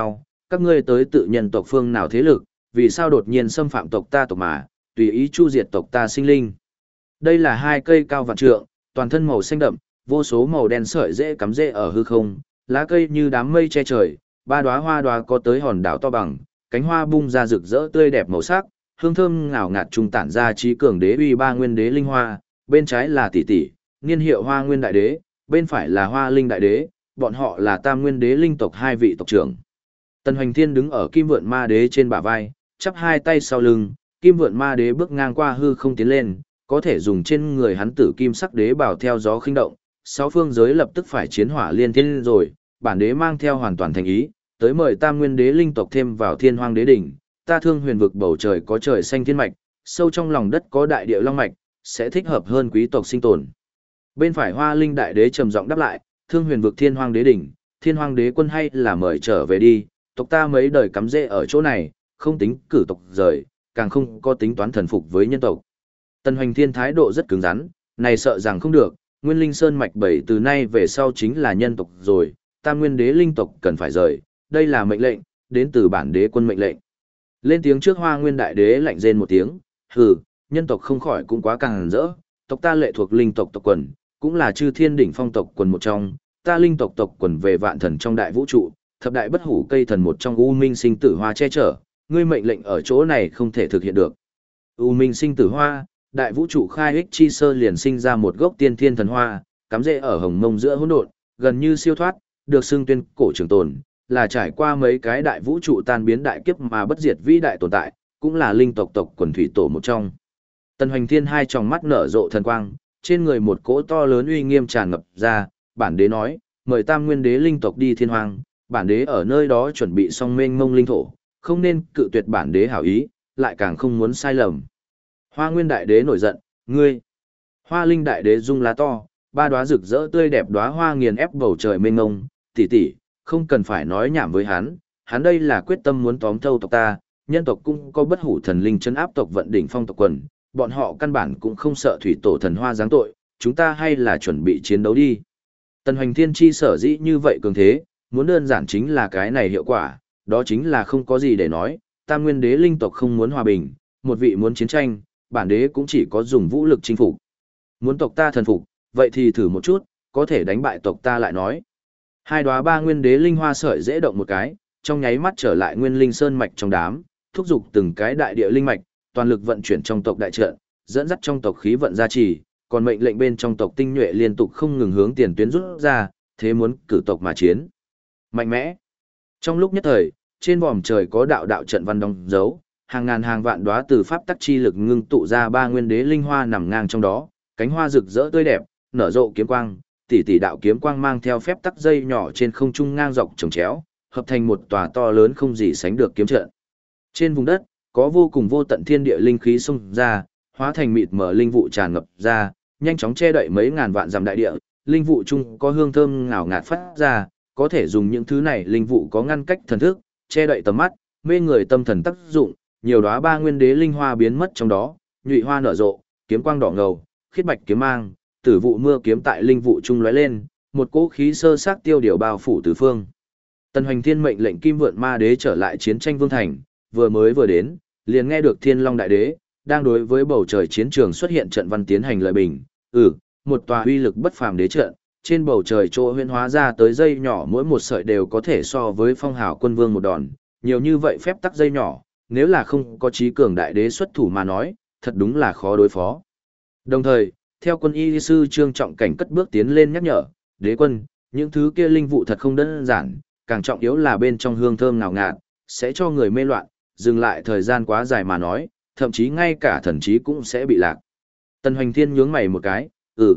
A: các ngươi tới tự nhân tộc phương nào thế lực, vì sao đột nhiên xâm phạm tộc ta tộc mà, tùy ý chu diệt tộc ta sinh linh. Đây là hai cây cao vạn trượng, toàn thân màu xanh đậm, vô số màu đen sợi rễ cắm rễ ở hư không, lá cây như đám mây che trời, ba đóa hoa đóa có tới hòn đảo to bằng, cánh hoa bung ra rực rỡ tươi đẹp màu sắc, hương thơm ngào ngạt trung tản ra trí cường đế uy ba nguyên đế linh hoa, bên trái là tỷ tỷ, niên hiệu Hoa Nguyên đại đế, bên phải là Hoa Linh đại đế, bọn họ là Tam Nguyên đế linh tộc hai vị tộc trưởng. Tần Hoành Thiên đứng ở Kim Vượn Ma đế trên bả vai, chắp hai tay sau lưng, Kim Vượn Ma đế bước ngang qua hư không tiến lên, có thể dùng trên người hắn tử kim sắc đế bảo theo gió khinh động, sáu phương giới lập tức phải chiến hỏa liên thiên rồi, bản đế mang theo hoàn toàn thành ý, tới mời Tam Nguyên đế linh tộc thêm vào Thiên Hoang đế đỉnh, ta Thương Huyền vực bầu trời có trời xanh thiên mạch, sâu trong lòng đất có đại địa long mạch, sẽ thích hợp hơn quý tộc sinh tồn. Bên phải Hoa Linh đại đế trầm giọng đáp lại, Thương Huyền vực Thiên Hoang đế đỉnh, Thiên Hoang đế quân hay là mời trở về đi, tộc ta mấy đời cắm rễ ở chỗ này, không tính cử tộc rời, càng không có tính toán thần phục với nhân tộc. Tần Hoành Thiên thái độ rất cứng rắn, này sợ rằng không được, Nguyên Linh Sơn mạch 7 từ nay về sau chính là nhân tộc rồi, Tam Nguyên đế linh tộc cần phải rời, đây là mệnh lệnh, đến từ bản đế quân mệnh lệnh. Lên tiếng trước Hoa Nguyên đại đế lạnh rên một tiếng, hừ, nhân tộc không khỏi cũng quá càng rỡ, tộc ta lệ thuộc linh tộc tộc quần, cũng là chư thiên đỉnh phong tộc quần một trong, ta linh tộc tộc quần về vạn thần trong đại vũ trụ, thập đại bất hủ cây thần một trong U Minh sinh tử hoa che chở, ngươi mệnh lệnh ở chỗ này không thể thực hiện được. U Minh sinh tử hoa, đại vũ trụ khai ích chi sơ liền sinh ra một gốc tiên thiên thần hoa, cắm rễ ở hồng mông giữa hỗn độn, gần như siêu thoát, được xưng tuyên cổ trường tồn, là trải qua mấy cái đại vũ trụ tan biến đại kiếp mà bất diệt vĩ đại tồn tại, cũng là linh tộc tộc quần thủy tổ một trong. Tần Hoành Thiên hai tròng mắt nở rộ thần quang, trên người một cỗ to lớn uy nghiêm tràn ngập ra, bản đế nói, mời Tam Nguyên đế linh tộc đi Thiên Hoang, bản đế ở nơi đó chuẩn bị xong mênh mông linh thổ, không nên cự tuyệt bản đế hảo ý, lại càng không muốn sai lầm. Hoa Nguyên đại đế nổi giận, ngươi. Hoa Linh đại đế rung lá to, ba đóa rực rỡ tươi đẹp đóa hoa nghiền ép bầu trời mênh mông, tỷ tỷ, không cần phải nói nhảm với hắn đây là quyết tâm muốn tóm thâu tộc ta, nhân tộc cũng có bất hủ thần linh chân áp tộc vận đỉnh phong tộc quần, bọn họ căn bản cũng không sợ thủy tổ thần hoa giáng tội, chúng ta hay là chuẩn bị chiến đấu đi. Tần Hoành Thiên chi sở dĩ như vậy cường thế, muốn đơn giản chính là cái này hiệu quả, đó chính là không có gì để nói, Tam Nguyên đế linh tộc không muốn hòa bình, một vị muốn chiến tranh, bản đế cũng chỉ có dùng vũ lực chinh phục. Muốn tộc ta thần phục, vậy thì thử một chút, có thể đánh bại tộc ta lại nói. Hai đóa ba nguyên đế linh hoa sợi dễ động một cái, trong nháy mắt trở lại nguyên linh sơn mạch trong đám, thúc giục từng cái đại địa linh mạch, toàn lực vận chuyển trong tộc đại trận, dẫn dắt trong tộc khí vận gia trì, còn mệnh lệnh bên trong tộc tinh nhuệ liên tục không ngừng hướng tiền tuyến rút ra, thế muốn cử tộc mà chiến. Mạnh mẽ. Trong lúc nhất thời, trên vòm trời có đạo đạo trận văn đóng dấu, hàng ngàn hàng vạn đóa từ pháp tắc chi lực ngưng tụ ra ba nguyên đế linh hoa nằm ngang trong đó, cánh hoa rực rỡ tươi đẹp, nở rộ kiếm quang, tỷ tỷ đạo kiếm quang mang theo phép tắc dây nhỏ trên không trung ngang dọc chồng chéo, hợp thành một tòa to lớn không gì sánh được kiếm trận. Trên vùng đất, có vô cùng vô tận thiên địa linh khí xông ra, hóa thành mịt mờ linh vụ tràn ngập ra, nhanh chóng che đậy mấy ngàn vạn dặm đại địa, linh vụ chung có hương thơm ngào ngạt phát ra, có thể dùng những thứ này linh vụ có ngăn cách thần thức, che đậy tầm mắt, mê người tâm thần tác dụng, nhiều đóa ba nguyên đế linh hoa biến mất trong đó, nhụy hoa nở rộ, kiếm quang đỏ ngầu, khiết bạch kiếm mang, tử vụ mưa kiếm tại linh vụ trung lóe lên, một cỗ khí sơ xác tiêu điều bao phủ tứ phương. Tần Hoành Thiên mệnh lệnh Kim Vượn Ma đế trở lại chiến tranh vương thành, vừa đến, liền nghe được Thiên Long đại đế đang đối với bầu trời chiến trường xuất hiện trận văn tiến hành lợi bình. Một tòa uy lực bất phàm đế trận, trên bầu trời chỗ huyễn hóa ra tới dây nhỏ mỗi một sợi đều có thể so với phong hào quân vương một đòn, nhiều như vậy phép tắc dây nhỏ, nếu là không có trí cường đại đế xuất thủ mà nói, thật đúng là khó đối phó. Đồng thời, theo quân y sư Trương Trọng Cảnh cất bước tiến lên nhắc nhở, đế quân, những thứ kia linh vụ thật không đơn giản, càng trọng yếu là bên trong hương thơm ngào ngạt, sẽ cho người mê loạn, dừng lại thời gian quá dài mà nói, thậm chí ngay cả thần trí cũng sẽ bị lạc. Tần Hoành Thiên nhướng mày một cái,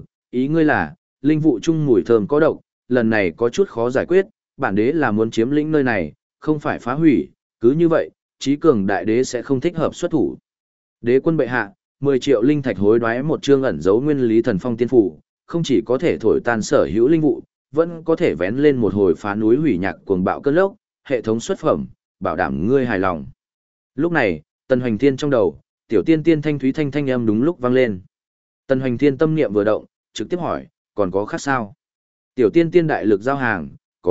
A: ý ngươi là, linh vụ chung mùi thơm có độc, lần này có chút khó giải quyết, bản đế là muốn chiếm lĩnh nơi này, không phải phá hủy, cứ như vậy, trí cường đại đế sẽ không thích hợp xuất thủ. Đế quân bệ hạ, 10 triệu linh thạch hối đoái một chương ẩn dấu nguyên lý thần phong tiên phủ, không chỉ có thể thổi tan sở hữu linh vụ, vẫn có thể vén lên một hồi phá núi hủy nhạc cuồng bạo cơn lốc, hệ thống xuất phẩm, bảo đảm ngươi hài lòng. Lúc này, Tần Hoành Thiên trong đầu, tiểu tiên tiên thanh thúy thanh âm đúng lúc vang lên. Tần Hoành Thiên tâm niệm vừa động, trực tiếp hỏi, còn có khác sao? Tiểu tiên tiên đại lực giao hàng, có,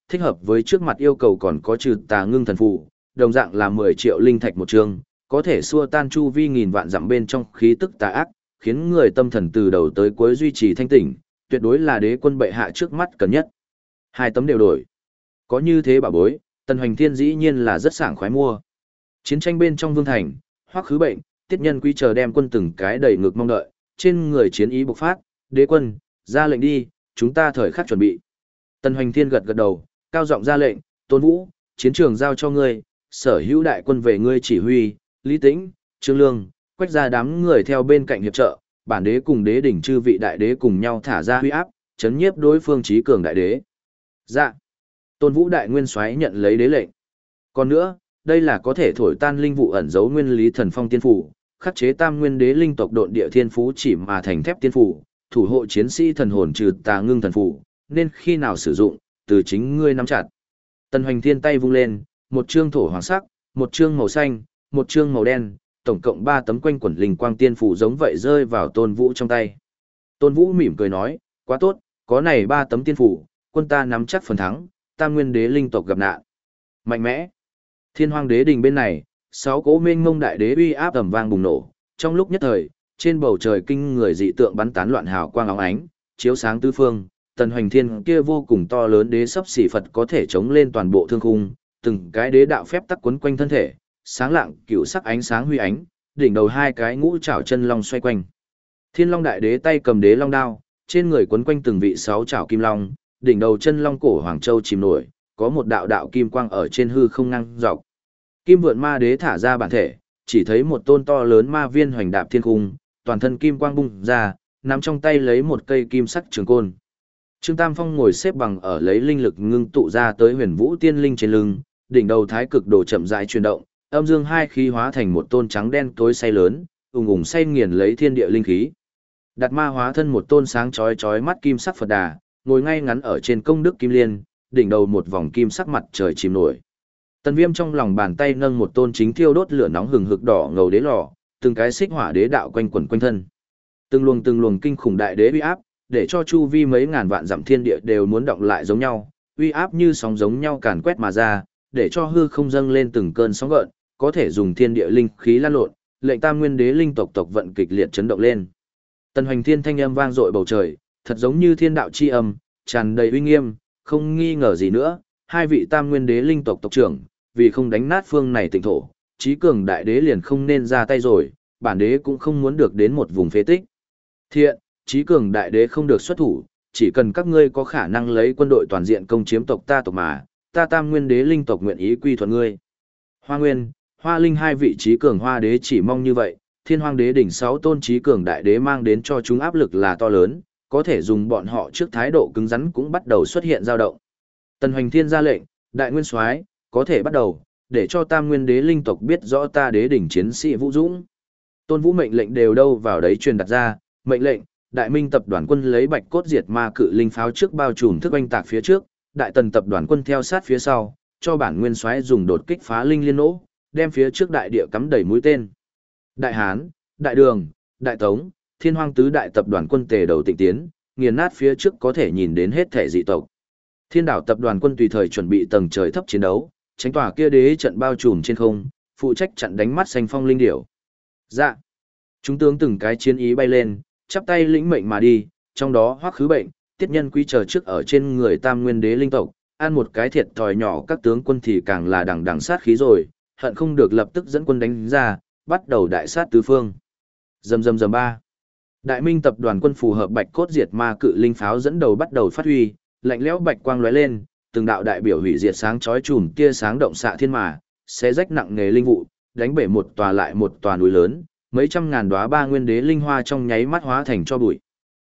A: thích hợp với trước mặt yêu cầu còn có trừ tà ngưng thần phù, đồng dạng là 10 triệu linh thạch một chương, có thể xua tan chu vi nghìn vạn dặm bên trong khí tức tà ác, khiến người tâm thần từ đầu tới cuối duy trì thanh tỉnh, tuyệt đối là đế quân bệ hạ trước mắt cần nhất. Hai tấm đều đổi. Có như thế bảo bối, Tần Hoành Thiên dĩ nhiên là rất sảng khoái mua. Chiến tranh bên trong vương thành, Hoắc Khứ Bệnh, Tiết Nhân Quý chờ đem quân từng cái đầy ngực mong đợi, trên người chiến ý bộc phát, đế quân, ra lệnh đi, chúng ta thời khắc chuẩn bị. Tần Hoành Thiên gật gật đầu, cao giọng ra lệnh, Tôn Vũ, chiến trường giao cho ngươi, sở hữu đại quân về ngươi chỉ huy, Lý Tĩnh, Trương Lương, quách ra đám người theo bên cạnh hiệp trợ, bản đế cùng đế đỉnh chư vị đại đế cùng nhau thả ra huy áp, chấn nhiếp đối phương trí cường đại đế. Dạ. Tôn Vũ đại nguyên soái nhận lấy đế lệnh. Còn nữa, đây là có thể thổi tan linh vụ ẩn giấu nguyên lý thần phong tiên phủ, khắc chế tam nguyên đế linh tộc độn địa thiên phú chỉ mà thành thép tiên phủ, thủ hộ chiến sĩ thần hồn trừ tà ngưng thần phủ, nên khi nào sử dụng, từ chính ngươi nắm chặt. Tần Hoành Thiên tay vung lên, một chương thổ hoàng sắc, một chương màu xanh, một chương màu đen, tổng cộng 3 tấm quanh quẩn linh quang tiên phủ giống vậy rơi vào Tôn Vũ trong tay. Tôn Vũ mỉm cười nói, quá tốt, có này 3 tấm tiên phủ, quân ta nắm chắc phần thắng, tam nguyên đế linh tộc gặp nạn. Mạnh mẽ. Thiên Hoang đế đình bên này, 6 cỗ mênh mông đại đế uy áp ầm vang bùng nổ, trong lúc nhất thời, trên bầu trời kinh người dị tượng bắn tán loạn hào quang óng ánh, chiếu sáng tứ phương. Tần Hoành Thiên kia vô cùng to lớn đế sắp xỉ Phật có thể chống lên toàn bộ thương khung, từng cái đế đạo phép tắc quấn quanh thân thể, sáng lạng cựu sắc ánh sáng huy ánh, đỉnh đầu 2 cái ngũ trảo chân long xoay quanh. Thiên Long đại đế tay cầm đế long đao, trên người quấn quanh từng vị 6 trảo kim long, đỉnh đầu chân long cổ hoàng châu chìm nổi, có một đạo đạo kim quang ở trên hư không ngang dọc. Kim Vượn Ma đế thả ra bản thể, chỉ thấy một tôn to lớn ma viên hoành đạp thiên cung, toàn thân kim quang bung ra, nắm trong tay lấy một cây kim sắc trường côn. Trương Tam Phong ngồi xếp bằng ở lấy linh lực ngưng tụ ra tới Huyền Vũ Tiên Linh trên lưng, đỉnh đầu thái cực đồ chậm rãi chuyển động, âm dương hai khí hóa thành một tôn trắng đen tối say lớn, ùng ùng say nghiền lấy thiên địa linh khí. Đạt Ma hóa thân một tôn sáng chói chói mắt kim sắc Phật Đà, ngồi ngay ngắn ở trên công đức kim liên, đỉnh đầu một vòng kim sắc mặt trời chìm nổi. Tần Viêm trong lòng bàn tay nâng một tôn chính thiêu đốt lửa nóng hừng hực đỏ ngầu đế lò, từng cái xích hỏa đế đạo quanh quẩn quanh thân. Từng luồng kinh khủng đại đế uy áp, để cho chu vi mấy ngàn vạn dặm thiên địa đều muốn động lại giống nhau, uy áp như sóng giống nhau càn quét mà ra, để cho hư không dâng lên từng cơn sóng gợn, có thể dùng thiên địa linh khí lan lộn, lệnh tam nguyên đế linh tộc vận kịch liệt chấn động lên. Tần Hoành Thiên thanh âm vang dội bầu trời, thật giống như thiên đạo chi âm, tràn đầy uy nghiêm, không nghi ngờ gì nữa, 2 vị tam nguyên đế linh tộc tộc trưởng, vì không đánh nát phương này tịnh thổ, chí cường đại đế liền không nên ra tay rồi, bản đế cũng không muốn được đến một vùng phế tích. Thiện, chí cường đại đế không được xuất thủ, chỉ cần các ngươi có khả năng lấy quân đội toàn diện công chiếm tộc ta tộc mà, ta tam nguyên đế linh tộc nguyện ý quy thuận ngươi. Hoa Nguyên, Hoa Linh 2 vị chí cường hoa đế chỉ mong như vậy, Thiên Hoang đế đỉnh 6 tôn chí cường đại đế mang đến cho chúng áp lực là to lớn, có thể dùng bọn họ trước thái độ cứng rắn cũng bắt đầu xuất hiện dao động. Tần Hoành Thiên ra lệnh, đại nguyên soái, có thể bắt đầu, để cho tam nguyên đế linh tộc biết rõ ta đế đỉnh chiến sĩ vũ dũng. Tôn Vũ mệnh lệnh đều đâu vào đấy truyền đặt ra, mệnh lệnh, Đại Minh tập đoàn quân lấy bạch cốt diệt ma cự linh pháo trước bao trùm thức oanh tạc phía trước, Đại Tần tập đoàn quân theo sát phía sau, cho bản nguyên soái dùng đột kích phá linh liên nỗ, đem phía trước đại địa cắm đầy mũi tên. Đại Hán, Đại Đường, Đại Tống, Thiên Hoang tứ đại tập đoàn quân tề đầu tịnh tiến, nghiền nát phía trước có thể nhìn đến hết thể dị tộc. Thiên Đảo tập đoàn quân tùy thời chuẩn bị tầng trời thấp chiến đấu, tránh tỏa kia đế trận bao trùm trên không, phụ trách chặn đánh mắt xanh phong linh điểu. Dạ. Chúng tướng từng cái chiến ý bay lên, chắp tay lĩnh mệnh mà đi, trong đó Hoắc Khứ Bệnh, Tiết Nhân Quý chờ trước ở trên người tam nguyên đế linh tộc, ăn một cái thiệt thòi nhỏ, các tướng quân thì càng là đằng đằng sát khí rồi, hận không được lập tức dẫn quân đánh ra, bắt đầu đại sát tứ phương. Rầm rầm rầm ba. Đại Minh tập đoàn quân phù hợp bạch cốt diệt ma cự linh pháo dẫn đầu bắt đầu phát huy, lạnh lẽo bạch quang lóe lên, từng đạo đại biểu hủy diệt sáng chói chùm tia sáng động xạ thiên mà, xé rách nặng nghề linh vụ, đánh bể một tòa lại một tòa núi lớn, mấy trăm ngàn đóa ba nguyên đế linh hoa trong nháy mắt hóa thành cho bụi.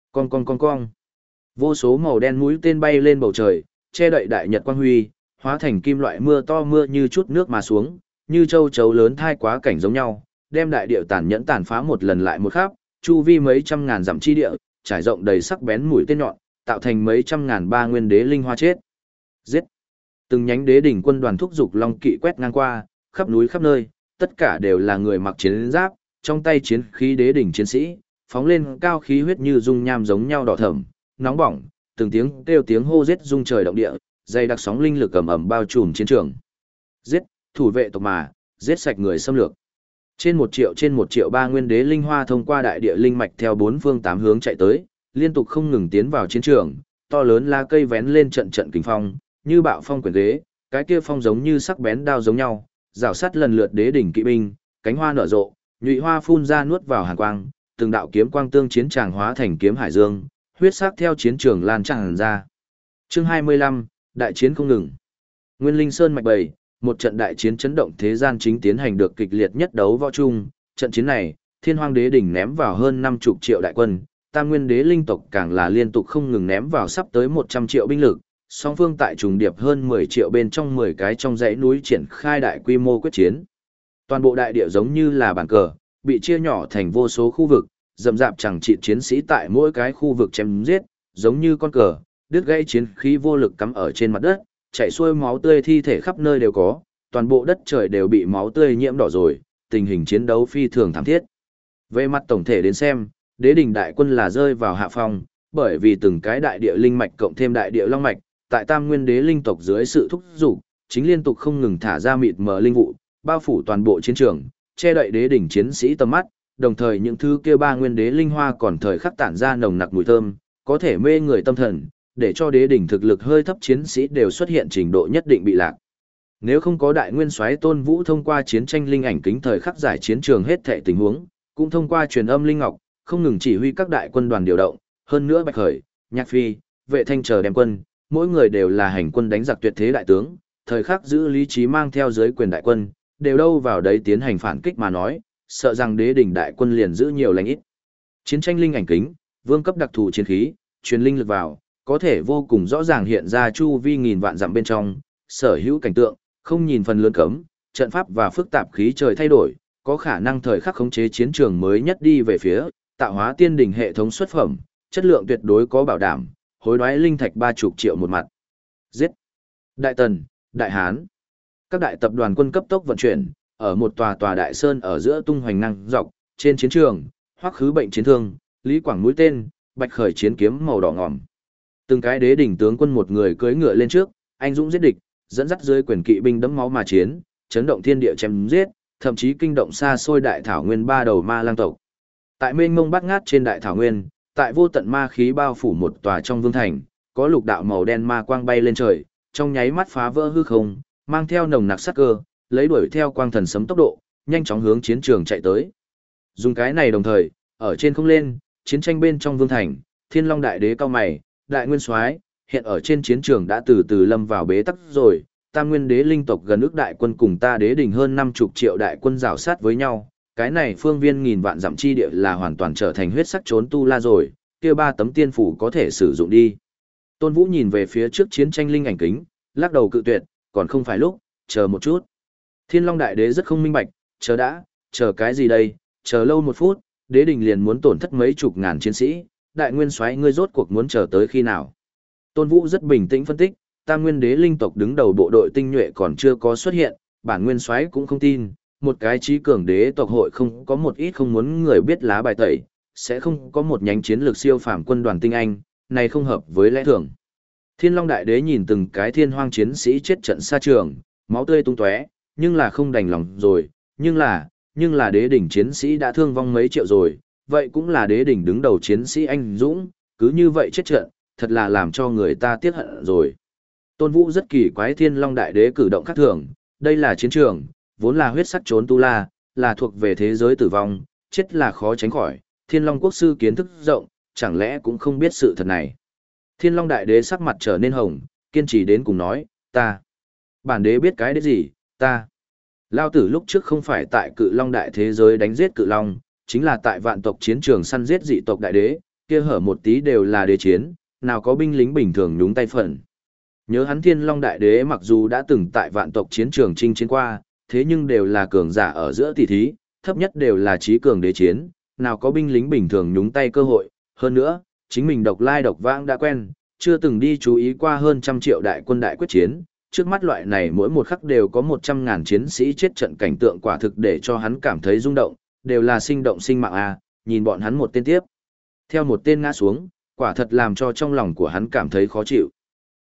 A: Cong. Vô số màu đen mũi tên bay lên bầu trời, che đậy đại nhật quang huy, hóa thành kim loại mưa to mưa như chút nước mà xuống, như châu chấu lớn thai quá cảnh giống nhau, đem đại địa tàn nhẫn tàn phá một lần lại một khắp, chu vi mấy trăm ngàn dặm chi địa, trải rộng đầy sắc bén mũi tên nhọn, tạo thành mấy trăm ngàn ba nguyên đế linh hoa chết. Giết! Từng nhánh đế đỉnh quân đoàn thúc dục long kỵ quét ngang qua, khắp núi khắp nơi, tất cả đều là người mặc chiến giáp, trong tay chiến khí đế đỉnh chiến sĩ, phóng lên cao khí huyết như dung nham giống nhau đỏ thẫm, nóng bỏng, từng tiếng kêu tiếng hô giết rung trời động địa, dày đặc sóng linh lực ầm ầm bao trùm chiến trường. Giết, thủ vệ tộc mà, giết sạch người xâm lược. Trên 1 triệu ba nguyên đế linh hoa thông qua đại địa linh mạch theo 4 phương 8 hướng chạy tới, liên tục không ngừng tiến vào chiến trường, to lớn lá cây vén lên trận trận kình phong, như bạo phong quyển ghế, cái kia phong giống như sắc bén đao giống nhau, rào sắt lần lượt đế đỉnh kỵ binh, cánh hoa nở rộ, nhụy hoa phun ra nuốt vào hàn quang, từng đạo kiếm quang tương chiến tràng hóa thành kiếm hải dương, huyết sắc theo chiến trường lan tràn ra. Chương 25, đại chiến không ngừng. Nguyên Linh Sơn mạch bầy, một trận đại chiến chấn động thế gian chính tiến hành được kịch liệt nhất đấu võ chung, trận chiến này, Thiên Hoang Đế đỉnh ném vào hơn 50 triệu đại quân, Tam Nguyên Đế linh tộc càng là liên tục không ngừng ném vào sắp tới 100 triệu binh lực, song phương tại trùng điệp hơn 10 triệu bên trong 10 cái trong dãy núi triển khai đại quy mô quyết chiến. Toàn bộ đại địa giống như là bàn cờ, bị chia nhỏ thành vô số khu vực, rậm rạp chẳng trị chiến sĩ tại mỗi cái khu vực chém giết, giống như con cờ, đứt gãy chiến khí vô lực cắm ở trên mặt đất, chảy xuôi máu tươi thi thể khắp nơi đều có, toàn bộ đất trời đều bị máu tươi nhiễm đỏ rồi, tình hình chiến đấu phi thường thảm thiết. Về mặt tổng thể đến xem, đế đình đại quân là rơi vào hạ phong, bởi vì từng cái đại địa linh mạch cộng thêm đại địa long mạch, tại Tam Nguyên Đế linh tộc dưới sự thúc giục, chính liên tục không ngừng thả ra mịt mờ linh vụ, bao phủ toàn bộ chiến trường, che đậy đế đỉnh chiến sĩ tầm mắt, đồng thời những thứ kia ba nguyên đế linh hoa còn thời khắc tản ra nồng nặc mùi thơm, có thể mê người tâm thần, để cho đế đỉnh thực lực hơi thấp chiến sĩ đều xuất hiện trình độ nhất định bị lạc. Nếu không có đại nguyên soái Tôn Vũ thông qua chiến tranh linh ảnh kính thời khắc giải chiến trường hết thảy tình huống, cũng thông qua truyền âm linh ngọc, không ngừng chỉ huy các đại quân đoàn điều động, hơn nữa Bạch Khởi, Nhạc Phi, Vệ Thanh chờ đem quân, mỗi người đều là hành quân đánh giặc tuyệt thế đại tướng, thời khắc giữ lý trí mang theo dưới quyền đại quân, đều đâu vào đấy tiến hành phản kích mà nói, sợ rằng đế đỉnh đại quân liền giữ nhiều lành ít. Chiến tranh linh ảnh kính, vương cấp đặc thù chiến khí, truyền linh lực vào, có thể vô cùng rõ ràng hiện ra chu vi nghìn vạn dặm bên trong, sở hữu cảnh tượng, không nhìn phần lớn cấm, trận pháp và phức tạp khí trời thay đổi, có khả năng thời khắc khống chế chiến trường mới nhất đi về phía, tạo hóa tiên đỉnh hệ thống xuất phẩm, chất lượng tuyệt đối có bảo đảm, hối đoái linh thạch 30 triệu một mặt. Giết! Đại Tần, Đại Hán. Các đại tập đoàn quân cấp tốc vận chuyển, ở một tòa đại sơn ở giữa tung hoành năng dọc, trên chiến trường, Hoắc Khứ bệnh chiến thương, Lý Quảng mũi tên, Bạch Khởi chiến kiếm màu đỏ ngòm. Từng cái đế đỉnh tướng quân một người cưỡi ngựa lên trước, anh dũng giết địch, dẫn dắt dưới quyền kỵ binh đẫm máu mà chiến, chấn động thiên địa chém giết, thậm chí kinh động xa xôi đại thảo nguyên ba đầu ma lang tộc. Tại mênh mông bát ngát trên đại thảo nguyên, tại vô tận ma khí bao phủ một tòa trong vương thành, có lục đạo màu đen ma quang bay lên trời, trong nháy mắt phá vỡ hư không, mang theo nồng nặc sát cơ, lấy đuổi theo quang thần sấm tốc độ, nhanh chóng hướng chiến trường chạy tới. Dùng cái này đồng thời, ở trên không lên, chiến tranh bên trong vương thành, Thiên Long đại đế cao mày, đại nguyên soái, hiện ở trên chiến trường đã từ từ lâm vào bế tắc rồi, Tam Nguyên Đế linh tộc gần ước đại quân cùng ta đế đỉnh hơn 50 triệu đại quân rào sát với nhau, cái này phương viên nghìn vạn dặm chi địa là hoàn toàn trở thành huyết sắc trốn tu la rồi, kia 3 tấm tiên phủ có thể sử dụng đi. Tôn Vũ nhìn về phía trước chiến tranh linh ảnh kính, lắc đầu cự tuyệt, còn không phải lúc, chờ một chút. Thiên Long đại đế rất không minh bạch, chờ đã, chờ cái gì đây, chờ lâu một phút, đế đình liền muốn tổn thất mấy chục ngàn chiến sĩ, đại nguyên soái ngươi rốt cuộc muốn chờ tới khi nào. Tôn Vũ rất bình tĩnh phân tích, Tam Nguyên Đế linh tộc đứng đầu bộ đội tinh nhuệ còn chưa có xuất hiện, bản nguyên soái cũng không tin, một cái trí cường đế tộc hội không có một ít không muốn người biết lá bài tẩy, sẽ không có một nhánh chiến lược siêu phàm quân đoàn tinh anh, này không hợp với lẽ thường. Thiên Long đại đế nhìn từng cái thiên hoang chiến sĩ chết trận xa trường, máu tươi tung tóe, nhưng là không đành lòng rồi, nhưng là đế đỉnh chiến sĩ đã thương vong mấy triệu rồi, vậy cũng là đế đỉnh đứng đầu chiến sĩ anh dũng, cứ như vậy chết trận, thật là làm cho người ta tiếc hận rồi. Tôn Vũ rất kỳ quái Thiên Long đại đế cử động khác thường, đây là chiến trường, vốn là huyết sắc trốn tu la, là thuộc về thế giới tử vong, chết là khó tránh khỏi, Thiên Long quốc sư kiến thức rộng, chẳng lẽ cũng không biết sự thật này. Thiên Long đại đế sắc mặt trở nên hồng, kiên trì đến cùng nói, bản đế biết cái đấy gì, Lao tử lúc trước không phải tại cự long đại thế giới đánh giết cự long, chính là tại vạn tộc chiến trường săn giết dị tộc đại đế, kia hở một tí đều là đế chiến, nào có binh lính bình thường nhúng tay phần. Nhớ hắn Thiên Long đại đế mặc dù đã từng tại vạn tộc chiến trường chinh chiến qua, thế nhưng đều là cường giả ở giữa tỷ thí, thấp nhất đều là trí cường đế chiến, nào có binh lính bình thường nhúng tay cơ hội, hơn nữa, chính mình độc lai độc vãng đã quen, chưa từng đi chú ý qua hơn 100 triệu đại quân đại quyết chiến, trước mắt loại này mỗi một khắc đều có 100.000 chiến sĩ chết trận cảnh tượng quả thực để cho hắn cảm thấy rung động, đều là sinh động sinh mạng a, nhìn bọn hắn một tên tiếp theo một tên ngã xuống, quả thật làm cho trong lòng của hắn cảm thấy khó chịu.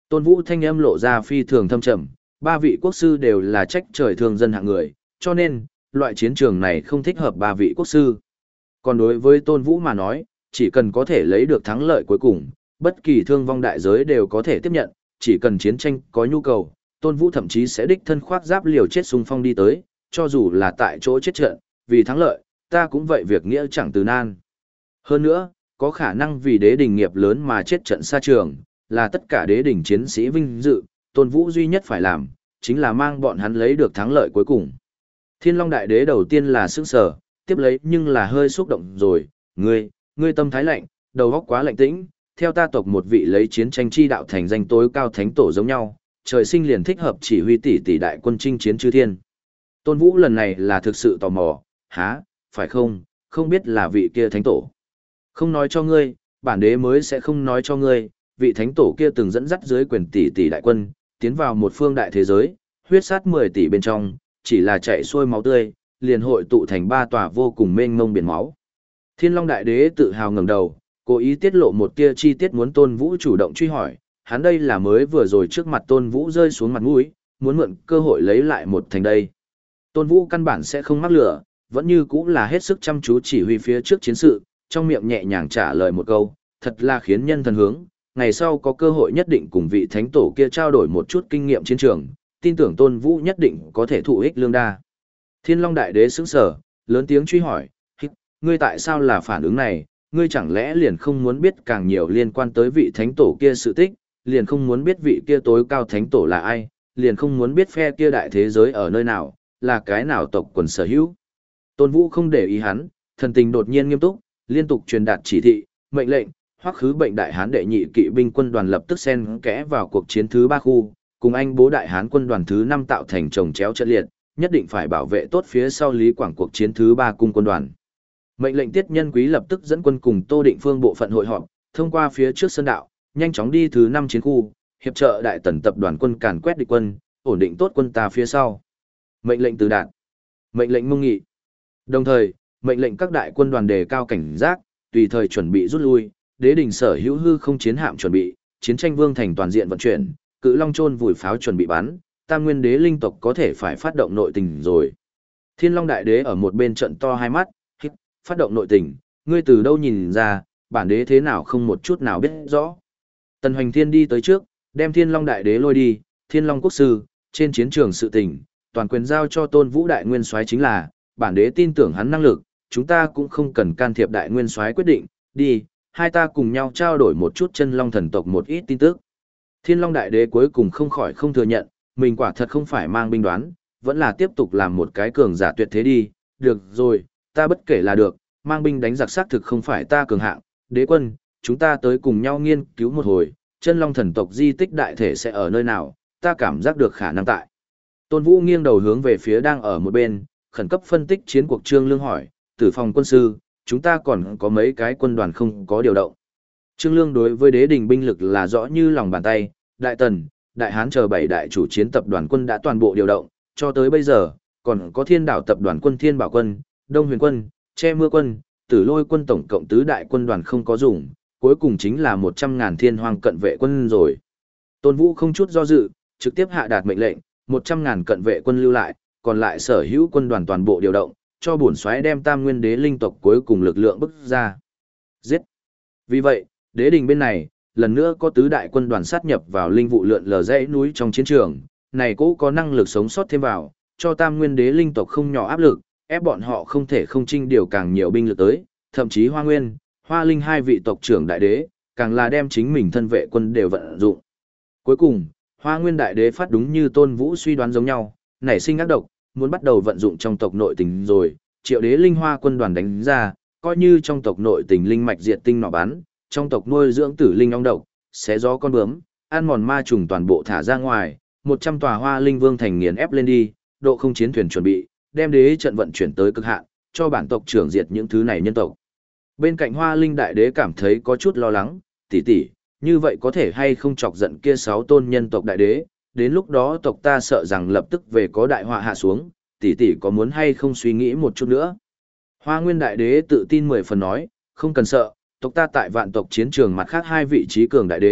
A: Tôn Vũ thanh âm lộ ra phi thường thâm trầm, ba vị quốc sư đều là trách trời thương dân hạng người, cho nên, loại chiến trường này không thích hợp ba vị quốc sư. Còn đối với Tôn Vũ mà nói, chỉ cần có thể lấy được thắng lợi cuối cùng, bất kỳ thương vong đại giới đều có thể tiếp nhận, chỉ cần chiến tranh có nhu cầu, Tôn Vũ thậm chí sẽ đích thân khoác giáp liều chết xung phong đi tới, cho dù là tại chỗ chết trận, vì thắng lợi, ta cũng vậy việc nghĩa chẳng từ nan. Hơn nữa, có khả năng vì đế đình nghiệp lớn mà chết trận xa trường, là tất cả đế đình chiến sĩ vinh dự, Tôn Vũ duy nhất phải làm, chính là mang bọn hắn lấy được thắng lợi cuối cùng. Thiên Long Đại Đế đầu tiên là sững sờ, tiếp lấy nhưng là hơi xúc động rồi, ngươi tâm thái lạnh, đầu óc quá lạnh tĩnh, theo ta tộc một vị lấy chiến tranh chi đạo thành danh tối cao thánh tổ giống nhau, trời sinh liền thích hợp chỉ huy tỷ tỷ đại quân chinh chiến chư thiên. Tôn Vũ lần này là thực sự tò mò, hả, phải không biết là vị kia thánh tổ. Không nói cho ngươi, bản đế mới sẽ không nói cho ngươi, vị thánh tổ kia từng dẫn dắt dưới quyền tỷ tỷ đại quân, tiến vào một phương đại thế giới, huyết sát 10 tỷ bên trong, chỉ là chạy xuôi máu tươi, liền hội tụ thành ba tòa vô cùng mênh mông biển máu. Thiên Long Đại Đế tự hào ngẩng đầu, cố ý tiết lộ một tia chi tiết muốn Tôn Vũ chủ động truy hỏi, hắn đây là mới vừa rồi trước mặt Tôn Vũ rơi xuống mặt mũi, muốn mượn cơ hội lấy lại một thành đây. Tôn Vũ căn bản sẽ không mắc lửa, vẫn như cũng là hết sức chăm chú chỉ huy phía trước chiến sự, trong miệng nhẹ nhàng trả lời một câu, thật là khiến nhân thần hướng, ngày sau có cơ hội nhất định cùng vị thánh tổ kia trao đổi một chút kinh nghiệm chiến trường, tin tưởng Tôn Vũ nhất định có thể thụ ích lương đa. Thiên Long Đại Đế sững sờ, lớn tiếng truy hỏi, ngươi tại sao là phản ứng này, ngươi chẳng lẽ liền không muốn biết càng nhiều liên quan tới vị thánh tổ kia sự tích, liền không muốn biết vị kia tối cao thánh tổ là ai, liền không muốn biết phe kia đại thế giới ở nơi nào, là cái nào tộc quần sở hữu. Tôn Vũ không để ý hắn, thần tình đột nhiên nghiêm túc, liên tục truyền đạt chỉ thị, mệnh lệnh, Hoắc Khứ Bệnh đại hán đệ nhị kỵ binh quân đoàn lập tức xen kẽ vào cuộc chiến thứ 3 khu, cùng anh bố đại hán quân đoàn thứ 5 tạo thành chồng chéo trận liệt, nhất định phải bảo vệ tốt phía sau Lý Quảng cuộc chiến thứ 3 cung quân đoàn. Mệnh lệnh Tiết Nhân Quý lập tức dẫn quân cùng Tô Định Phương bộ phận hội họp, thông qua phía trước sơn đạo, nhanh chóng đi thứ 5 chiến khu, hiệp trợ đại tần tập đoàn quân càn quét địch quân, ổn định tốt quân ta phía sau. Mệnh lệnh Từ Đạt, mệnh lệnh Mông Nghị. Đồng thời, mệnh lệnh các đại quân đoàn đề cao cảnh giác, tùy thời chuẩn bị rút lui, đế đình sở hữu hư không chiến hạm chuẩn bị, chiến tranh vương thành toàn diện vận chuyển, Cự Long chôn vùi pháo chuẩn bị bắn, Tam Nguyên Đế linh tộc có thể phải phát động nội tình rồi. Thiên Long Đại Đế ở một bên trận to hai mắt, phát động nội tình, ngươi từ đâu nhìn ra, bản đế thế nào không một chút nào biết rõ. Tần Hoành Thiên đi tới trước, đem Thiên Long Đại Đế lôi đi, Thiên Long Quốc Sư, trên chiến trường sự tình, toàn quyền giao cho Tôn Vũ Đại Nguyên Soái chính là, bản đế tin tưởng hắn năng lực, chúng ta cũng không cần can thiệp Đại Nguyên Soái quyết định, đi, hai ta cùng nhau trao đổi một chút chân Long thần tộc một ít tin tức. Thiên Long Đại Đế cuối cùng không khỏi không thừa nhận, mình quả thật không phải mang binh đoán, vẫn là tiếp tục làm một cái cường giả tuyệt thế đi, được rồi, ta bất kể là được, mang binh đánh giặc xác thực không phải ta cường hạng, đế quân, chúng ta tới cùng nhau nghiên cứu một hồi, chân Long thần tộc di tích đại thể sẽ ở nơi nào, ta cảm giác được khả năng tại. Tôn Vũ nghiêng đầu hướng về phía đang ở một bên, khẩn cấp phân tích chiến cuộc Trương Lương hỏi, Tử Phòng quân sư, chúng ta còn có mấy cái quân đoàn không có điều động. Trương Lương đối với đế đình binh lực là rõ như lòng bàn tay, Đại Tần, Đại Hán chờ 7 đại chủ chiến tập đoàn quân đã toàn bộ điều động, cho tới bây giờ, còn có Thiên Đảo tập đoàn quân Thiên Bảo quân, Đông Huyền quân, Che Mưa quân, Tử Lôi quân tổng cộng tứ đại quân đoàn không có dùng, cuối cùng chính là 100.000 Thiên Hoàng cận vệ quân rồi. Tôn Vũ không chút do dự, trực tiếp hạ đạt mệnh lệnh, 100.000 cận vệ quân lưu lại, còn lại sở hữu quân đoàn toàn bộ điều động, cho bổn soái đem Tam Nguyên Đế linh tộc cuối cùng lực lượng bức ra. Giết. Vì vậy, đế đình bên này, lần nữa có tứ đại quân đoàn sát nhập vào linh vụ lượn lờ dãy núi trong chiến trường, này cũng có năng lực sống sót thêm vào, cho Tam Nguyên Đế linh tộc không nhỏ áp lực, ép bọn họ không thể không trinh điều càng nhiều binh lực tới, thậm chí Hoa Nguyên, Hoa Linh hai vị tộc trưởng đại đế, càng là đem chính mình thân vệ quân đều vận dụng. Cuối cùng, Hoa Nguyên đại đế phát đúng như Tôn Vũ suy đoán giống nhau, nảy sinh ác độc, muốn bắt đầu vận dụng trong tộc nội tình rồi, Triệu Đế Linh Hoa quân đoàn đánh ra, coi như trong tộc nội tình linh mạch diệt tinh nọ bắn, trong tộc nuôi dưỡng tử linh ong độc, xé gió con bướm, ăn mòn ma trùng toàn bộ thả ra ngoài, 100 tòa Hoa Linh Vương thành nghiền ép lên đi, độ không chiến thuyền chuẩn bị, đem đế trận vận chuyển tới cực hạn, cho bản tộc trưởng diệt những thứ này nhân tộc. Bên cạnh Hoa Linh đại đế cảm thấy có chút lo lắng, tỷ tỷ, như vậy có thể hay không chọc giận kia 6 tôn nhân tộc đại đế, đến lúc đó tộc ta sợ rằng lập tức về có đại họa hạ xuống, tỷ tỷ có muốn hay không suy nghĩ một chút nữa. Hoa Nguyên đại đế tự tin 10 phần nói, không cần sợ, tộc ta tại vạn tộc chiến trường mặt khác hai vị trí cường đại đế,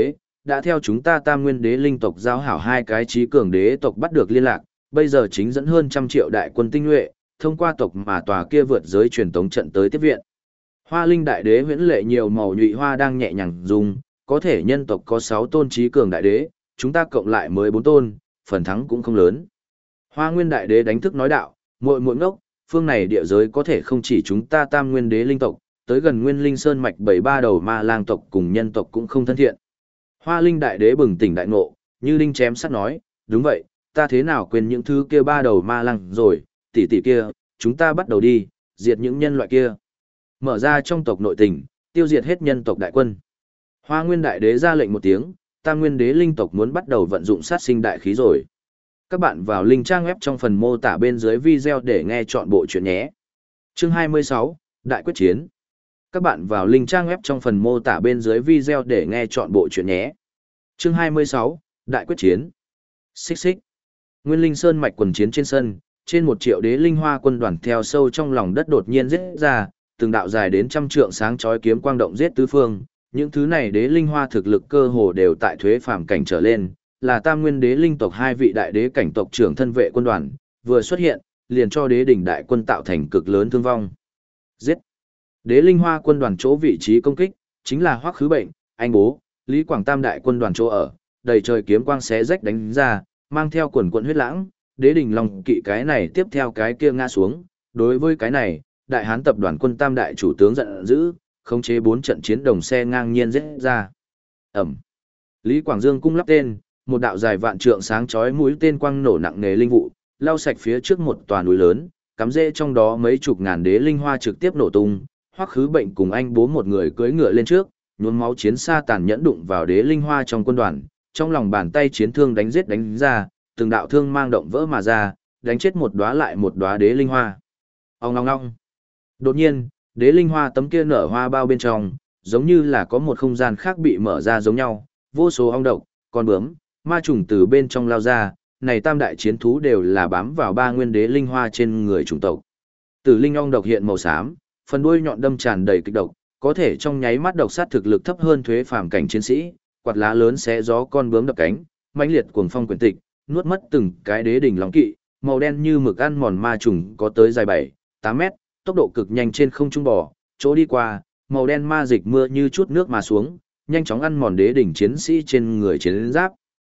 A: đã theo chúng ta Tam Nguyên Đế linh tộc giao hảo hai cái trí cường đế tộc bắt được liên lạc, bây giờ chính dẫn hơn 100 triệu đại quân tinh nhuệ, thông qua tộc mà tòa kia vượt giới truyền tống trận tới tiếp viện. Hoa Linh đại đế huyễn lệ nhiều màu nhụy hoa đang nhẹ nhàng rung, có thể nhân tộc có 6 tôn trí cường đại đế, chúng ta cộng lại mới 4 tôn, phần thắng cũng không lớn. Hoa Nguyên đại đế đánh thức nói đạo, muội muội ngốc, phương này địa giới có thể không chỉ chúng ta Tam Nguyên Đế linh tộc, tới gần Nguyên Linh Sơn mạch 73 đầu ma lang tộc cùng nhân tộc cũng không thân thiện. Hoa Linh đại đế bừng tỉnh đại ngộ, như linh chém sắt nói, đúng vậy, ta thế nào quên những thứ kia 3 đầu ma lang rồi, tỷ tỷ kia, chúng ta bắt đầu đi, diệt những nhân loại kia. Mở ra trong tộc nội tình, tiêu diệt hết nhân tộc đại quân. Hoa Nguyên đại đế ra lệnh một tiếng, Tam Nguyên Đế linh tộc muốn bắt đầu vận dụng sát sinh đại khí rồi. Các bạn vào link trang web trong phần mô tả bên dưới video để nghe chọn bộ chuyện nhé. Chương 26, Đại quyết chiến. Các bạn vào link trang web trong phần mô tả bên dưới video để nghe chọn bộ chuyện nhé. Chương 26, Đại quyết chiến. Xích xích. Nguyên Linh Sơn mạch quần chiến trên sân, trên 1 triệu đế linh hoa quân đoàn theo sâu trong lòng đất đột nhiên giết ra, từng đạo dài đến 100 trượng sáng chói kiếm quang động giết tứ phương. Những thứ này đế linh hoa thực lực cơ hồ đều tại thuế phàm cảnh trở lên, là Tam Nguyên Đế linh tộc 2 vị đại đế cảnh tộc trưởng thân vệ quân đoàn, vừa xuất hiện, liền cho đế đỉnh đại quân tạo thành cực lớn thương vong. Giết! Đế linh hoa quân đoàn chỗ vị trí công kích, chính là Hoắc Khứ Bệnh, Anh Bố, Lý Quảng Tam đại quân đoàn chỗ ở, đầy trời kiếm quang xé rách đánh ra, mang theo quần quần huyết lãng, đế đỉnh lòng kỵ cái này tiếp theo cái kia ngã xuống. Đối với cái này, đại hán tập đoàn quân Tam đại chủ tướng giận dữ, khống chế 4 trận chiến đồng xe ngang nhiên giết ra. Ẩm. Lý Quảng Dương cung lắp tên, một đạo dài vạn trượng sáng chói mũi tên quang nổ nặng nề linh vụ, lao sạch phía trước một tòa núi lớn, cắm rễ trong đó mấy chục ngàn đế linh hoa trực tiếp nổ tung. Hoắc Khứ Bệnh cùng Anh Bố một người cưỡi ngựa lên trước, nhuốm máu chiến xa tàn nhẫn đụng vào đế linh hoa trong quân đoàn, trong lòng bàn tay chiến thương đánh giết đánh ra, từng đạo thương mang động vỡ mà ra, đánh chết một đóa lại một đóa đế linh hoa. Ong ong ong. Đột nhiên, đế linh hoa tấm kia nở hoa bao bên trong, giống như là có một không gian khác bị mở ra giống nhau, vô số ong độc, con bướm, ma trùng từ bên trong lao ra, này tam đại chiến thú đều là bám vào 3 nguyên đế linh hoa trên người chủng tộc. Tử linh ong độc hiện màu xám, phần đuôi nhọn đâm tràn đầy kịch độc, có thể trong nháy mắt độc sát thực lực thấp hơn thuế phàm cảnh chiến sĩ, quạt lá lớn xé gió con bướm đập cánh, mãnh liệt cuồng phong quyển tịch, nuốt mất từng cái đế đỉnh long kỵ, màu đen như mực ăn mòn ma trùng có tới dài 7-8 mét, tốc độ cực nhanh trên không trung bò, chỗ đi qua, màu đen ma dịch mưa như chút nước mà xuống, nhanh chóng ăn mòn đế đỉnh chiến sĩ trên người chiến giáp.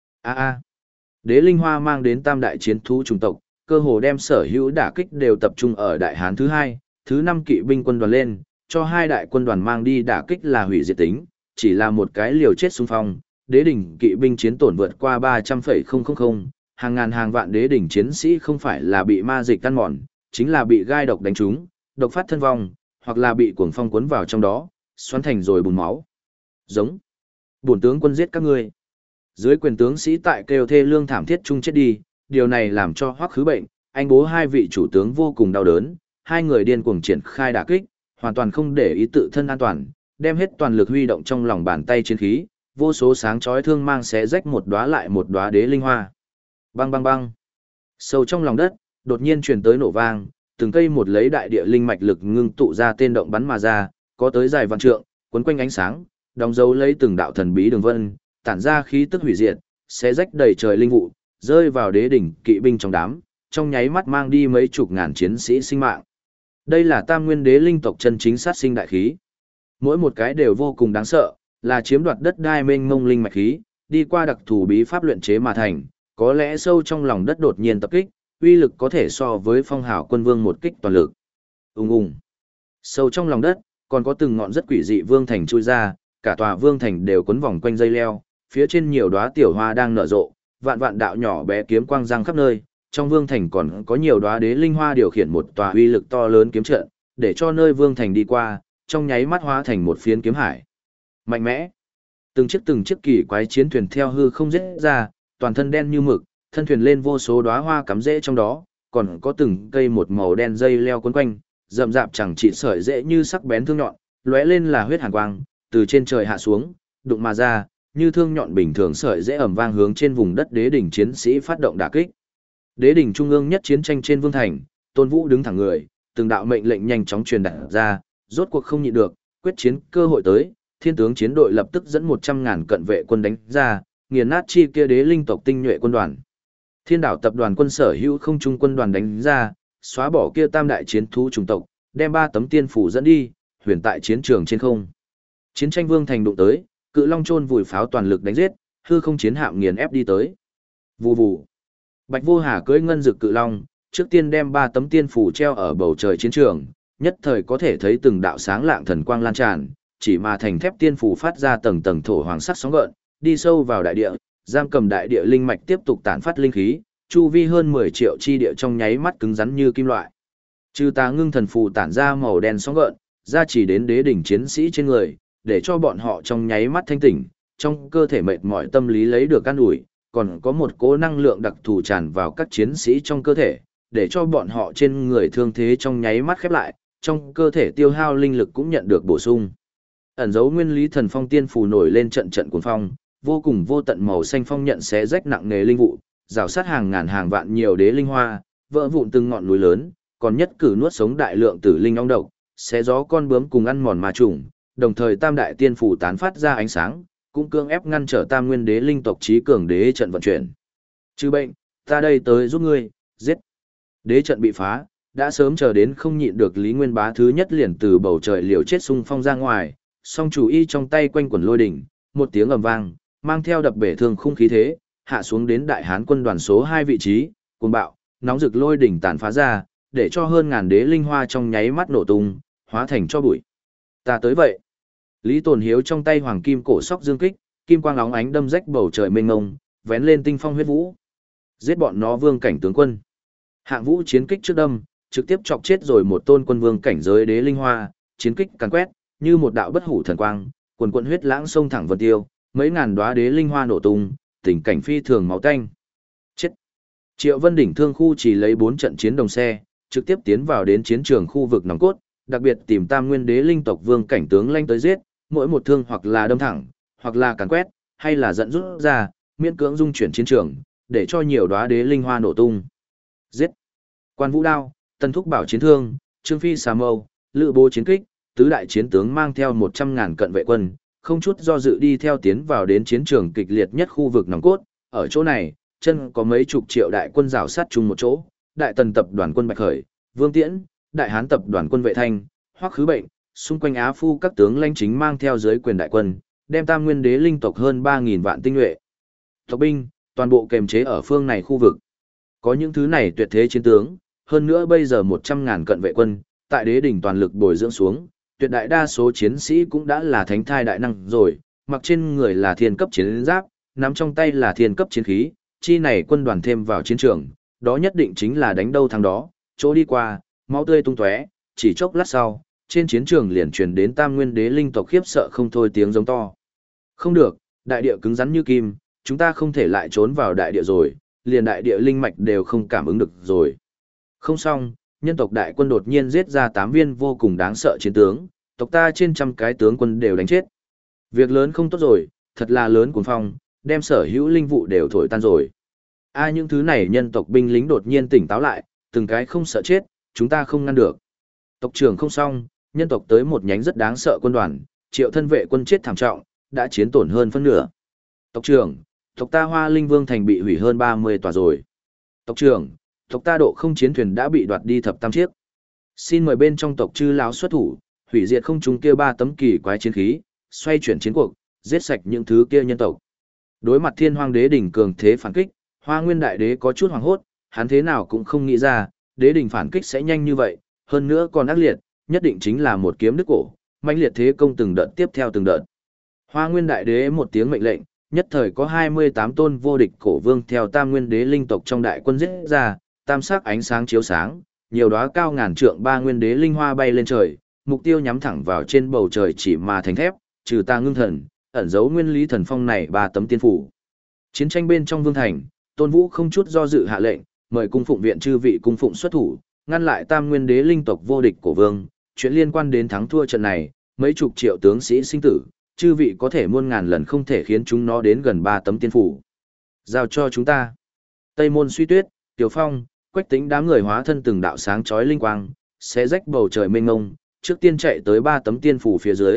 A: Đế linh hoa mang đến tam đại chiến thú chủng tộc, cơ hồ đem sở hữu đả kích đều tập trung ở đại hán thứ 2, thứ 5 kỵ binh quân đoàn lên, cho 2 đại quân đoàn mang đi đả kích là hủy diệt tính, chỉ là một cái liều chết xung phong, đế đỉnh kỵ binh chiến tổn vượt qua 300,000, hàng ngàn hàng vạn đế đỉnh chiến sĩ không phải là bị ma dịch ăn mòn, chính là bị gai độc đánh trúng, độc phát thân vong, hoặc là bị cuồng phong cuốn vào trong đó, xoắn thành rồi bùn máu. Giống. Bổn tướng quân giết các ngươi. Dưới quyền tướng sĩ tại kêu thê lương thảm thiết chung chết đi, điều này làm cho Hoắc Khứ Bệnh, Anh Bố 2 vị chủ tướng vô cùng đau đớn, 2 người điên cuồng triển khai đả kích, hoàn toàn không để ý tự thân an toàn, đem hết toàn lực huy động trong lòng bàn tay chiến khí, vô số sáng chói thương mang xé rách một đóa lại một đóa đế linh hoa. Bang bang bang. Sâu trong lòng đất, đột nhiên truyền tới nổ vang, từng cây một lấy đại địa linh mạch lực ngưng tụ ra tên động bắn mà ra, có tới dài vạn trượng, quấn quanh ánh sáng, đóng dấu lấy từng đạo thần bí đường vân, tản ra khí tức hủy diệt, xé rách đầy trời linh vụ, rơi vào đế đỉnh kỵ binh trong đám, trong nháy mắt mang đi mấy chục ngàn chiến sĩ sinh mạng. Đây là Tam Nguyên Đế linh tộc chân chính sát sinh đại khí. Mỗi một cái đều vô cùng đáng sợ, là chiếm đoạt đất đai mênh mông linh mạch khí, đi qua đặc thù bí pháp luyện chế mà thành, có lẽ sâu trong lòng đất đột nhiên tập kích, uy lực có thể so với Phong Hào Quân Vương một kích toàn lực. Ùng ùng. Sâu trong lòng đất, còn có từng ngọn rất quỷ dị vương thành chui ra, cả tòa vương thành đều quấn vòng quanh dây leo, phía trên nhiều đóa tiểu hoa đang nở rộ, vạn vạn đạo nhỏ bé kiếm quang răng khắp nơi, trong vương thành còn có nhiều đóa đế linh hoa điều khiển một tòa uy lực to lớn kiếm trận, để cho nơi vương thành đi qua, trong nháy mắt hóa thành một phiến kiếm hải. Mạnh mẽ. Từng chiếc kỳ quái chiến thuyền theo hư không giết ra, toàn thân đen như mực, thân thuyền lên vô số đóa hoa cắm rễ trong đó, còn có từng cây một màu đen dây leo quấn quanh, rậm rạp chẳng trị sợi rễ như sắc bén thương nhọn, lóe lên là huyết hàn quang, từ trên trời hạ xuống, đụng mà ra, như thương nhọn bình thường sợi rễ ầm vang hướng trên vùng đất đế đỉnh chiến sĩ phát động đả kích. Đế đỉnh trung ương nhất chiến tranh trên vương thành, Tôn Vũ đứng thẳng người, từng đạo mệnh lệnh nhanh chóng truyền đạt ra, rốt cuộc không nhịn được, quyết chiến cơ hội tới, thiên tướng chiến đội lập tức dẫn 100.000 cận vệ quân đánh ra, nghiền nát chi kia đế linh tộc tinh nhuệ quân đoàn. Thiên đảo tập đoàn quân sở hữu không trung quân đoàn đánh ra, xóa bỏ kia tam đại chiến thú chủng tộc, đem 3 tấm tiên phủ dẫn đi, huyền tại chiến trường trên không. Chiến tranh vương thành đụng tới, Cự Long chôn vùi pháo toàn lực đánh giết, hư không chiến hạm nghiền ép đi tới. Vù vù. Bạch Vô Hà cưỡi ngân dực Cự Long, trước tiên đem 3 tấm tiên phủ treo ở bầu trời chiến trường, nhất thời có thể thấy từng đạo sáng lạng thần quang lan tràn, chỉ mà thành thép tiên phủ phát ra tầng tầng thổ hoàng sắc sóng gợn, đi sâu vào đại địa, giam cầm đại địa linh mạch tiếp tục tản phát linh khí, chu vi hơn 10 triệu chi địa trong nháy mắt cứng rắn như kim loại. Trừ tà ngưng thần phù tản ra màu đen sóng gợn, ra chỉ đến đế đỉnh chiến sĩ trên người, để cho bọn họ trong nháy mắt thanh tỉnh, trong cơ thể mệt mỏi tâm lý lấy được an ủi, còn có một cỗ năng lượng đặc thù tràn vào các chiến sĩ trong cơ thể, để cho bọn họ trên người thương thế trong nháy mắt khép lại, trong cơ thể tiêu hao linh lực cũng nhận được bổ sung. Ẩn dấu nguyên lý thần phong tiên phù nổi lên trận trận cuồng phong, vô cùng vô tận màu xanh phong nhận xé rách nặng nề linh vụ, rào sát hàng ngàn hàng vạn nhiều đế linh hoa, vỡ vụn từng ngọn núi lớn, còn nhất cử nuốt sống đại lượng tử linh ong độc, xé gió con bướm cùng ăn mòn ma trùng, đồng thời tam đại tiên phù tán phát ra ánh sáng, cũng cương ép ngăn trở tam nguyên đế linh tộc trí cường đế trận vận chuyển. Trừ bệnh, ta đây tới giúp ngươi, giết. Đế trận bị phá, đã sớm chờ đến không nhịn được Lý Nguyên Bá thứ nhất liền từ bầu trời liều chết xung phong ra ngoài, song chủ y trong tay quanh quẩn lôi đỉnh, một tiếng ầm vang, mang theo đập bể thương khung khí thế, hạ xuống đến đại hán quân đoàn số 2 vị trí, cuồng bạo, nóng rực lôi đỉnh tàn phá ra, để cho hơn ngàn đế linh hoa trong nháy mắt nổ tung, hóa thành cho bụi. Ta tới vậy. Lý Tồn Hiếu trong tay hoàng kim cổ sóc dương kích, kim quang óng ánh đâm rách bầu trời mênh mông, vén lên tinh phong huyết vũ. Giết bọn nó vương cảnh tướng quân. Hạng vũ chiến kích trước đâm, trực tiếp chọc chết rồi một tôn quân vương cảnh giới đế linh hoa, chiến kích càn quét, như một đạo bất hủ thần quang, quần quần huyết lãng sông thẳng vân tiêu, mấy ngàn đóa đế linh hoa nổ tung, tình cảnh phi thường máu tanh. Chết. Triệu Vân đỉnh thương khu chỉ lấy 4 trận chiến đồng xe, trực tiếp tiến vào đến chiến trường khu vực nòng cốt, đặc biệt tìm tam nguyên đế linh tộc vương cảnh tướng lanh tới giết, mỗi một thương hoặc là đâm thẳng, hoặc là càn quét, hay là dẫn rút ra, miễn cưỡng dung chuyển chiến trường, để cho nhiều đóa đế linh hoa nổ tung. Giết. Quan Vũ đao, Tân Thúc bảo chiến thương, Trương Phi xà mâu, Lữ Bố chiến kích, tứ đại chiến tướng mang theo 100.000 cận vệ quân, không chút do dự đi theo tiến vào đến chiến trường kịch liệt nhất khu vực nòng cốt, ở chỗ này, chân có mấy chục triệu đại quân rào sát chung một chỗ, đại tần tập đoàn quân Bạch Khởi, Vương Tiễn, đại hán tập đoàn quân Vệ Thanh, Hoắc Khứ Bệnh, xung quanh Á Phu các tướng lãnh chính mang theo dưới quyền đại quân, đem tam nguyên đế linh tộc hơn 3.000 vạn tinh nhuệ tộc binh, toàn bộ kềm chế ở phương này khu vực. Có những thứ này tuyệt thế chiến tướng, hơn nữa bây giờ 100.000 cận vệ quân, tại đế đỉnh toàn lực bồi dưỡng xuống, tuyệt đại đa số chiến sĩ cũng đã là thánh thai đại năng rồi, mặc trên người là thiên cấp chiến giáp, nắm trong tay là thiên cấp chiến khí, chi này quân đoàn thêm vào chiến trường, đó nhất định chính là đánh đâu thắng đó, chỗ đi qua, máu tươi tung tóe, chỉ chốc lát sau, trên chiến trường liền truyền đến tam nguyên đế linh tộc khiếp sợ không thôi tiếng giống to. Không được, đại địa cứng rắn như kim, chúng ta không thể lại trốn vào đại địa rồi, liền đại địa linh mạch đều không cảm ứng được rồi. Không xong, nhân tộc đại quân đột nhiên giết ra 8 viên vô cùng đáng sợ chiến tướng, tộc ta trên trăm cái tướng quân đều đánh chết. Việc lớn không tốt rồi, thật là lớn cuồng phong, đem sở hữu linh vụ đều thổi tan rồi. Những thứ này nhân tộc binh lính đột nhiên tỉnh táo lại, từng cái không sợ chết, chúng ta không ngăn được. Tộc trưởng không xong, nhân tộc tới một nhánh rất đáng sợ quân đoàn, triệu thân vệ quân chết thảm trọng, đã chiến tổn hơn phân nửa. Tộc trưởng, tộc ta Hoa Linh Vương thành bị hủy hơn 30 tòa rồi. Tộc trưởng, tộc ta độ không chiến thuyền đã bị đoạt đi thập tam chiếc. Xin mời bên trong tộc chư lão xuất thủ, hủy diệt không trung kia 3 tấm kỳ quái chiến khí, xoay chuyển chiến cuộc, giết sạch những thứ kia nhân tộc. Đối mặt Thiên Hoang Đế đỉnh cường thế phản kích, Hoa Nguyên Đại Đế có chút hoảng hốt, hắn thế nào cũng không nghĩ ra, đế đỉnh phản kích sẽ nhanh như vậy, hơn nữa còn ác liệt, nhất định chính là một kiếm đứt cổ, mãnh liệt thế công từng đợt tiếp theo từng đợt. Hoa Nguyên Đại Đế một tiếng mệnh lệnh, nhất thời có 28 tôn vô địch cổ vương theo Tam Nguyên Đế linh tộc trong đại quân giết ra, tam sắc ánh sáng chiếu sáng, nhiều đóa cao ngàn trượng 3 nguyên đế linh hoa bay lên trời, mục tiêu nhắm thẳng vào trên bầu trời chỉ mà thành thép, trừ ta ngưng thần, ẩn giấu nguyên lý thần phong này 3 tấm tiên phủ. Chiến tranh bên trong vương thành, Tôn Vũ không chút do dự hạ lệnh, mời cung phụng viện chư vị cung phụng xuất thủ, ngăn lại Tam Nguyên Đế linh tộc vô địch cổ vương, chuyện liên quan đến thắng thua trận này, mấy chục triệu tướng sĩ sinh tử, chư vị có thể muôn ngàn lần không thể khiến chúng nó đến gần 3 tấm tiên phủ. Giao cho chúng ta. Tây Môn Suy Tuyết, Tiểu Phong, Quách Tĩnh đám người hóa thân từng đạo sáng chói linh quang, xé rách bầu trời mênh mông, trước tiên chạy tới 3 tấm tiên phủ phía dưới,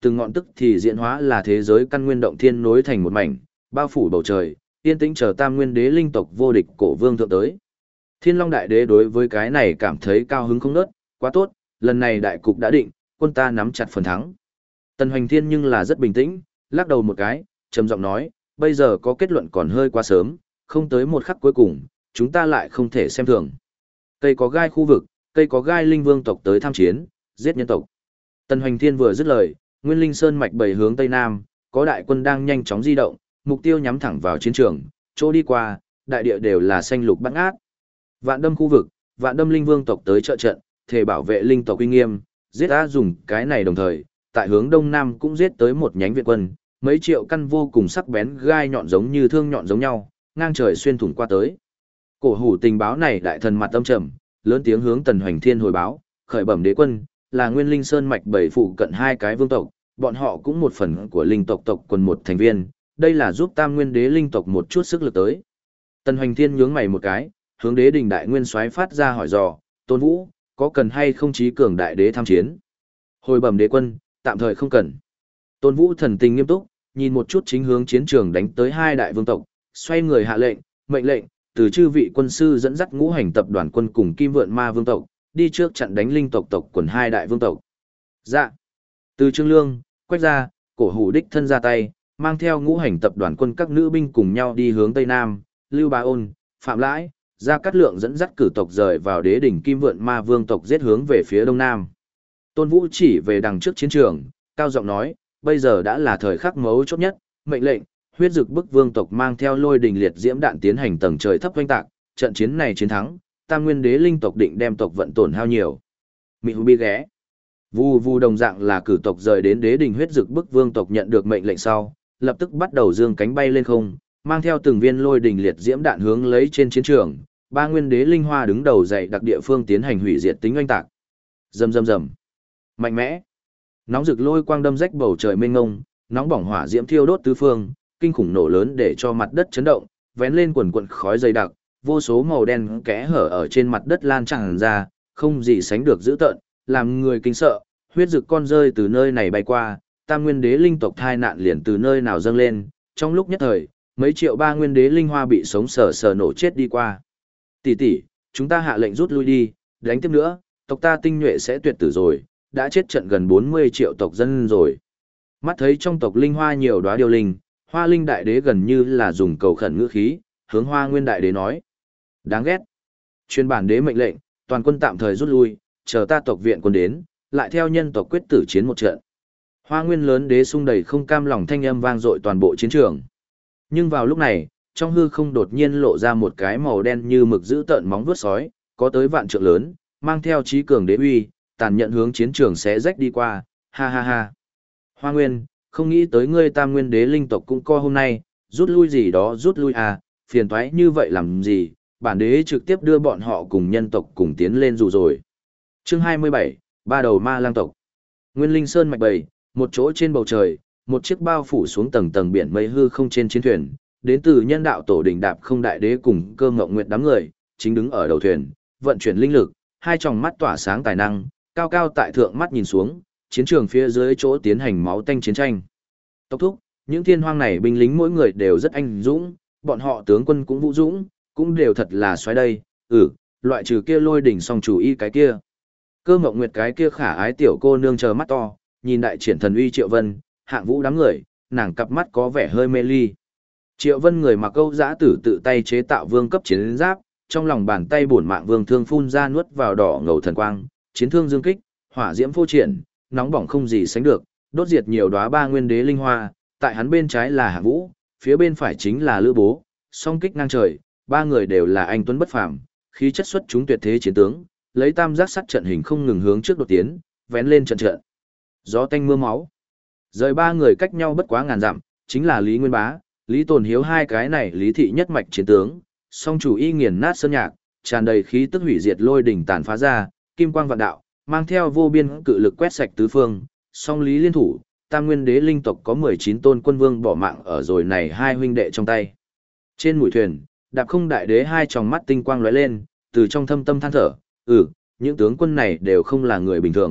A: từng ngọn tức thì diễn hóa là thế giới căn nguyên động thiên nối thành một mảnh, bao phủ bầu trời, yên tĩnh chờ Tam Nguyên Đế linh tộc vô địch cổ vương thượng tới. Thiên Long Đại Đế đối với cái này cảm thấy cao hứng không nớt, quá tốt, lần này đại cục đã định, quân ta nắm chặt phần thắng. Tần Hoành Thiên nhưng là rất bình tĩnh, lắc đầu một cái, trầm giọng nói, bây giờ có kết luận còn hơi quá sớm, không tới một khắc cuối cùng, chúng ta lại không thể xem thường. Cây có gai khu vực, cây có gai linh vương tộc tới tham chiến, giết nhân tộc. Tần Hoành Thiên vừa dứt lời, Nguyên Linh Sơn mạch bảy hướng tây nam, có đại quân đang nhanh chóng di động, mục tiêu nhắm thẳng vào chiến trường, chỗ đi qua, đại địa đều là xanh lục bát ngát. Vạn Đâm khu vực, Vạn Đâm linh vương tộc tới trợ trận, thể bảo vệ linh tộc uy nghiêm, giết đã dùng cái này đồng thời, tại hướng đông nam cũng giết tới một nhánh viện quân, mấy triệu căn vô cùng sắc bén gai nhọn giống như thương nhọn giống nhau, ngang trời xuyên thủng qua tới. Cổ hủ tình báo này đại thần mặt tâm trầm, lớn tiếng hướng Tần Hoành Thiên hồi báo, khởi bẩm đế quân, là Nguyên Linh Sơn mạch bảy phụ cận hai cái vương tộc, bọn họ cũng một phần của linh tộc tộc quần một thành viên, đây là giúp Tam Nguyên Đế linh tộc một chút sức lực tới. Tần Hoành Thiên nhướng mày một cái, hướng Đế Đình Đại Nguyên soái phát ra hỏi dò, Tôn Vũ, có cần hay không chí cường đại đế tham chiến? Hồi bẩm đế quân, tạm thời không cần. Tôn Vũ thần tình nghiêm túc, nhìn một chút chính hướng chiến trường đánh tới hai đại vương tộc, xoay người hạ lệnh, mệnh lệnh, từ chư vị quân sư dẫn dắt ngũ hành tập đoàn quân cùng Kim Vượn Ma vương tộc, đi trước chặn đánh linh tộc tộc quần hai đại vương tộc. Dạ. Từ Trương Lương, Quách Gia, Cổ Hủ đích thân ra tay, mang theo ngũ hành tập đoàn quân các nữ binh cùng nhau đi hướng Tây Nam, Lưu Bá Ôn, Phạm Lãi, Gia Cát Lượng dẫn dắt cử tộc rời vào đế đỉnh Kim Vượn Ma vương tộc giết hướng về phía Đông Nam. Tôn Vũ chỉ về đằng trước chiến trường, cao giọng nói, bây giờ đã là thời khắc mấu chốt nhất, mệnh lệnh, huyết dực bức vương tộc mang theo lôi đình liệt diễm đạn tiến hành tầng trời thấp oanh tạc, trận chiến này chiến thắng, Tam Nguyên Đế linh tộc định đem tộc vận tổn hao nhiều. Mị Hù Bi ghé. Vu Vu đồng dạng là cử tộc rời đến đế đình huyết dực bức vương tộc nhận được mệnh lệnh sau, lập tức bắt đầu dương cánh bay lên không, mang theo từng viên lôi đình liệt diễm đạn hướng lấy trên chiến trường, ba Nguyên Đế linh hoa đứng đầu dạy đặc địa phương tiến hành hủy diệt tính oanh tạc. Rầm rầm rầm. Mạnh mẽ. Nóng rực lôi quang đâm rách bầu trời mênh mông, nóng bỏng hỏa diễm thiêu đốt tứ phương, kinh khủng nổ lớn để cho mặt đất chấn động, vén lên quần quần khói dày đặc, vô số màu đen kẽ hở ở trên mặt đất lan tràn ra, không gì sánh được dữ tợn, làm người kinh sợ, huyết dực con rơi từ nơi này bay qua, Tam Nguyên Đế linh tộc thai nạn liền từ nơi nào dâng lên, trong lúc nhất thời, mấy triệu ba Nguyên Đế linh hoa bị sống sờ sờ nổ chết đi qua. Tỷ tỷ, chúng ta hạ lệnh rút lui đi, đánh tiếp nữa, tộc ta tinh nhuệ sẽ tuyệt tử rồi, đã chết trận gần 40 triệu tộc dân rồi. Mắt thấy trong tộc linh hoa nhiều đóa điều linh, Hoa Linh Đại Đế gần như là dùng cầu khẩn ngữ khí, hướng Hoa Nguyên Đại Đế nói. Đáng ghét. Truyền bản đế mệnh lệnh, toàn quân tạm thời rút lui, chờ ta tộc viện quân đến, lại theo nhân tộc quyết tử chiến một trận. Hoa Nguyên lớn đế sung đầy không cam lòng thanh âm vang dội toàn bộ chiến trường. Nhưng vào lúc này, trong hư không đột nhiên lộ ra một cái màu đen như mực giữ tợn móng vuốt sói, có tới vạn trượng lớn, mang theo trí cường đế uy, tàn nhận hướng chiến trường xé rách đi qua, ha ha ha. Hoa Nguyên, không nghĩ tới ngươi Tam Nguyên Đế linh tộc cũng co hôm nay, rút lui gì đó rút lui à, phiền toái như vậy làm gì, bản đế trực tiếp đưa bọn họ cùng nhân tộc cùng tiến lên dù rồi. Chương 27, ba đầu ma lang tộc. Nguyên Linh Sơn mạch bầy, một chỗ trên bầu trời, một chiếc bao phủ xuống tầng tầng biển mây hư không trên chiến thuyền, đến từ nhân đạo tổ đỉnh đạp không đại đế cùng Cơ Ngộng Nguyệt đám người, chính đứng ở đầu thuyền, vận chuyển linh lực, hai tròng mắt tỏa sáng tài năng, cao cao tại thượng mắt nhìn xuống, chiến trường phía dưới chỗ tiến hành máu tanh chiến tranh. Tốc thúc, những thiên hoang này binh lính mỗi người đều rất anh dũng, bọn họ tướng quân cũng vũ dũng, cũng đều thật là xoáy đây, loại trừ kia lôi đỉnh song chủ y cái kia. Cơ Ngộng Nguyệt cái kia khả ái tiểu cô nương chờ mắt to, nhìn đại triển thần uy Triệu Vân, Hạng Vũ đám người, nàng cặp mắt có vẻ hơi mê ly. Triệu Vân người mặc câu giã tử tự tay chế tạo vương cấp chiến giáp, trong lòng bàn tay bổn mạng vương thương phun ra nuốt vào đỏ ngầu thần quang, chiến thương dương kích, hỏa diễm phô triển, nóng bỏng không gì sánh được, đốt diệt nhiều đóa ba Nguyên Đế linh hoa, tại hắn bên trái là Hạng Vũ, phía bên phải chính là Lữ Bố, song kích ngang trời, ba người đều là anh tuấn bất phàm, khí chất xuất chúng tuyệt thế chiến tướng, lấy tam giác sắt trận hình không ngừng hướng trước đột tiến, vén lên trận trận. Gió tanh mưa máu. Rời ba người cách nhau bất quá ngàn dặm, chính là Lý Nguyên Bá, Lý Tồn Hiếu hai cái này Lý thị nhất mạch chiến tướng, song chủ y nghiền nát sơn nhạc, tràn đầy khí tức hủy diệt lôi đỉnh tàn phá ra, kim quang vạn đạo, mang theo vô biên cự lực quét sạch tứ phương, song Lý liên thủ, Tam Nguyên Đế linh tộc có 19 tôn quân vương bỏ mạng ở rồi này hai huynh đệ trong tay. Trên mũi thuyền, Đạp Không Đại Đế hai tròng mắt tinh quang lóe lên, từ trong thâm tâm than thở, những tướng quân này đều không là người bình thường,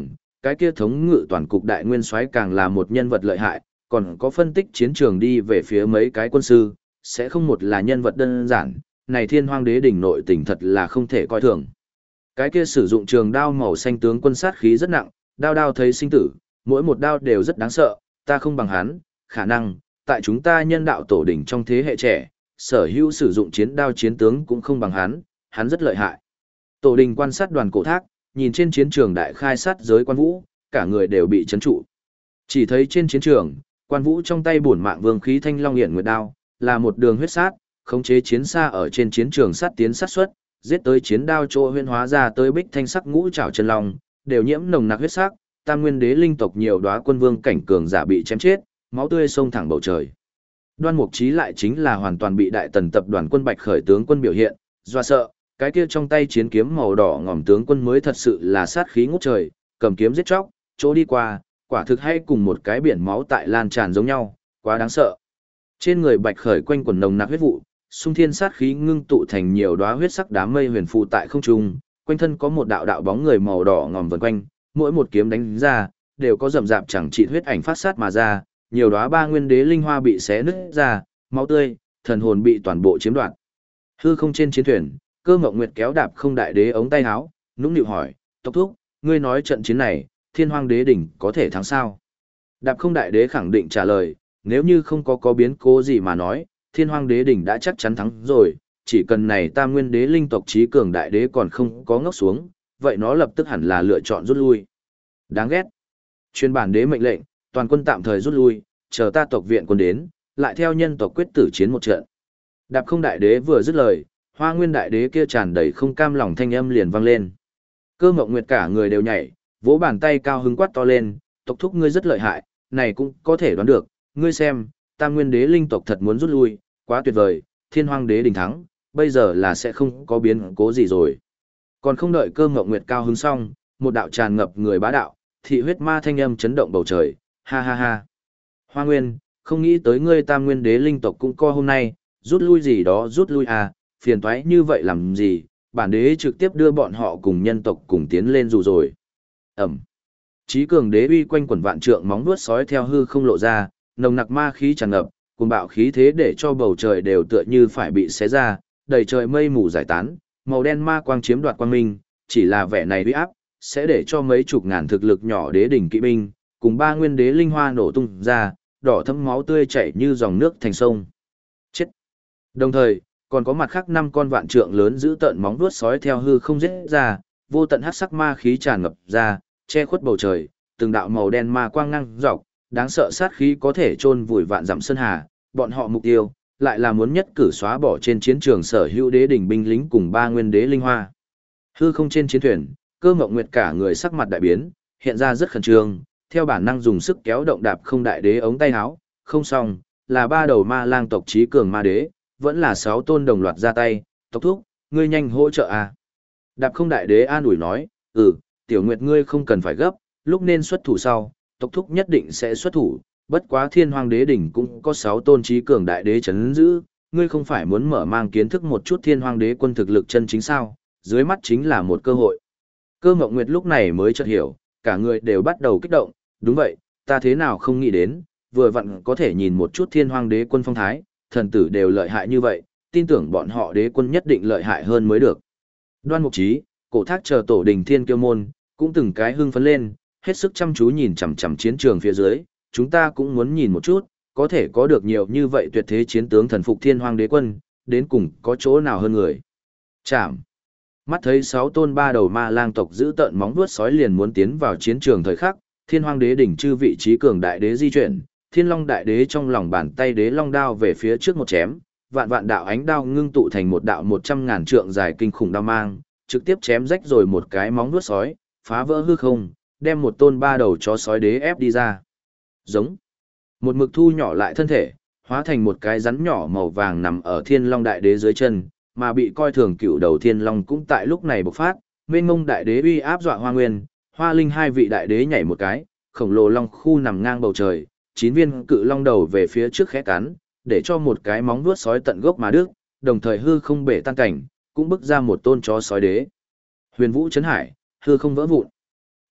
A: cái kia thống ngự toàn cục đại nguyên soái càng là một nhân vật lợi hại, còn có phân tích chiến trường đi về phía mấy cái quân sư, sẽ không một là nhân vật đơn giản, này Thiên Hoang Đế đỉnh nội tình thật là không thể coi thường. Cái kia sử dụng trường đao màu xanh tướng quân sát khí rất nặng, đao đao thấy sinh tử, mỗi một đao đều rất đáng sợ, ta không bằng hắn, khả năng, tại chúng ta nhân đạo tổ đỉnh trong thế hệ trẻ, sở hữu sử dụng chiến đao chiến tướng cũng không bằng hắn rất lợi hại. Tổ đình quan sát đoàn cổ thác, nhìn trên chiến trường đại khai sát giới quan vũ, cả người đều bị chấn trụ. Chỉ thấy trên chiến trường, quan vũ trong tay bổn mạng vương khí thanh long hiển nguyệt đao, là một đường huyết sát, khống chế chiến xa ở trên chiến trường sát tiến sát xuất, giết tới chiến đao chỗ huyễn hóa ra tới bích thanh sắc ngũ trảo chân long, đều nhiễm nồng nặc huyết sắc, tam nguyên đế linh tộc nhiều đóa quân vương cảnh cường giả bị chém chết, máu tươi xông thẳng bầu trời. Đoan Mục Chí lại chính là hoàn toàn bị đại tần tập đoàn quân Bạch Khởi tướng quân biểu hiện, doa sợ, cái kia trong tay chiến kiếm màu đỏ ngòm tướng quân mới thật sự là sát khí ngút trời, cầm kiếm giết chóc, chỗ đi qua, quả thực hay cùng một cái biển máu tại lan tràn giống nhau, quá đáng sợ. Trên người Bạch Khởi quanh quần nồng nặc huyết vụ, xung thiên sát khí ngưng tụ thành nhiều đóa huyết sắc đám mây huyền phù tại không trung, quanh thân có một đạo đạo bóng người màu đỏ ngòm vần quanh, mỗi một kiếm đánh ra, đều có rầm rạp chẳng trị huyết ảnh phát sát mà ra, nhiều đóa ba nguyên đế linh hoa bị xé nứt ra, máu tươi, thần hồn bị toàn bộ chiếm đoạt. Hư không trên chiến thuyền, Cơ Ngọc Nguyệt kéo đạp không đại đế ống tay áo, nũng nịu hỏi, "Tộc thúc, ngươi nói trận chiến này, Thiên Hoang Đế đỉnh có thể thắng sao?" Đạp không đại đế khẳng định trả lời, nếu như không có biến cố gì mà nói, Thiên Hoang Đế đỉnh đã chắc chắn thắng rồi, chỉ cần này Tam Nguyên Đế linh tộc trí cường đại đế còn không có ngốc xuống, vậy nó lập tức hẳn là lựa chọn rút lui. Đáng ghét. Truyền bản đế mệnh lệnh, toàn quân tạm thời rút lui, chờ ta tộc viện quân đến, lại theo nhân tộc quyết tử chiến một trận. Đạp không đại đế vừa dứt lời, Hoa Nguyên đại đế kia tràn đầy không cam lòng thanh âm liền vang lên. Cơ Mộng Nguyệt cả người đều nhảy, vỗ bàn tay cao hứng quát to lên, "Tộc thúc ngươi rất lợi hại, này cũng có thể đoán được, ngươi xem, Tam Nguyên đế linh tộc thật muốn rút lui, quá tuyệt vời, Thiên Hoang đế đỉnh thắng, bây giờ là sẽ không có biến cố gì rồi." Còn không đợi Cơ Mộng Nguyệt cao hứng xong, một đạo tràn ngập người bá đạo, thị huyết ma thanh âm chấn động bầu trời, ha ha ha. Hoa Nguyên, không nghĩ tới ngươi Tam Nguyên đế linh tộc cũng co hôm nay, rút lui gì đó rút lui à, phiền toái như vậy làm gì, bản đế trực tiếp đưa bọn họ cùng nhân tộc cùng tiến lên dù rồi. Ẩm. Chí cường đế uy quanh quần vạn trượng móng vuốt sói theo hư không lộ ra, nồng nặc ma khí tràn ngập, cuồng bạo khí thế để cho bầu trời đều tựa như phải bị xé ra, đầy trời mây mù giải tán, màu đen ma quang chiếm đoạt quang minh, chỉ là vẻ này uy áp, sẽ để cho mấy chục ngàn thực lực nhỏ đế đỉnh kỵ binh, cùng ba nguyên đế linh hoa nổ tung ra, đỏ thấm máu tươi chảy như dòng nước thành sông. Chết. Đồng thời, còn có mặt khác 5 con vạn trượng lớn giữ tận móng vuốt sói theo hư không giết ra, vô tận hắc sắc ma khí tràn ngập ra, che khuất bầu trời, từng đạo màu đen ma quang ngang dọc, đáng sợ sát khí có thể chôn vùi vạn dặm sơn hà, bọn họ mục tiêu lại là muốn nhất cử xóa bỏ trên chiến trường sở hữu đế đỉnh binh lính cùng ba nguyên đế linh hoa. Hư không trên chiến thuyền, Cơ Mộng Nguyệt cả người sắc mặt đại biến, hiện ra rất khẩn trương, theo bản năng dùng sức kéo động đạp không đại đế ống tay áo, không xong, là 3 đầu ma lang tộc trí cường ma đế, vẫn là 6 tôn đồng loạt ra tay, "Tộc thúc, ngươi nhanh hỗ trợ à." Đạp không đại đế an ủi nói, "Tiểu Nguyệt ngươi không cần phải gấp, lúc nên xuất thủ sau, tộc thúc nhất định sẽ xuất thủ, bất quá Thiên Hoang đế đỉnh cũng có 6 tôn trí cường đại đế chấn giữ, ngươi không phải muốn mở mang kiến thức một chút Thiên Hoang đế quân thực lực chân chính sao, dưới mắt chính là một cơ hội." Cơ Mộng Nguyệt lúc này mới chợt hiểu, cả người đều bắt đầu kích động, "Đúng vậy, ta thế nào không nghĩ đến, vừa vặn có thể nhìn một chút Thiên Hoang đế quân phong thái, thần tử đều lợi hại như vậy, tin tưởng bọn họ đế quân nhất định lợi hại hơn mới được." Đoan Mục Chí, Cổ Thác chờ tổ đình Thiên Kiêu môn, cũng từng cái hưng phấn lên, hết sức chăm chú nhìn chằm chằm chiến trường phía dưới, chúng ta cũng muốn nhìn một chút, có thể có được nhiều như vậy tuyệt thế chiến tướng thần phục Thiên Hoang đế quân, đến cùng có chỗ nào hơn người. Chạm. Mắt thấy 6 tôn 3 đầu ma lang tộc giữ tận móng vuốt sói liền muốn tiến vào chiến trường thời khắc, Thiên Hoang đế đỉnh chư vị trí cường đại đế di chuyển, Thiên Long đại đế trong lòng bàn tay đế long đao về phía trước một chém, vạn vạn đạo ánh đao ngưng tụ thành một đạo 100.000 trượng dài kinh khủng đao mang, trực tiếp chém rách rồi một cái móng vuốt sói, phá vỡ hư không, đem một tôn 3 đầu chó sói đế ép đi ra. Giống. Một mực thu nhỏ lại thân thể, hóa thành một cái rắn nhỏ màu vàng nằm ở Thiên Long đại đế dưới chân, mà bị coi thường cựu đầu Thiên Long cũng tại lúc này bộc phát, mênh mông đại đế uy áp dọa Hoa Nguyên, Hoa Linh hai vị đại đế nhảy một cái, khổng lồ long khu nằm ngang bầu trời, 9 viên cự long đầu về phía trước khẽ cắn, để cho một cái móng vuốt sói tận gốc mà đứt, đồng thời hư không bể tan cảnh, cũng bức ra một tôn chó sói đế. Huyền vũ chấn hải, hư không vỡ vụn.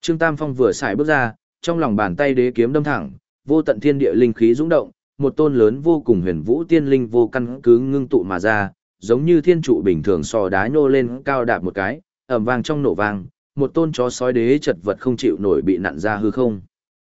A: Trương Tam Phong vừa xài bước ra, trong lòng bàn tay đế kiếm đâm thẳng, vô tận thiên địa linh khí dũng động, một tôn lớn vô cùng huyền vũ tiên linh vô căn cứ ngưng tụ mà ra, giống như thiên trụ bình thường sò đá nhô lên cao đạp một cái, ầm vang trong nổ vang, một tôn chó sói đế chật vật không chịu nổi bị nặn ra hư không.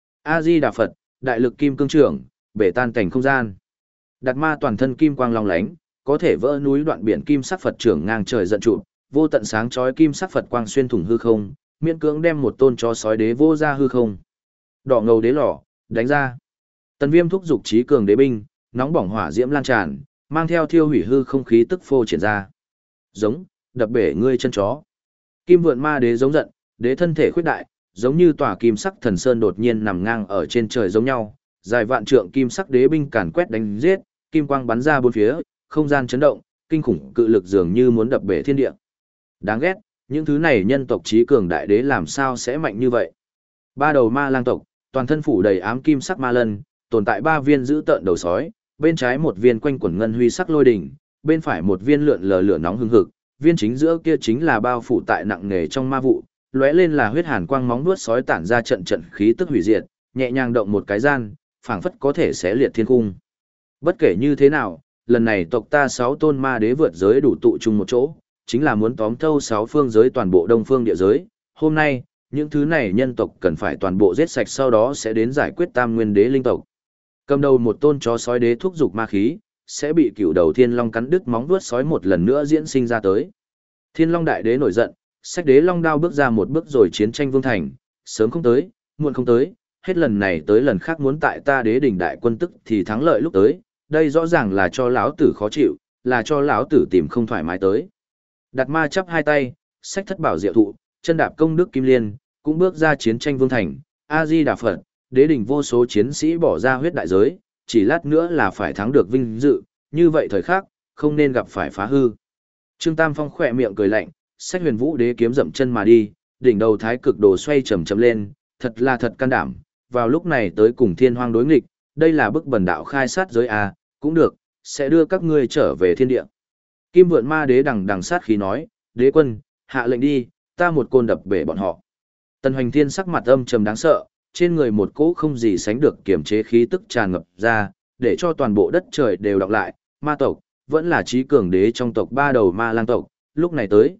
A: A Di Đà Phật, đại lực kim cương trưởng, bể tan cảnh không gian. Đạt ma toàn thân kim quang long lánh, có thể vỡ núi đoạn biển kim sắc Phật trưởng ngang trời giận trụ, vô tận sáng chói kim sắc Phật quang xuyên thủng hư không, miễn cưỡng đem một tôn chó sói đế vô ra hư không. Đỏ ngầu đế lò, đánh ra. Tần Viêm thúc dục trí cường đế binh, nóng bỏng hỏa diễm lan tràn, mang theo thiêu hủy hư không khí tức phô triển ra. Giống, đập bể ngươi chân chó. Kim vượn ma đế giống giận, đế thân thể khuyết đại, giống như tòa kim sắc thần sơn đột nhiên nằm ngang ở trên trời giống nhau, dài vạn trượng kim sắc đế binh càn quét đánh giết, kim quang bắn ra bốn phía, không gian chấn động, kinh khủng cự lực dường như muốn đập bể thiên địa. Đáng ghét, những thứ này nhân tộc trí cường đại đế làm sao sẽ mạnh như vậy? Ba đầu ma lang tộc, toàn thân phủ đầy ám kim sắc ma lân, tồn tại ba viên giữ tợn đầu sói, bên trái một viên quanh quẩn ngân huy sắc lôi đỉnh, bên phải một viên lượn lờ lửa nóng hừng hực, viên chính giữa kia chính là bao phủ tại nặng nề trong ma vụ, lóe lên là huyết hàn quang móng vuốt sói tản ra trận trận khí tức hủy diệt, nhẹ nhàng động một cái gian, phảng phất có thể xé liệt thiên cung. Bất kể như thế nào, lần này tộc ta 6 tôn ma đế vượt giới đủ tụ chung một chỗ, chính là muốn tóm thâu 6 phương giới toàn bộ đông phương địa giới. Hôm nay, những thứ này nhân tộc cần phải toàn bộ giết sạch, sau đó sẽ đến giải quyết tam nguyên đế linh tộc. Cầm đầu một tôn chó sói đế thúc dục ma khí, sẽ bị cựu đầu thiên long cắn đứt móng vuốt sói một lần nữa diễn sinh ra tới. Thiên long đại đế nổi giận, xách đế long đao bước ra một bước rồi chiến tranh vương thành, sớm không tới, muộn không tới, hết lần này tới lần khác muốn tại ta đế đỉnh đại quân tức thì thắng lợi lúc tới, đây rõ ràng là cho lão tử khó chịu, là cho lão tử tìm không thoải mái tới. Đạt ma chắp hai tay, xách thất bảo diệu thụ, chân đạp công đức kim liên, cũng bước ra chiến tranh vương thành, A Di Đà Phật, đế đỉnh vô số chiến sĩ bỏ ra huyết đại giới, chỉ lát nữa là phải thắng được vinh dự, như vậy thời khắc, không nên gặp phải phá hư. Trương Tam Phong khỏe miệng cười lạnh, xách huyền vũ đế kiếm dậm chân mà đi, đỉnh đầu thái cực đồ xoay chậm chậm lên, thật là thật can đảm, vào lúc này tới cùng thiên hoang đối nghịch, đây là bức bần đạo khai sát giới à, cũng được, sẽ đưa các ngươi trở về thiên địa. Kim vượn ma đế đằng đằng sát khí nói, đế quân, hạ lệnh đi, ta một côn đập bể bọn họ. Tần Hoành Thiên sắc mặt âm trầm đáng sợ, trên người một cỗ không gì sánh được kiềm chế khí tức tràn ngập ra, để cho toàn bộ đất trời đều đọc lại, ma tộc, vẫn là trí cường đế trong tộc ba đầu ma lang tộc, lúc này tới,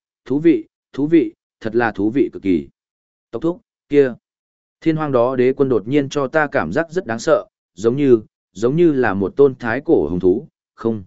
A: thú vị, thật là thú vị cực kỳ. Tộc thúc, kia, thiên hoang đó đế quân đột nhiên cho ta cảm giác rất đáng sợ, giống như là một tôn thái cổ hung thú, không.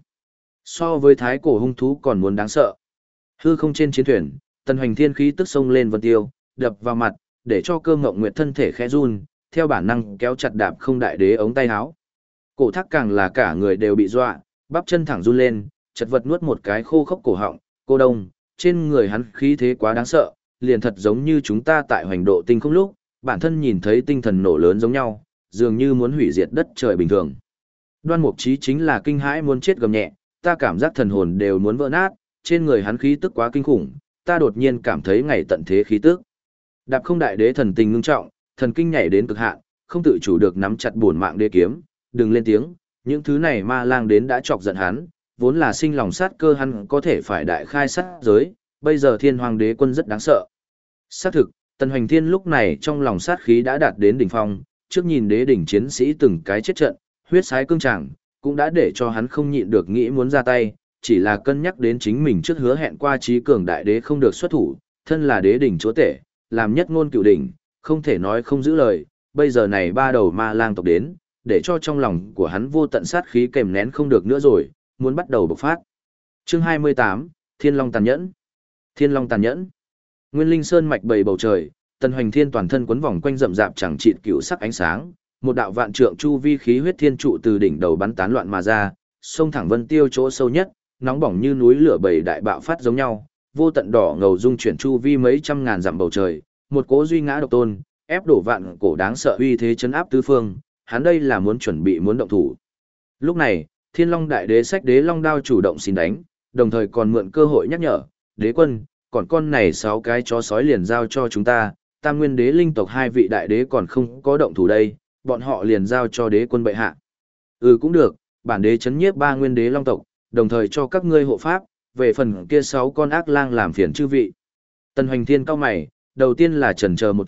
A: So với thái cổ hung thú còn muốn đáng sợ. Hư không trên chiến thuyền, Tần Hoành Thiên khí tức sông lên vân tiêu, đập vào mặt, để cho Cơ Ngộng Nguyệt thân thể khẽ run, theo bản năng kéo chặt đạp không đại đế ống tay áo. Cổ thác càng là cả người đều bị dọa, bắp chân thẳng run lên, chật vật nuốt một cái khô khốc cổ họng, cô đông, trên người hắn khí thế quá đáng sợ, liền thật giống như chúng ta tại hoành độ tinh không lúc, bản thân nhìn thấy tinh thần nổ lớn giống nhau, dường như muốn hủy diệt đất trời bình thường. Đoan Mục Chí chính là kinh hãi muốn chết gầm nhẹ, ta cảm giác thần hồn đều muốn vỡ nát, trên người hắn khí tức quá kinh khủng, ta đột nhiên cảm thấy ngày tận thế khí tức. Đạp không đại đế thần tình ngưng trọng, thần kinh nhảy đến cực hạn, không tự chủ được nắm chặt bổn mạng đế kiếm, đừng lên tiếng, những thứ này ma lang đến đã chọc giận hắn, vốn là sinh lòng sát cơ hắn có thể phải đại khai sát giới, bây giờ thiên hoàng đế quân rất đáng sợ. Xác thực, Tần Hoành Thiên lúc này trong lòng sát khí đã đạt đến đỉnh phong, trước nhìn đế đỉnh chiến sĩ từng cái chết trận, huyết sái cương tràng, cũng đã để cho hắn không nhịn được nghĩ muốn ra tay, chỉ là cân nhắc đến chính mình trước hứa hẹn qua trí cường đại đế không được xuất thủ, thân là đế đỉnh chúa tể, làm nhất ngôn cửu đỉnh, không thể nói không giữ lời, bây giờ này ba đầu ma lang tộc đến, để cho trong lòng của hắn vô tận sát khí kềm nén không được nữa rồi, muốn bắt đầu bộc phát. Chương 28, Thiên Long tàn nhẫn. Thiên Long tàn nhẫn. Nguyên Linh Sơn mạch bầy bầu trời, Tần Hoành Thiên toàn thân quấn vòng quanh rậm rạp chẳng chịt cựu sắc ánh sáng, một đạo vạn trượng chu vi khí huyết thiên trụ từ đỉnh đầu bắn tán loạn mà ra, xông thẳng vân tiêu chỗ sâu nhất, nóng bỏng như núi lửa bầy đại bạo phát giống nhau, vô tận đỏ ngầu dung chuyển chu vi mấy trăm ngàn dặm bầu trời, một cỗ duy ngã độc tôn, ép đổ vạn cổ đáng sợ uy thế chấn áp tứ phương, hắn đây là muốn chuẩn bị muốn động thủ. Lúc này, Thiên Long đại đế xách đế long đao chủ động xin đánh, đồng thời còn mượn cơ hội nhắc nhở, đế quân, còn con này 6 cái chó sói liền giao cho chúng ta, Tam Nguyên đế linh tộc 2 vị đại đế còn không có động thủ đây, bọn họ liền giao cho đế quân bệ hạ. Cũng được, bản đế chấn nhiếp 3 nguyên đế long tộc, đồng thời cho các ngươi hộ pháp, về phần kia 6 con ác lang làm phiền chư vị. Tần Hoành Thiên cao mày, đầu tiên là chần chờ một chút,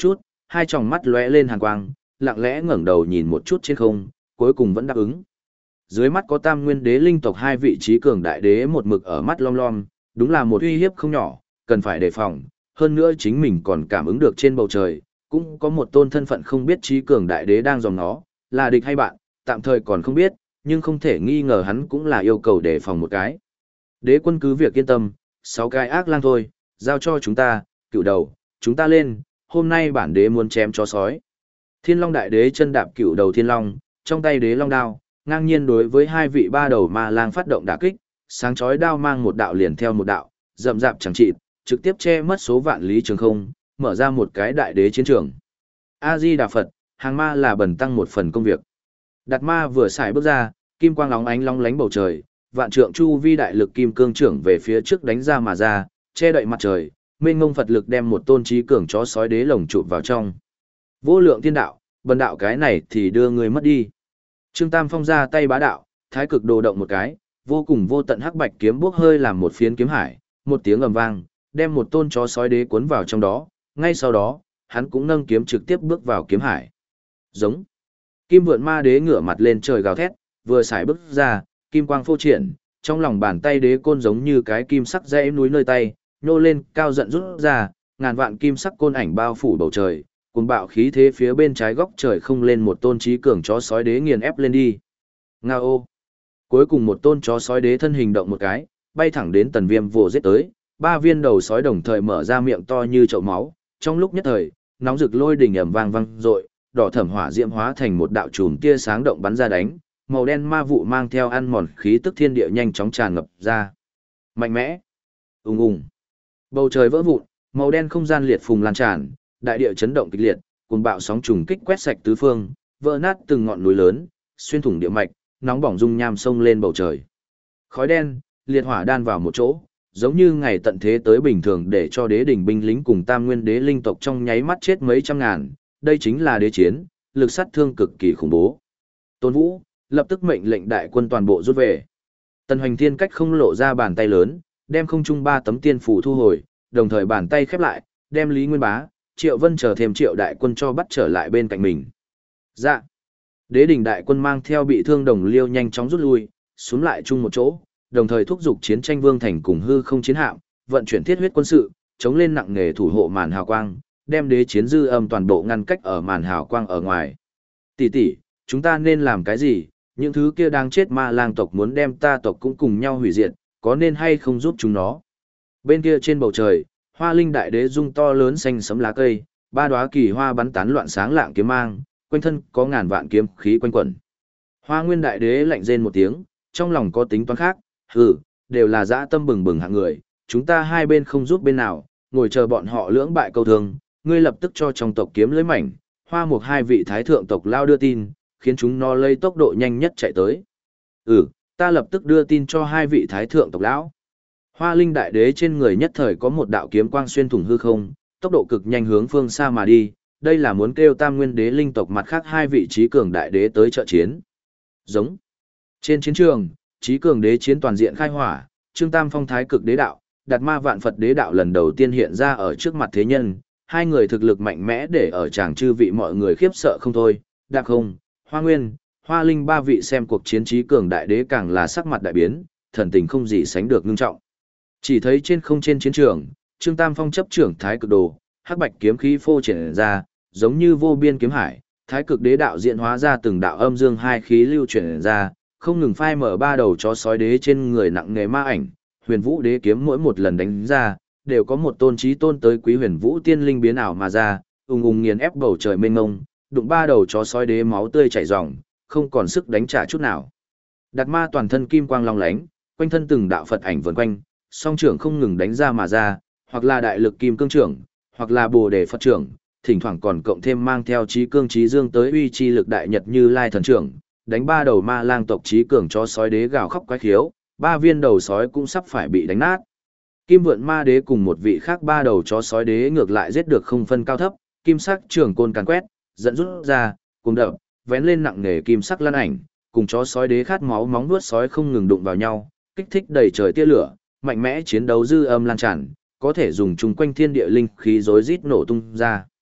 A: hai tròng mắt lóe lên hàn quang, lặng lẽ ngẩng đầu nhìn một chút trên không, cuối cùng vẫn đáp ứng. Dưới mắt có Tam Nguyên Đế linh tộc hai vị trí cường đại đế một mực ở mắt lom lom, đúng là một uy hiếp không nhỏ, cần phải đề phòng. Hơn nữa chính mình còn cảm ứng được trên bầu trời, cũng có một tôn thân phận không biết trí cường đại đế đang dòm nó, là địch hay bạn, tạm thời còn không biết, nhưng không thể nghi ngờ hắn cũng là yêu cầu đề phòng một cái. Đế quân cứ việc yên tâm, 6 cái ác lang thôi, giao cho chúng ta, cựu đầu, chúng ta lên, hôm nay bản đế muốn chém chó sói. Thiên Long đại đế chân đạp cựu đầu thiên long, trong tay đế long đao, ngang nhiên đối với hai vị ba đầu ma lang phát động đả kích, sáng chói đao mang một đạo liền theo một đạo, rậm rạp chẳng chịt, trực tiếp che mất số vạn lý trường không, mở ra một cái đại đế chiến trường. A Di Đà Phật, hàng ma là bần tăng một phần công việc. Đạt ma vừa xài bước ra, kim quang lóng ánh long lánh bầu trời, vạn trượng chu vi đại lực kim cương trưởng về phía trước đánh ra mà ra, che đậy mặt trời, mênh ngông Phật lực đem một tôn trí cường chó sói đế lồng chụp vào trong. Vô lượng thiên đạo, bần đạo cái này thì đưa người mất đi. Trương Tam Phong ra tay bá đạo, thái cực đồ động một cái, vô cùng vô tận hắc bạch kiếm bốc hơi làm một phiến kiếm hải, một tiếng ầm vang, đem một tôn chó sói đế cuốn vào trong đó, ngay sau đó, hắn cũng nâng kiếm trực tiếp bước vào kiếm hải. Giống. Kim vượn ma đế ngửa mặt lên trời gào thét, vừa xài bước ra, kim quang phô triển, trong lòng bàn tay đế côn giống như cái kim sắc dãy núi nơi tay, nhô lên, cao giận rút ra, ngàn vạn kim sắc côn ảnh bao phủ bầu trời, cuồng bạo khí thế phía bên trái góc trời không lên một tôn trí cường chó sói đế nghiền ép lên đi. Ngao. Cuối cùng một tôn chó sói đế thân hình động một cái, bay thẳng đến Tần Viêm vồ giết tới, ba viên đầu sói đồng thời mở ra miệng to như chậu máu, trong lúc nhất thời, nóng rực lôi đỉnh ầm vang vang rội, đỏ thẫm hỏa diễm hóa thành một đạo chùm tia sáng động bắn ra đánh, màu đen ma vụ mang theo ăn mòn khí tức thiên địa nhanh chóng tràn ngập ra. Mạnh mẽ. Ùng ùng. Bầu trời vỡ vụn, màu đen không gian liệt phùng lan tràn, đại địa chấn động kịch liệt, cuồng bạo sóng trùng kích quét sạch tứ phương, vỡ nát từng ngọn núi lớn, xuyên thủng địa mạch, nóng bỏng dung nham sông lên bầu trời. Khói đen, liệt hỏa đan vào một chỗ, giống như ngày tận thế tới bình thường để cho đế đỉnh binh lính cùng Tam Nguyên Đế linh tộc trong nháy mắt chết mấy trăm ngàn, đây chính là đế chiến, lực sát thương cực kỳ khủng bố. Tôn Vũ lập tức mệnh lệnh đại quân toàn bộ rút về. Tần Hoành Thiên cách không lộ ra bàn tay lớn, đem không trung 3 tấm tiên phủ thu hồi, đồng thời bàn tay khép lại, đem Lý Nguyên Bá, Triệu Vân chờ thêm Triệu đại quân cho bắt trở lại bên cạnh mình. Dạ. Đế đỉnh đại quân mang theo bị thương Đồng Liêu nhanh chóng rút lui, xuống lại chung một chỗ, đồng thời thúc giục chiến tranh vương thành cùng hư không chiến hạm, vận chuyển thiết huyết quân sự, chống lên nặng nghề thủ hộ màn hào quang, đem đế chiến dư âm toàn bộ ngăn cách ở màn hào quang ở ngoài. Tỷ tỷ, chúng ta nên làm cái gì? Những thứ kia đang chết ma lang tộc muốn đem ta tộc cũng cùng nhau hủy diệt, có nên hay không giúp chúng nó? Bên kia trên bầu trời, Hoa Linh đại đế dung to lớn xanh sẫm lá cây, 3 đóa kỳ hoa bắn tán loạn sáng lạng kiếm mang, quanh thân có ngàn vạn kiếm khí quanh quẩn. Hoa Nguyên đại đế lạnh rên một tiếng, trong lòng có tính toán khác, đều là dã tâm bừng bừng hạng người, chúng ta hai bên không giúp bên nào, ngồi chờ bọn họ lưỡng bại câu thương, ngươi lập tức cho trong tộc kiếm lưới mảnh, Hoa Mục hai vị thái thượng tộc lao đưa tin, khiến chúng nó lấy tốc độ nhanh nhất chạy tới. Ta lập tức đưa tin cho hai vị thái thượng tộc lão. Hoa Linh đại đế trên người nhất thời có một đạo kiếm quang xuyên thủng hư không, tốc độ cực nhanh hướng phương xa mà đi, đây là muốn kêu Tam Nguyên Đế linh tộc mặt khác hai vị trí cường đại đế tới trợ chiến. Giống. Trên chiến trường, trí cường đế chiến toàn diện khai hỏa, Trương Tam Phong thái cực đế đạo, Đạt Ma Vạn Phật đế đạo lần đầu tiên hiện ra ở trước mặt thế nhân, hai người thực lực mạnh mẽ để ở chàng chư vị mọi người khiếp sợ không thôi. Đạp Không, Hoa Nguyên, Hoa Linh ba vị xem cuộc chiến trí cường đại đế càng là sắc mặt đại biến, thần tình không gì sánh được ngưng trọng. Chỉ thấy trên không trên chiến trường, Trương Tam Phong chấp trưởng thái cực đồ, hắc bạch kiếm khí phô triển ra, giống như vô biên kiếm hải, thái cực đế đạo diễn hóa ra từng đạo âm dương hai khí lưu chuyển ra, không ngừng phai mở 3 đầu chó sói đế trên người nặng nghề ma ảnh, Huyền Vũ đế kiếm mỗi một lần đánh ra, đều có một tôn chí tôn tới quý Huyền Vũ tiên linh biến ảo mà ra, ung ung nghiền ép bầu trời mênh mông, đụng 3 đầu chó sói đế máu tươi chảy ròng, không còn sức đánh trả chút nào. Đạt Ma toàn thân kim quang long lánh, quanh thân từng đạo Phật ảnh vần quanh, song trưởng không ngừng đánh ra mà ra, hoặc là đại lực kim cương trưởng, hoặc là Bồ Đề Phật trưởng, thỉnh thoảng còn cộng thêm mang theo chí cương chí dương tới uy chi lực đại nhật Như Lai thần trưởng, đánh 3 đầu ma lang tộc chí cường chó sói đế gào khóc quái khiếu, 3 viên đầu sói cũng sắp phải bị đánh nát. Kim Vượn ma đế cùng một vị khác 3 đầu chó sói đế ngược lại giết được không phân cao thấp, kim sắc trường côn càn quét, dẫn rút ra, cùng đập, vén lên nặng nề kim sắc lan ảnh, cùng chó sói đế khát máu móng vuốt sói không ngừng đụng vào nhau, kích thích đầy trời tia lửa, mạnh mẽ chiến đấu dư âm lan tràn, có thể dùng chung quanh thiên địa linh khí rối rít nổ tung ra.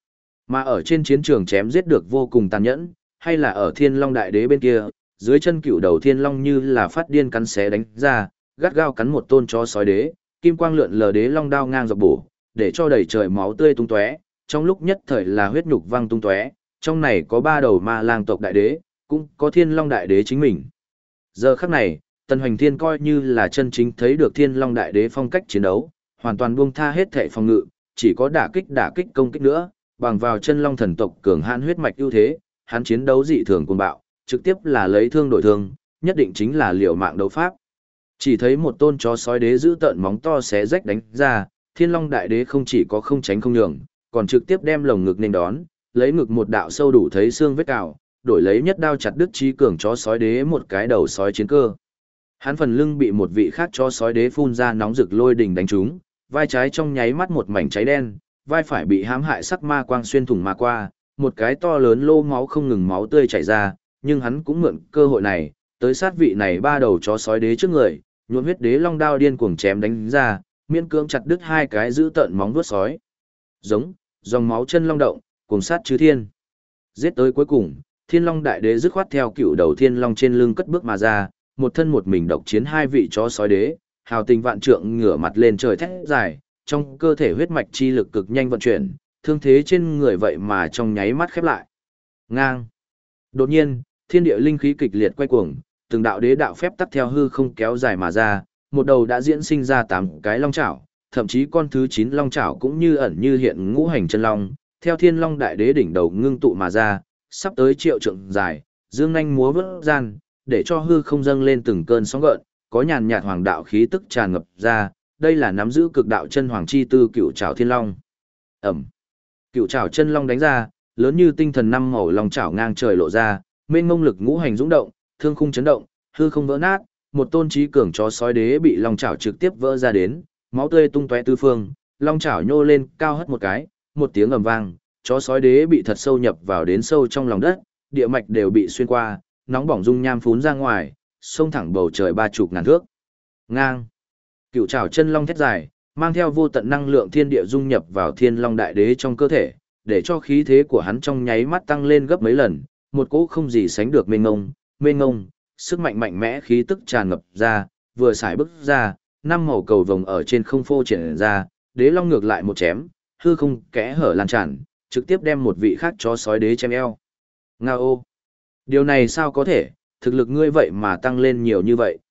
A: Mà ở trên chiến trường chém giết được vô cùng tàn nhẫn, hay là ở Thiên Long Đại Đế bên kia, dưới chân cựu đầu Thiên Long như là phát điên cắn xé đánh ra, gắt gao cắn một tôn chó sói đế, kim quang lượn lờ đế long đao ngang dọc bổ, để cho đầy trời máu tươi tung tóe, trong lúc nhất thời là huyết nhục văng tung tóe, trong này có 3 đầu ma lang tộc đại đế, cũng có Thiên Long Đại Đế chính mình. Giờ khắc này, Tần Hoành Thiên coi như là chân chính thấy được Thiên Long Đại Đế phong cách chiến đấu, hoàn toàn buông tha hết thảy phòng ngự, chỉ có đả kích công kích nữa, bằng vào chân long thần tộc cường hãn huyết mạch ưu thế, hắn chiến đấu dị thường cuồng bạo, trực tiếp là lấy thương đổi thương, nhất định chính là liều mạng đấu pháp. Chỉ thấy một tôn chó sói đế giữ tợn móng to xé rách đánh ra, Thiên Long Đại Đế không chỉ có không tránh không nhường, còn trực tiếp đem lồng ngực nên đón, lấy ngực một đạo sâu đủ thấy xương vết cào, đổi lấy nhất đao chặt đứt trí cường chó sói đế một cái đầu sói chiến cơ. Hắn phần lưng bị một vị khác chó sói đế phun ra nóng rực lôi đình đánh trúng, vai trái trong nháy mắt một mảnh cháy đen, vai phải bị hãm hại sắc ma quang xuyên thủng mà qua, một cái to lớn lô máu không ngừng máu tươi chảy ra, nhưng hắn cũng mượn cơ hội này, tới sát vị này 3 đầu chó sói đế trước người, nhuộm huyết đế long đao điên cuồng chém đánh ra, miễn cưỡng chặt đứt 2 cái giữ tợn móng vuốt sói. Giống, dòng máu chân long động, cuồng sát chư thiên. Giết tới cuối cùng, Thiên Long Đại Đế dứt khoát theo cựu đầu thiên long trên lưng cất bước mà ra, một thân một mình độc chiến 2 vị chó sói đế, hào tình vạn trượng ngửa mặt lên trời thét dài, trong cơ thể huyết mạch chi lực cực nhanh vận chuyển, thương thế trên người vậy mà trong nháy mắt khép lại. Ngang. Đột nhiên, thiên địa linh khí kịch liệt quay cuồng, từng đạo đế đạo phép tắc theo hư không kéo dài mà ra, một đầu đã diễn sinh ra 8 cái long chảo, thậm chí con thứ 9 long chảo cũng như ẩn như hiện ngũ hành chân long, theo Thiên Long Đại Đế đỉnh đầu ngưng tụ mà ra, sắp tới triệu trượng dài, dương nhanh múa vớt gian, để cho hư không dâng lên từng cơn sóng gợn, có nhàn nhạt hoàng đạo khí tức tràn ngập ra, đây là nắm giữ cực đạo chân hoàng chi tư cựu trảo thiên long. Ẩm. Cựu trảo chân long đánh ra, lớn như tinh thần 5 màu long trảo ngang trời lộ ra, mênh mông lực ngũ hành dũng động, thương khung chấn động, hư không vỡ nát, một tôn trí cường chó sói đế bị long trảo trực tiếp vỡ ra đến, máu tươi tung tóe tứ phương, long trảo nhô lên cao hất một cái, một tiếng ầm vang, chó sói đế bị thật sâu nhập vào đến sâu trong lòng đất, địa mạch đều bị xuyên qua, nóng bỏng dung nham phún ra ngoài, xông thẳng bầu trời 30 ngàn thước. Ngang. Cựu trảo chân long thét dài, mang theo vô tận năng lượng thiên địa dung nhập vào Thiên Long Đại Đế trong cơ thể, để cho khí thế của hắn trong nháy mắt tăng lên gấp mấy lần, một cỗ không gì sánh được mênh ngông, sức mạnh mạnh mẽ khí tức tràn ngập ra, vừa xài bước ra, 5 màu cầu vồng ở trên không phô triển ra, đế long ngược lại một chém, hư không kẽ hở lan tràn, trực tiếp đem một vị khác chó sói đế chém eo. Ngao! Điều này sao có thể, thực lực ngươi vậy mà tăng lên nhiều như vậy,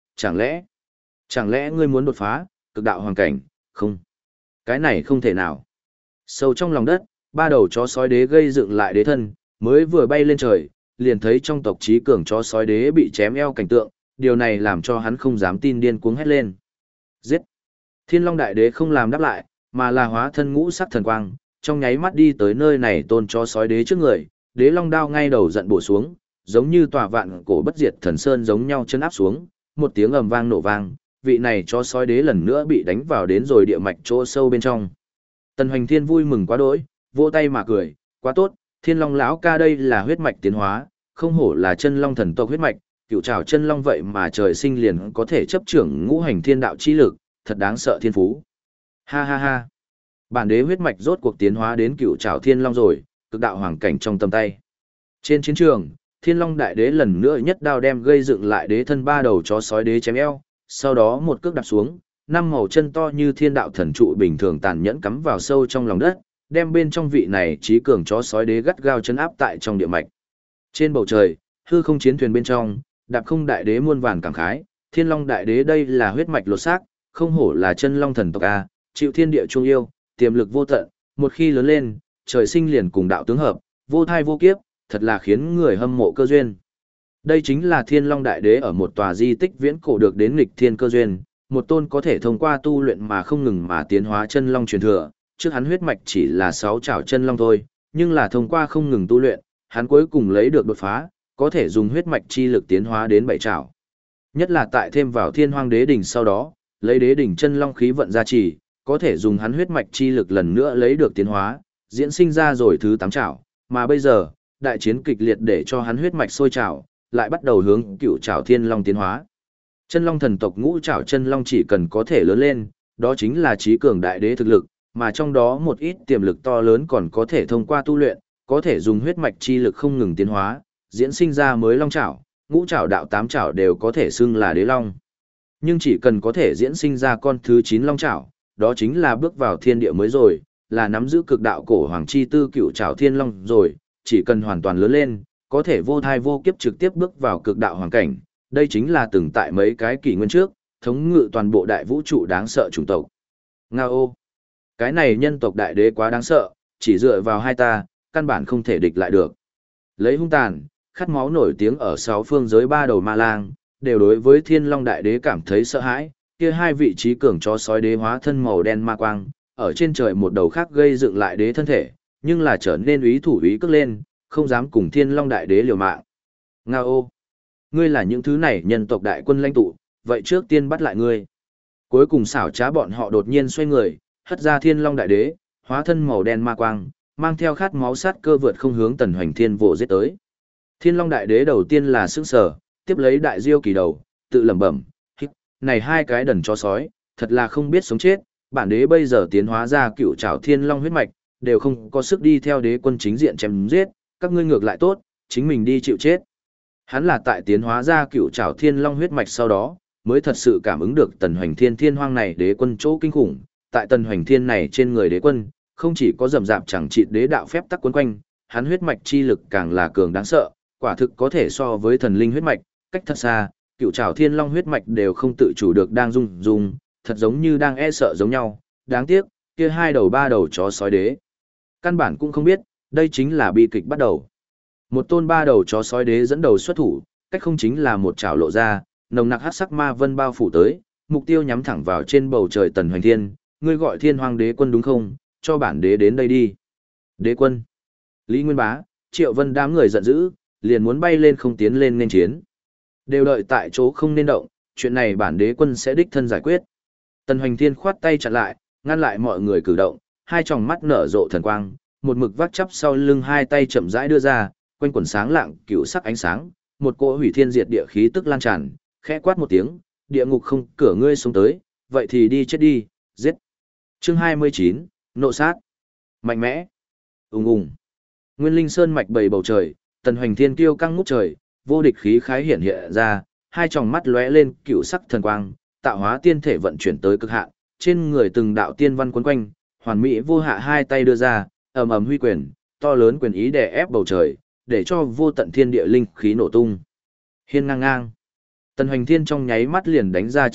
A: chẳng lẽ ngươi muốn đột phá, cực đạo hoàng cảnh, không? Cái này không thể nào. Sâu trong lòng đất, 3 đầu chó sói đế gây dựng lại đế thân, mới vừa bay lên trời, liền thấy trong tộc trí cường chó sói đế bị chém eo cảnh tượng, điều này làm cho hắn không dám tin điên cuống hét lên. Giết! Thiên Long Đại Đế không làm đáp lại, mà là hóa thân ngũ sắc thần quang, trong nháy mắt đi tới nơi này tôn chó sói đế trước người, đế long đao ngay đầu giận bổ xuống, giống như tòa vạn cổ bất diệt thần sơn giống nhau chân áp xuống, một tiếng ầm vang nổ vang, vị này chó sói đế lần nữa bị đánh vào đến rồi địa mạch chỗ sâu bên trong. Tần Hoành Thiên vui mừng quá đỗi, vỗ tay mà cười, quá tốt, Thiên Long lão ca đây là huyết mạch tiến hóa, không hổ là chân long thần tộc huyết mạch, cựu trảo chân long vậy mà trời sinh liền có thể chấp trưởng ngũ hành thiên đạo chi lực, thật đáng sợ thiên phú. Ha ha ha. Bản đế huyết mạch rốt cuộc tiến hóa đến cựu trảo thiên long rồi, cực đạo hoàng cảnh trong tầm tay. Trên chiến trường, Thiên Long Đại Đế lần nữa nhất đao đem gây dựng lại đế thân 3 đầu chó sói đế chém eo, sau đó một cước đạp xuống, 5 màu chân to như thiên đạo thần trụ bình thường tàn nhẫn cắm vào sâu trong lòng đất, đem bên trong vị này trí cường chó sói đế gắt gao chân áp tại trong địa mạch. Trên bầu trời, hư không chiến thuyền bên trong, Đạp Không Đại Đế muôn vàn cảm khái, Thiên Long Đại Đế đây là huyết mạch lột xác, không hổ là chân long thần tộc a, chịu thiên địa trung yêu, tiềm lực vô tận, một khi lớn lên, trời sinh liền cùng đạo tướng hợp, vô thai vô kiếp, thật là khiến người hâm mộ cơ duyên. Đây chính là Thiên Long Đại Đế ở một tòa di tích viễn cổ được đến nghịch thiên cơ duyên, một tôn có thể thông qua tu luyện mà không ngừng mà tiến hóa chân long truyền thừa, trước hắn huyết mạch chỉ là 6 trảo chân long thôi, nhưng là thông qua không ngừng tu luyện, hắn cuối cùng lấy được đột phá, có thể dùng huyết mạch chi lực tiến hóa đến 7 trảo. Nhất là tại thêm vào Thiên Hoang Đế đỉnh sau đó, lấy đế đỉnh chân long khí vận gia trì, có thể dùng hắn huyết mạch chi lực lần nữa lấy được tiến hóa, diễn sinh ra rồi thứ 8 trảo, mà bây giờ, đại chiến kịch liệt để cho hắn huyết mạch sôi trào, lại bắt đầu hướng cựu trảo thiên long tiến hóa. Chân long thần tộc ngũ trảo chân long chỉ cần có thể lớn lên, đó chính là trí cường đại đế thực lực, mà trong đó một ít tiềm lực to lớn còn có thể thông qua tu luyện, có thể dùng huyết mạch chi lực không ngừng tiến hóa, diễn sinh ra mới long chảo, ngũ chảo đạo tám chảo đều có thể xưng là đế long. Nhưng chỉ cần có thể diễn sinh ra con thứ 9 long chảo, đó chính là bước vào thiên địa mới rồi, là nắm giữ cực đạo cổ hoàng chi tư cựu chảo thiên long rồi, chỉ cần hoàn toàn lớn lên, có thể vô thai vô kiếp trực tiếp bước vào cực đạo hoàng cảnh, đây chính là từng tại mấy cái kỷ nguyên trước, thống ngự toàn bộ đại vũ trụ đáng sợ chủng tộc. Ngao, cái này nhân tộc đại đế quá đáng sợ, chỉ dựa vào hai ta, căn bản không thể địch lại được. Lấy hung tàn, khát máu nổi tiếng ở sáu phương giới ba đầu ma lang, đều đối với thiên long đại đế cảm thấy sợ hãi, kia hai vị trí cường chó sói đế hóa thân màu đen ma quang, ở trên trời một đầu khác gây dựng lại đế thân thể, nhưng là trở nên úy thủ úy cước lên, không dám cùng thiên long đại đế liều mạng. Ngao, ngươi là những thứ này nhân tộc đại quân lãnh tụ, vậy trước tiên bắt lại ngươi. Cuối cùng xảo trá bọn họ đột nhiên xoay người, hất ra thiên long đại đế, hóa thân màu đen ma quang, mang theo khát máu sát cơ vượt không hướng Tần Hoành Thiên vồ giết tới. Thiên long đại đế đầu tiên là sững sờ, tiếp lấy đại diêu kỳ đầu, tự lẩm bẩm, này hai cái đần chó sói, thật là không biết sống chết, bản đế bây giờ tiến hóa ra cựu trảo thiên long huyết mạch, đều không có sức đi theo đế quân chính diện chém giết, các ngươi ngược lại tốt, chính mình đi chịu chết. Hắn là tại tiến hóa ra cựu trảo thiên long huyết mạch sau đó, mới thật sự cảm ứng được Tần Hoành Thiên thiên hoang này đế quân chỗ kinh khủng, tại Tần Hoành Thiên này trên người đế quân, không chỉ có rầm rạp chẳng trị đế đạo phép tắc quấn quanh, hắn huyết mạch chi lực càng là cường đáng sợ, quả thực có thể so với thần linh huyết mạch, cách thật xa, cựu trảo thiên long huyết mạch đều không tự chủ được đang rung, thật giống như đang e sợ giống nhau, đáng tiếc, kia hai đầu ba đầu chó sói đế. Căn bản cũng không biết, đây chính là bi kịch bắt đầu. Một tôn ba đầu chó sói đế dẫn đầu xuất thủ, cách không chính là một chảo lộ ra, nồng nặc hắc sắc ma vân bao phủ tới, mục tiêu nhắm thẳng vào trên bầu trời Tần Hoành Thiên, ngươi gọi thiên hoàng đế quân đúng không, cho bản đế đến đây đi. Đế quân. Lý Nguyên Bá, Triệu Vân đám người giận dữ, liền muốn bay lên không tiến lên nên chiến. Đều đợi tại chỗ không nên động, chuyện này bản đế quân sẽ đích thân giải quyết. Tần Hoành Thiên khoát tay chặn lại, ngăn lại mọi người cử động, hai tròng mắt nở rộ thần quang, một mực vắt chắp sau lưng hai tay chậm rãi đưa ra, quanh quần sáng lạng cựu sắc ánh sáng, một cỗ hủy thiên diệt địa khí tức lan tràn, khẽ quát một tiếng, địa ngục không cửa ngươi xuống tới, vậy thì đi chết đi, giết. Chương 29, nộ sát. Mạnh mẽ. Ùng ùng. Nguyên Linh Sơn mạch bầy bầu trời, Tần Hoành Thiên kiêu căng ngút trời, vô địch khí khái hiện hiện ra, hai tròng mắt lóe lên cựu sắc thần quang, tạo hóa tiên thể vận chuyển tới cực hạn, trên người từng đạo tiên văn quấn quanh, hoàn mỹ vô hạ hai tay đưa ra, ầm ầm huy quyền, to lớn quyền ý đè ép bầu trời, để cho vô tận thiên địa linh khí nổ tung. Hiên ngang ngang. Tần Hoành Thiên trong nháy mắt liền đánh ra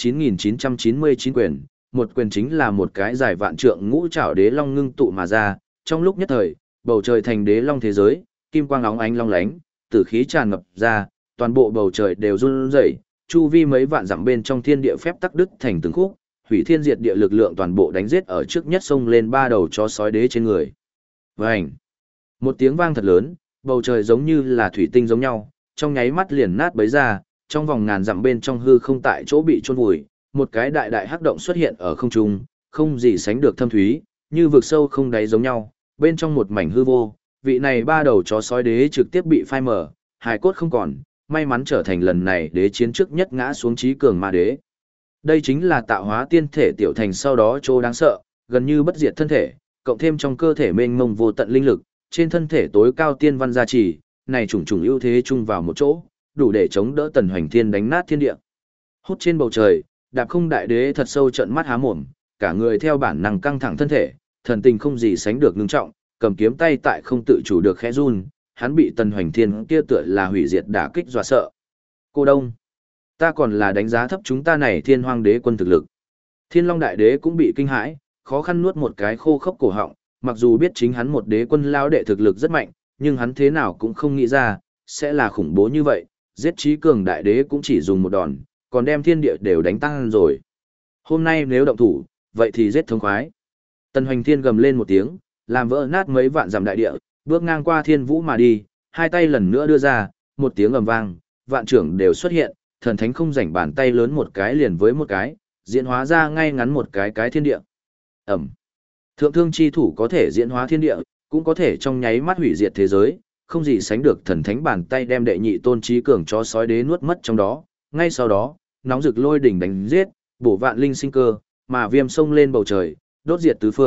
A: 9999 quyền, một quyền chính là một cái dài vạn trượng ngũ trảo đế long ngưng tụ mà ra, trong lúc nhất thời, bầu trời thành đế long thế giới, kim quang óng ánh long lánh, tử khí tràn ngập ra, toàn bộ bầu trời đều run rẩy, chu vi mấy vạn dặm bên trong thiên địa phép tắc đứt thành từng khúc, hủy thiên diệt địa lực lượng toàn bộ đánh giết ở trước nhất xông lên ba đầu chó sói đế trên người. Vành! Một tiếng vang thật lớn, bầu trời giống như là thủy tinh giống nhau, trong nháy mắt liền nát bấy ra, trong vòng ngàn dặm bên trong hư không tại chỗ bị chôn vùi, một cái đại đại hắc động xuất hiện ở không trung, không gì sánh được thâm thúy, như vực sâu không đáy giống nhau, bên trong một mảnh hư vô, vị này ba đầu chó sói đế trực tiếp bị phai mở, hài cốt không còn, may mắn trở thành lần này đế chiến trước nhất ngã xuống trí cường ma đế. Đây chính là tạo hóa tiên thể tiểu thành sau đó chỗ đáng sợ, gần như bất diệt thân thể, cộng thêm trong cơ thể mênh mông vô tận linh lực, trên thân thể tối cao tiên văn gia trì, này trùng trùng ưu thế chung vào một chỗ, đủ để chống đỡ Tần Hoành Thiên đánh nát thiên địa. Hút trên bầu trời, đạp không đại đế thật sâu trận mắt há mồm, cả người theo bản năng căng thẳng thân thể, thần tình không gì sánh được ngưng trọng, cầm kiếm tay tại không tự chủ được khẽ run, hắn bị Tần Hoành Thiên kia tựa là hủy diệt đả kích dọa sợ. Cô Đông, ta còn là đánh giá thấp chúng ta này thiên hoang đế quân thực lực. Thiên Long đại đế cũng bị kinh hãi, khó khăn nuốt một cái khô khốc cổ họng, mặc dù biết chính hắn một đế quân lao đệ thực lực rất mạnh, nhưng hắn thế nào cũng không nghĩ ra, sẽ là khủng bố như vậy, giết trí cường đại đế cũng chỉ dùng một đòn, còn đem thiên địa đều đánh tăng rồi. Hôm nay nếu động thủ, vậy thì giết thống khoái. Tần Hoành Thiên gầm lên một tiếng, làm vỡ nát mấy vạn dặm đại địa, bước ngang qua thiên vũ mà đi, hai tay lần nữa đưa ra, một tiếng ầm vang, vạn trưởng đều xuất hiện, thần thánh không rảnh bàn tay lớn một cái liền với một cái, diễn hóa ra ngay ngắn một cái thiên địa. Ẩm. Thượng thương chi thủ có thể diễn hóa thiên địa, cũng có thể trong nháy mắt hủy diệt thế giới, không gì sánh được thần thánh bàn tay đem đệ nhị tôn trí cường chó sói đế nuốt mất trong đó. Ngay sau đó, nóng rực lôi đỉnh đánh giết, bổ vạn linh sinh cơ, mà viêm sông lên bầu trời, đốt diệt tứ phương,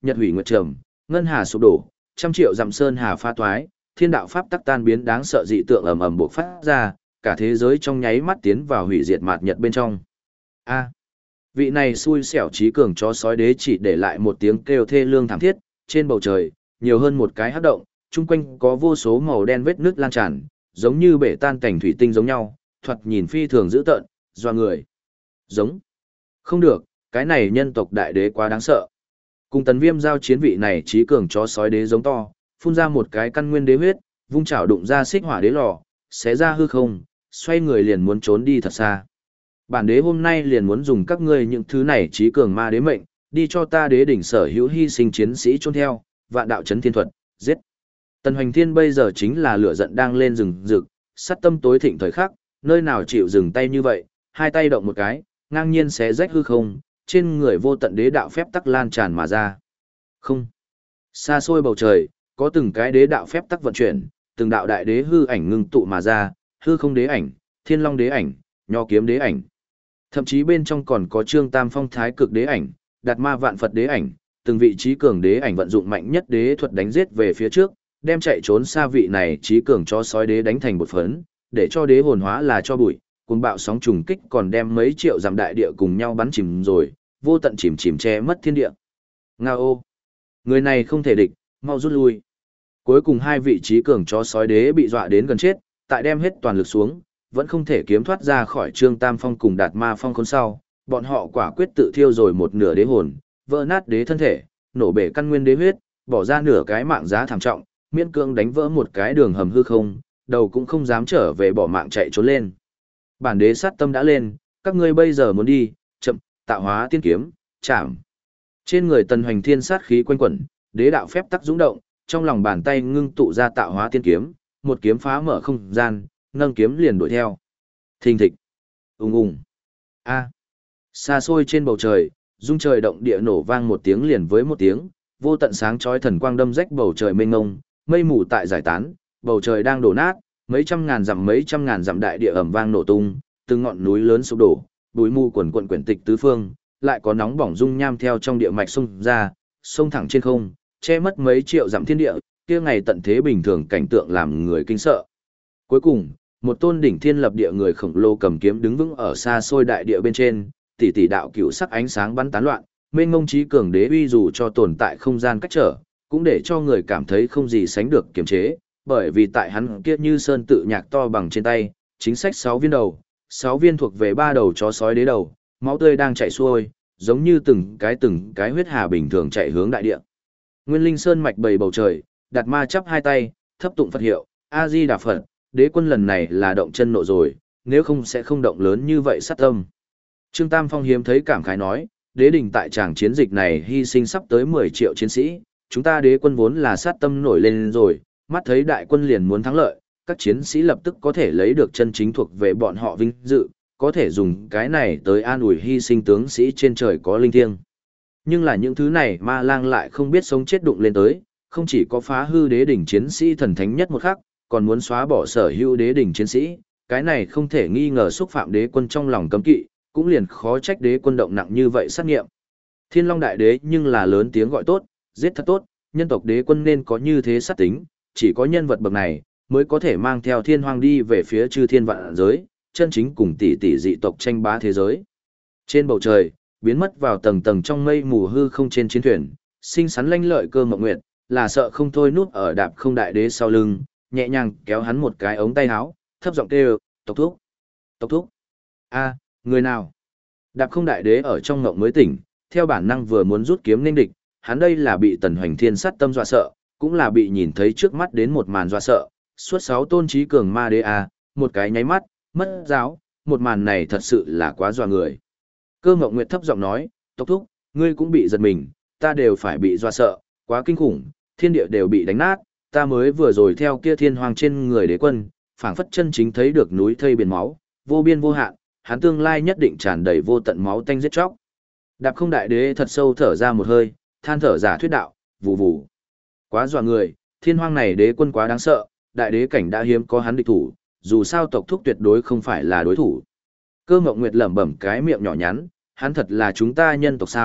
A: nhật hủy nguyệt trầm, ngân hà sụp đổ, trăm triệu dặm sơn hà pha toái, thiên đạo pháp tắc tan biến đáng sợ dị tượng ầm ầm bộc phát ra, cả thế giới trong nháy mắt tiến vào hủy diệt mạt nhật bên trong. A, vị này xui xẻo trí cường chó sói đế chỉ để lại một tiếng kêu thê lương thảm thiết, trên bầu trời, nhiều hơn một cái hắc động, chung quanh có vô số màu đen vết nước lan tràn, giống như bể tan cảnh thủy tinh giống nhau, thoạt nhìn phi thường dữ tợn, doa người. Giống. Không được, cái này nhân tộc đại đế quá đáng sợ. Cùng Tần Viêm giao chiến vị này trí cường chó sói đế giống to, phun ra một cái căn nguyên đế huyết, vung chảo đụng ra xích hỏa đế lò, xé ra hư không, xoay người liền muốn trốn đi thật xa. Bản đế hôm nay liền muốn dùng các ngươi những thứ này trí cường ma đế mệnh, đi cho ta đế đỉnh sở hữu hy sinh chiến sĩ chôn theo, vạn đạo chấn thiên thuật, giết. Tần Hoành Thiên bây giờ chính là lửa giận đang lên rừng rực, sát tâm tối thịnh thời khắc, nơi nào chịu dừng tay như vậy, hai tay động một cái, ngang nhiên xé rách hư không, trên người vô tận đế đạo phép tắc lan tràn mà ra. Không. Xa xôi bầu trời, có từng cái đế đạo phép tắc vận chuyển, từng đạo đại đế hư ảnh ngưng tụ mà ra, hư không đế ảnh, thiên long đế ảnh, nho kiếm đế ảnh. Thậm chí bên trong còn có Trương Tam Phong thái cực đế ảnh, Đạt Ma Vạn Phật đế ảnh, từng vị trí cường đế ảnh vận dụng mạnh nhất đế thuật đánh giết về phía trước, đem chạy trốn xa vị này trí cường cho sói đế đánh thành bột phấn, để cho đế hồn hóa là cho bụi, cuồng bạo sóng trùng kích còn đem mấy triệu dặm đại địa cùng nhau bắn chìm rồi, vô tận chìm chìm che mất thiên địa. Ngao, người này không thể địch, mau rút lui. Cuối cùng hai vị trí cường chó sói đế bị dọa đến gần chết, tại đem hết toàn lực xuống, vẫn không thể kiếm thoát ra khỏi Trương Tam Phong cùng Đạt Ma Phong khốn sau, bọn họ quả quyết tự thiêu rồi một nửa đế hồn, vỡ nát đế thân thể, nổ bể căn nguyên đế huyết, bỏ ra nửa cái mạng giá thảm trọng, miễn cưỡng đánh vỡ một cái đường hầm hư không, đầu cũng không dám trở về bỏ mạng chạy trốn lên. Bản đế sát tâm đã lên, các ngươi bây giờ muốn đi, chậm, tạo hóa tiên kiếm, chạm. Trên người Tần Hoành Thiên sát khí quanh quẩn, đế đạo phép tắc dũng động, trong lòng bàn tay ngưng tụ ra tạo hóa tiên kiếm, một kiếm phá mở không gian, nâng kiếm liền đuổi theo. Thình thịch, ùng ùng, a, xa xôi trên bầu trời, rung trời động địa nổ vang một tiếng liền với một tiếng, vô tận sáng chói thần quang đâm rách bầu trời mênh mông, mây mù tại giải tán, bầu trời đang đổ nát, mấy trăm ngàn dặm đại địa ầm vang nổ tung, từng ngọn núi lớn sụp đổ, bụi mù quần quần quyển tịch tứ phương, lại có nóng bỏng dung nham theo trong địa mạch xông ra, xông thẳng trên không, che mất mấy triệu dặm thiên địa, kia ngày tận thế bình thường cảnh tượng làm người kinh sợ. Cuối cùng, một tôn đỉnh thiên lập địa người khổng lồ cầm kiếm đứng vững ở xa xôi đại địa bên trên, tỷ tỷ đạo cửu sắc ánh sáng bắn tán loạn, mênh mông chí cường đế uy dù cho tồn tại không gian cách trở, cũng để cho người cảm thấy không gì sánh được kiềm chế, bởi vì tại hắn kia như sơn tự nhạc to bằng trên tay, chính sách 6 viên đầu, 6 viên thuộc về 3 đầu chó sói đế đầu, máu tươi đang chảy xuôi, giống như từng cái huyết hà bình thường chạy hướng đại địa. Nguyên Linh Sơn mạch bầy bầu trời, Đạt Ma chắp hai tay, thấp tụng Phật hiệu, A Di Đà Phật, đế quân lần này là động chân nộ rồi, nếu không sẽ không động lớn như vậy sát tâm. Trương Tam Phong hiếm thấy cảm khái nói, đế đình tại tràng chiến dịch này hy sinh sắp tới 10 triệu chiến sĩ, chúng ta đế quân vốn là sát tâm nổi lên rồi, mắt thấy đại quân liền muốn thắng lợi, các chiến sĩ lập tức có thể lấy được chân chính thuộc về bọn họ vinh dự, có thể dùng cái này tới an ủi hy sinh tướng sĩ trên trời có linh thiêng. Nhưng là những thứ này ma lang lại không biết sống chết đụng lên tới, không chỉ có phá hư đế đỉnh chiến sĩ thần thánh nhất một khắc, còn muốn xóa bỏ sở hữu đế đỉnh chiến sĩ, cái này không thể nghi ngờ xúc phạm đế quân trong lòng cấm kỵ, cũng liền khó trách đế quân động nặng như vậy sát nghiệm. Thiên Long đại đế nhưng là lớn tiếng gọi tốt, giết thật tốt, nhân tộc đế quân nên có như thế sát tính, chỉ có nhân vật bậc này mới có thể mang theo thiên hoang đi về phía chư thiên vạn giới, chân chính cùng tỷ tỷ dị tộc tranh bá thế giới. Trên bầu trời, biến mất vào tầng tầng trong mây mù hư không trên chiến thuyền, xinh xắn lanh lợi Cơ Mộng Nguyệt, là sợ không thôi núp ở Đạp Không đại đế sau lưng, nhẹ nhàng kéo hắn một cái ống tay áo, thấp giọng kêu, "Tộc thúc, tộc thúc." "A, người nào?" Đạp Không đại đế ở trong ngộng mới tỉnh, theo bản năng vừa muốn rút kiếm nên địch, hắn đây là bị Tần Hoành Thiên sát tâm dọa sợ, cũng là bị nhìn thấy trước mắt đến một màn dọa sợ, suốt 6 tôn trí cường ma đế a, một cái nháy mắt, mất giáo, một màn này thật sự là quá dọa người. Cơ Mộng Nguyệt thấp giọng nói, "Tộc thúc, ngươi cũng bị giật mình, ta đều phải bị dọa sợ, quá kinh khủng, thiên địa đều bị đánh nát, ta mới vừa rồi theo kia thiên hoàng trên người đế quân, phảng phất chân chính thấy được núi thây biển máu, vô biên vô hạn, hắn tương lai nhất định tràn đầy vô tận máu tanh giết chóc." Đạp Không đại đế thật sâu thở ra một hơi, than thở giả thuyết đạo, "Vù vù, quá dọa người, thiên hoàng này đế quân quá đáng sợ, đại đế cảnh đã hiếm có hắn địch thủ, dù sao tộc thúc tuyệt đối không phải là đối thủ." Cơ Mộng Nguyệt lẩm bẩm cái miệng nhỏ nhắn, hắn thật là chúng ta nhân tộc sao,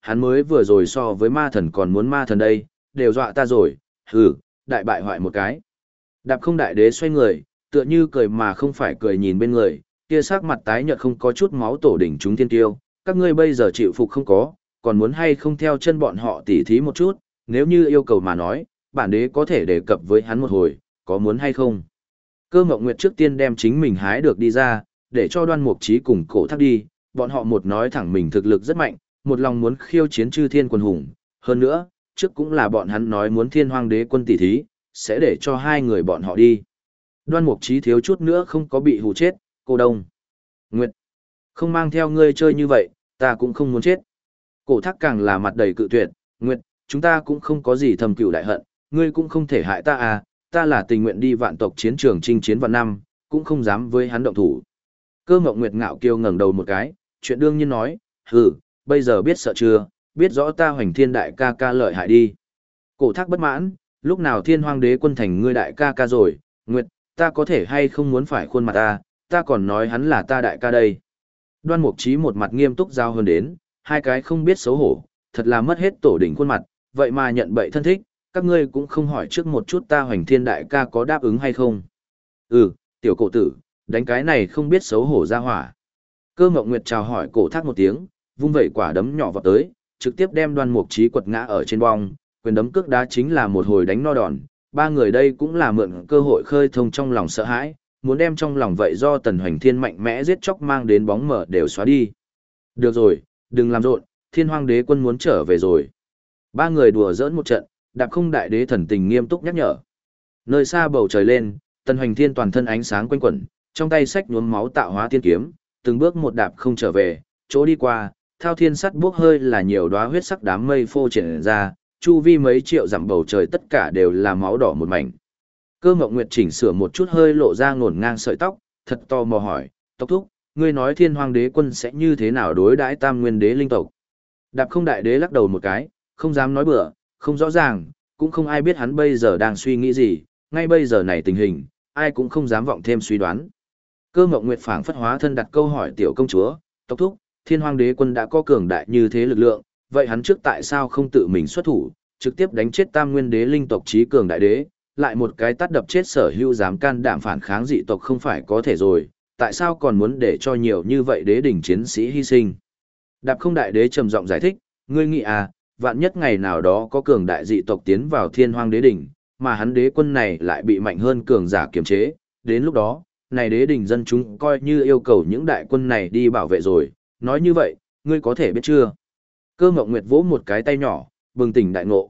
A: hắn mới vừa rồi so với ma thần còn muốn ma thần đây, đều dọa ta rồi, hừ, đại bại hoại một cái. Đạp không đại đế xoay người, tựa như cười mà không phải cười nhìn bên người, kia sắc mặt tái nhợt không có chút máu tổ đỉnh chúng thiên tiêu, các ngươi bây giờ chịu phục không có, còn muốn hay không theo chân bọn họ tỉ thí một chút, nếu như yêu cầu mà nói, bản đế có thể đề cập với hắn một hồi, có muốn hay không. Cơ Mộng Nguyệt trước tiên đem chính mình hái được đi ra, để cho Đoan Mục Chí cùng Cổ Thác đi, bọn họ một nói thẳng mình thực lực rất mạnh, một lòng muốn khiêu chiến chư thiên quân hùng, hơn nữa, trước cũng là bọn hắn nói muốn Thiên Hoang Đế quân tỉ thí, sẽ để cho hai người bọn họ đi. Đoan Mục Chí thiếu chút nữa không có bị hù chết, cô Đông. Nguyệt, không mang theo ngươi chơi như vậy, ta cũng không muốn chết. Cổ Thác càng là mặt đầy cự tuyệt, Nguyệt, chúng ta cũng không có gì thầm cửu đại hận, ngươi cũng không thể hại ta à, ta là tình nguyện đi vạn tộc chiến trường chinh chiến vạn năm, cũng không dám với hắn động thủ. Cơ Mộng Nguyệt ngạo kiêu ngẩng đầu một cái, chuyện đương nhiên nói, hừ, bây giờ biết sợ chưa, biết rõ ta Hoành Thiên đại ca ca lợi hại đi. Cổ Thác bất mãn, lúc nào Thiên Hoang Đế quân thành ngươi đại ca ca rồi, Nguyệt, ta có thể hay không muốn phải khuôn mặt ta còn nói hắn là ta đại ca đây. Đoan Mục Chí một mặt nghiêm túc giao hơn đến, hai cái không biết xấu hổ, thật là mất hết tổ đỉnh khuôn mặt, vậy mà nhận bậy thân thích, các ngươi cũng không hỏi trước một chút ta Hoành Thiên đại ca có đáp ứng hay không. Ừ, tiểu cổ tử, đánh cái này không biết xấu hổ ra hỏa. Cơ Mộng Nguyệt chào hỏi Cổ Thác một tiếng, vung vẩy quả đấm nhỏ vào tới, trực tiếp đem Đoan Mục Chí quật ngã ở trên bong, quyền đấm cước đá chính là một hồi đánh no đòn, ba người đây cũng là mượn cơ hội khơi thông trong lòng sợ hãi, muốn đem trong lòng vậy do Tần Hoành Thiên mạnh mẽ giết chóc mang đến bóng mờ đều xóa đi. Được rồi, đừng làm rộn, Thiên Hoang Đế quân muốn trở về rồi. Ba người đùa giỡn một trận, Đạp Không đại đế thần tình nghiêm túc nhắc nhở. Nơi xa bầu trời lên, Tần Hoành Thiên toàn thân ánh sáng quanh quẩn, trong tay xách nhuốm máu tạo hóa thiên kiếm, từng bước một đạp không trở về, chỗ đi qua, thao thiên sắt bốc hơi là nhiều đóa huyết sắc đám mây phô triển ra, chu vi mấy triệu dặm bầu trời tất cả đều là máu đỏ một mảnh. Cơ Mộng Nguyệt chỉnh sửa một chút hơi lộ ra ngổn ngang sợi tóc, thật to mò hỏi, tốc thúc, ngươi nói Thiên Hoang Đế quân sẽ như thế nào đối đãi Tam Nguyên Đế linh tộc? Đạp Không đại đế lắc đầu một cái, không dám nói bừa, không rõ ràng, cũng không ai biết hắn bây giờ đang suy nghĩ gì, ngay bây giờ này tình hình, ai cũng không dám vọng thêm suy đoán. Cơ Mộng Nguyệt phảng phất hóa thân đặt câu hỏi tiểu công chúa, tốc thúc, Thiên Hoang Đế quân đã có cường đại như thế lực lượng, vậy hắn trước tại sao không tự mình xuất thủ, trực tiếp đánh chết Tam Nguyên Đế linh tộc trí cường đại đế, lại một cái tát đập chết sở hữu dám can đảm phản kháng dị tộc không phải có thể rồi, tại sao còn muốn để cho nhiều như vậy đế đỉnh chiến sĩ hy sinh? Đạp Không đại đế trầm giọng giải thích, ngươi nghĩ à, vạn nhất ngày nào đó có cường đại dị tộc tiến vào Thiên Hoang Đế đỉnh, mà hắn đế quân này lại bị mạnh hơn cường giả kiềm chế, đến lúc đó, này đế đỉnh dân chúng coi như yêu cầu những đại quân này đi bảo vệ rồi, nói như vậy, ngươi có thể biết chưa? Cơ Mộng Nguyệt vỗ một cái tay nhỏ, bừng tỉnh đại ngộ,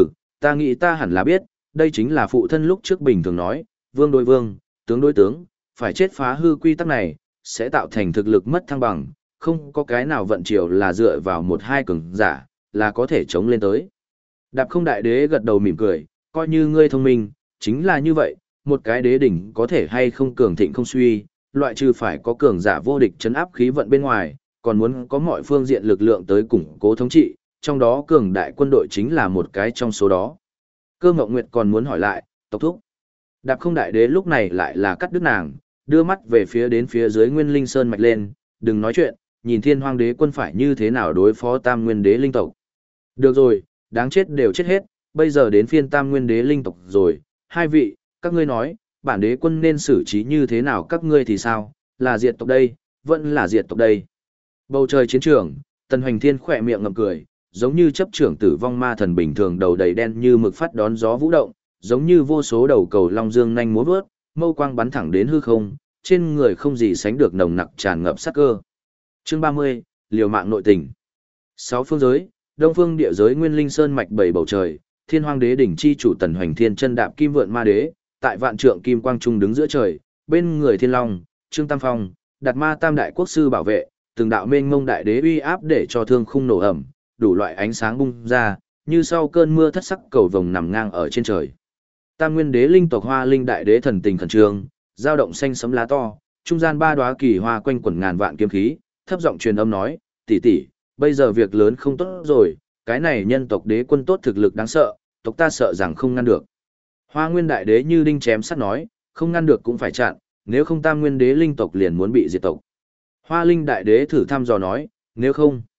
A: ta nghĩ ta hẳn là biết, đây chính là phụ thân lúc trước bình thường nói, vương đối vương, tướng đối tướng, phải chết phá hư quy tắc này, sẽ tạo thành thực lực mất thăng bằng, không có cái nào vận chiều là dựa vào một hai cường giả, là có thể chống lên tới. Đạp Không đại đế gật đầu mỉm cười, coi như ngươi thông minh, chính là như vậy, một cái đế đỉnh có thể hay không cường thịnh không suy, loại trừ phải có cường giả vô địch chấn áp khí vận bên ngoài, còn muốn có mọi phương diện lực lượng tới củng cố thống trị, trong đó cường đại quân đội chính là một cái trong số đó. Cơ Mộng Nguyệt còn muốn hỏi lại, tộc thúc. Đạp Không đại đế lúc này lại là cắt đứt nàng, đưa mắt về phía đến phía dưới Nguyên Linh Sơn mạch lên, đừng nói chuyện, nhìn Thiên Hoang Đế quân phải như thế nào đối phó Tam Nguyên Đế linh tộc. Được rồi, đáng chết đều chết hết, bây giờ đến phiên Tam Nguyên Đế linh tộc rồi, hai vị, các ngươi nói, bản đế quân nên xử trí như thế nào các ngươi thì sao, là diệt tộc đây, vẫn là diệt tộc đây. Bầu trời chiến trường, Tần Hoành Thiên khỏe miệng ngậm cười, giống như chấp trưởng tử vong ma thần bình thường đầu đầy đen như mực phát đón gió vũ động, giống như vô số đầu cầu long dương nhanh múa vớt, mâu quang bắn thẳng đến hư không, trên người không gì sánh được nồng nặc tràn ngập sát cơ. Chương 30, liều mạng nội tình. Sáu phương giới, Đông phương địa giới Nguyên Linh Sơn mạch bảy bầu trời, Thiên Hoang Đế đỉnh chi chủ Tần Hoành Thiên chân đạp kim vượn ma đế, tại vạn trượng kim quang trung đứng giữa trời, bên người Thiên Long, Trương Tam Phong, Đạt Ma Tam đại quốc sư bảo vệ, từng đạo mênh mông đại đế uy áp để cho thương khung nổ ẩm, đủ loại ánh sáng bung ra, như sau cơn mưa thất sắc cầu vồng nằm ngang ở trên trời. Tam Nguyên Đế linh tộc Hoa Linh đại đế thần tình khẩn trương, dao động xanh sẫm lá to, trung gian ba đóa kỳ hoa quanh quẩn ngàn vạn kiếm khí, thấp giọng truyền âm nói, tỷ tỷ, bây giờ việc lớn không tốt rồi, cái này nhân tộc đế quân tốt thực lực đáng sợ, tộc ta sợ rằng không ngăn được. Hoa Nguyên đại đế như đinh chém sắt nói, không ngăn được cũng phải chặn, nếu không Tam Nguyên Đế linh tộc liền muốn bị diệt tộc. Hoa Linh đại đế thử thăm dò nói, nếu không,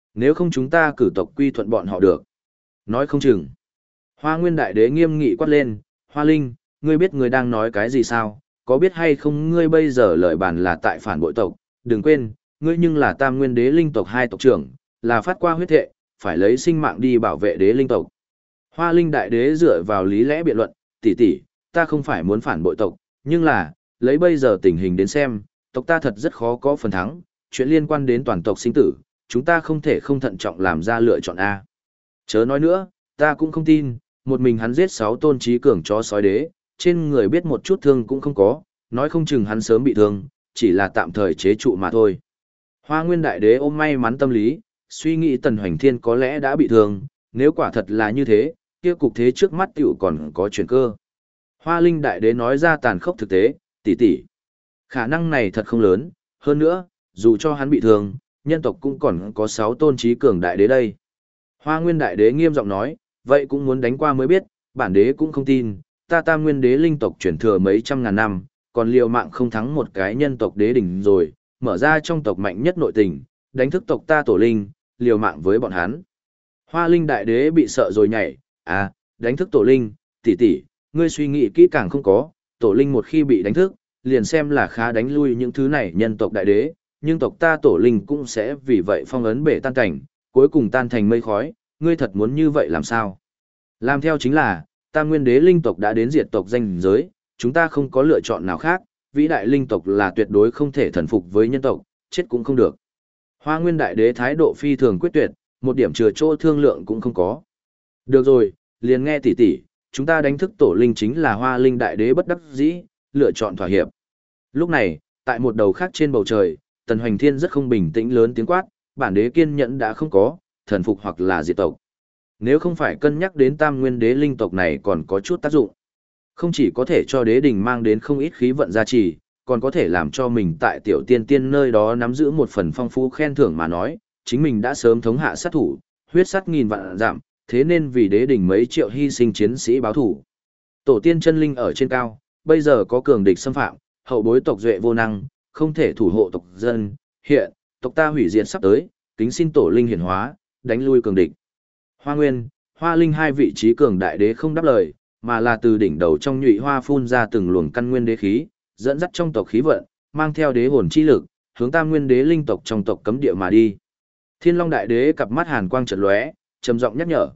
A: Nếu không chúng ta cử tộc quy thuận bọn họ được. Nói không chừng. Hoa Nguyên Đại Đế nghiêm nghị quát lên, Hoa Linh, ngươi biết ngươi đang nói cái gì sao? Có biết hay không ngươi bây giờ lời bàn là tại phản bội tộc? Đừng quên, ngươi nhưng là Tam Nguyên Đế linh tộc hai tộc trưởng, là phát qua huyết thệ, phải lấy sinh mạng đi bảo vệ đế linh tộc. Hoa Linh Đại Đế dựa vào lý lẽ biện luận, tỷ tỷ, ta không phải muốn phản bội tộc, nhưng là, lấy bây giờ tình hình đến xem, tộc ta thật rất khó có phần thắng, chuyện liên quan đến toàn tộc sinh tử, chúng ta không thể không thận trọng làm ra lựa chọn A. Chớ nói nữa, ta cũng không tin, một mình hắn giết 6 tôn trí cường chó sói đế, trên người biết một chút thương cũng không có, nói không chừng hắn sớm bị thương, chỉ là tạm thời chế trụ mà thôi. Hoa Nguyên Đại Đế ôm may mắn tâm lý, suy nghĩ Tần Hoành Thiên có lẽ đã bị thương, nếu quả thật là như thế, kia cục thế trước mắt tiểu còn có chuyển cơ. Hoa Linh Đại Đế nói ra tàn khốc thực tế, tỷ tỷ. Khả năng này thật không lớn, hơn nữa, dù cho hắn bị thương, nhân tộc cũng còn có 6 tôn trí cường đại đế đây. Hoa Nguyên Đại Đế nghiêm giọng nói, vậy cũng muốn đánh qua mới biết, bản đế cũng không tin, ta Tam Nguyên Đế linh tộc chuyển thừa mấy trăm ngàn năm, còn liều mạng không thắng một cái nhân tộc đế đỉnh rồi, mở ra trong tộc mạnh nhất nội tình, đánh thức tộc ta tổ linh, liều mạng với bọn hắn. Hoa Linh Đại Đế bị sợ rồi nhảy, đánh thức tổ linh, tỷ tỷ, ngươi suy nghĩ kỹ càng không có, tổ linh một khi bị đánh thức, liền xem là khá đánh lui những thứ này nhân tộc đại đế, nhưng tộc ta tổ linh cũng sẽ vì vậy phong ấn bể tan cảnh, cuối cùng tan thành mây khói, ngươi thật muốn như vậy làm sao? Làm theo chính là, Tam Nguyên Đế linh tộc đã đến diệt tộc danh giới, chúng ta không có lựa chọn nào khác, vĩ đại linh tộc là tuyệt đối không thể thần phục với nhân tộc, chết cũng không được. Hoa Nguyên Đại Đế thái độ phi thường quyết tuyệt, một điểm chừa chỗ thương lượng cũng không có. Được rồi, liền nghe tỷ tỷ, chúng ta đánh thức tổ linh chính là Hoa Linh Đại Đế bất đắc dĩ, lựa chọn thỏa hiệp. Lúc này, tại một đầu khác trên bầu trời, Tần Hoành Thiên rất không bình tĩnh lớn tiếng quát, bản đế kiên nhẫn đã không có, thần phục hoặc là diệt tộc. Nếu không phải cân nhắc đến Tam Nguyên Đế linh tộc này còn có chút tác dụng. Không chỉ có thể cho đế đình mang đến không ít khí vận gia trì, còn có thể làm cho mình tại tiểu tiên tiên nơi đó nắm giữ một phần phong phú khen thưởng mà nói, chính mình đã sớm thống hạ sát thủ, huyết sát nghìn vạn giảm, thế nên vì đế đình mấy triệu hy sinh chiến sĩ báo thủ. Tổ tiên chân linh ở trên cao, bây giờ có cường địch xâm phạm, hậu bối tộc duệ vô năng, không thể thủ hộ tộc dân, hiện, tộc ta hủy diệt sắp tới, kính xin tổ linh hiển hóa, đánh lui cường địch. Hoa Nguyên, Hoa Linh hai vị trí cường đại đế không đáp lời, mà là từ đỉnh đầu trong nhụy hoa phun ra từng luồng căn nguyên đế khí, dẫn dắt trong tộc khí vận, mang theo đế hồn chi lực, hướng Tam Nguyên Đế linh tộc trong tộc cấm địa mà đi. Thiên Long Đại Đế cặp mắt hàn quang chợt lóe, trầm giọng nhắc nhở,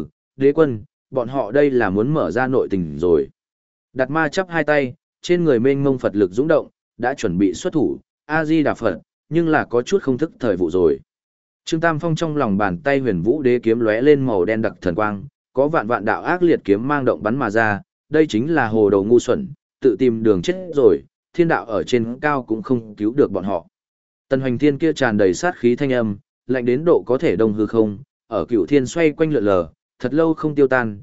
A: đế quân, bọn họ đây là muốn mở ra nội tình rồi. Đạt Ma chắp hai tay, trên người mênh mông Phật lực dũng động, đã chuẩn bị xuất thủ, A-di-đà Phật, nhưng là có chút không thức thời vụ rồi. Trương Tam Phong trong lòng bàn tay Huyền Vũ Đế kiếm lóe lên màu đen đặc thần quang, có vạn vạn đạo ác liệt kiếm mang động bắn mà ra, đây chính là hồ đầu ngu xuẩn, tự tìm đường chết rồi, thiên đạo ở trên cao cũng không cứu được bọn họ. Tần Hoành Thiên kia tràn đầy sát khí thanh âm, lạnh đến độ có thể đông hư không, ở Cửu Thiên xoay quanh lượn lờ, thật lâu không tiêu tan,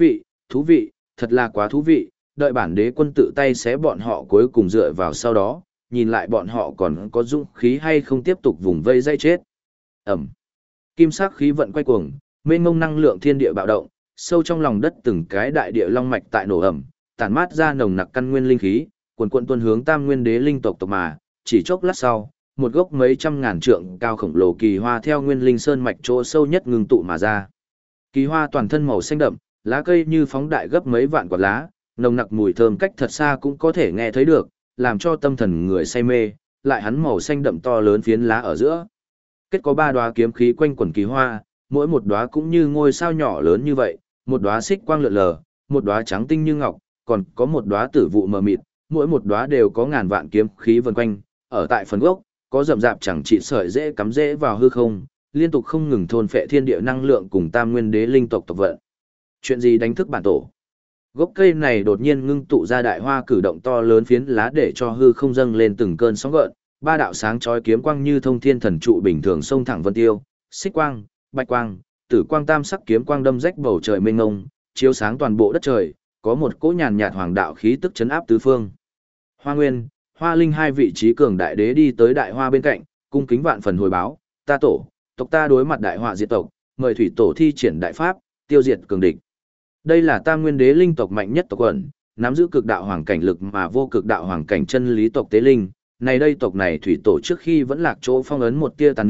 A: thú vị, thật là quá thú vị, đợi bản đế quân tự tay xé bọn họ cuối cùng dựa vào sau đó, nhìn lại bọn họ còn có dũng khí hay không tiếp tục vùng vây dây chết. Ẩm. Kim sắc khí vận quay cuồng, mênh mông năng lượng thiên địa bạo động, sâu trong lòng đất từng cái đại địa long mạch tại nổ ẩm, tản mát ra nồng nặc căn nguyên linh khí, quần quần tuôn hướng Tam Nguyên Đế linh tộc mà, chỉ chốc lát sau, một gốc mấy trăm ngàn trượng cao khổng lồ kỳ hoa theo Nguyên Linh Sơn mạch chỗ sâu nhất ngưng tụ mà ra. Kỳ hoa toàn thân màu xanh đậm, lá cây như phóng đại gấp mấy vạn quả lá, nồng nặc mùi thơm cách thật xa cũng có thể nghe thấy được, làm cho tâm thần người say mê, lại hắn màu xanh đậm to lớn phiến lá ở giữa. Kết có 3 đóa kiếm khí quanh quẩn kỳ hoa, mỗi một đóa cũng như ngôi sao nhỏ lớn như vậy, một đóa xích quang lượn lờ, một đóa trắng tinh như ngọc, còn có một đóa tử vụ mờ mịt, mỗi một đóa đều có ngàn vạn kiếm khí vần quanh, ở tại phần gốc, có rậm rạp chẳng trị sợi dễ cắm dễ vào hư không, liên tục không ngừng thôn phệ thiên địa năng lượng cùng Tam Nguyên Đế linh tộc tộc vận. Chuyện gì đánh thức bản tổ? Gốc cây này đột nhiên ngưng tụ ra đại hoa cử động to lớn phiến lá để cho hư không dâng lên từng cơn sóng gợn, 3 đạo sáng chói kiếm quang như thông thiên thần trụ bình thường xông thẳng vân tiêu, xích quang, bạch quang, tử quang tam sắc kiếm quang đâm rách bầu trời mênh mông, chiếu sáng toàn bộ đất trời, có một cỗ nhàn nhạt hoàng đạo khí tức chấn áp tứ phương. Hoa Nguyên, Hoa Linh hai vị trí cường đại đế đi tới đại hoa bên cạnh, cung kính vạn phần hồi báo, ta tổ, tộc ta đối mặt đại họa diệt tộc, mời thủy tổ thi triển đại pháp, tiêu diệt cường địch. Đây là Tam Nguyên Đế linh tộc mạnh nhất tộc quần, nắm giữ cực đạo hoàng cảnh lực mà vô cực đạo hoàng cảnh chân lý tộc tế linh. Này đây tộc này thủy tổ trước khi vẫn lạc chỗ phong ấn một tia tàn niệm,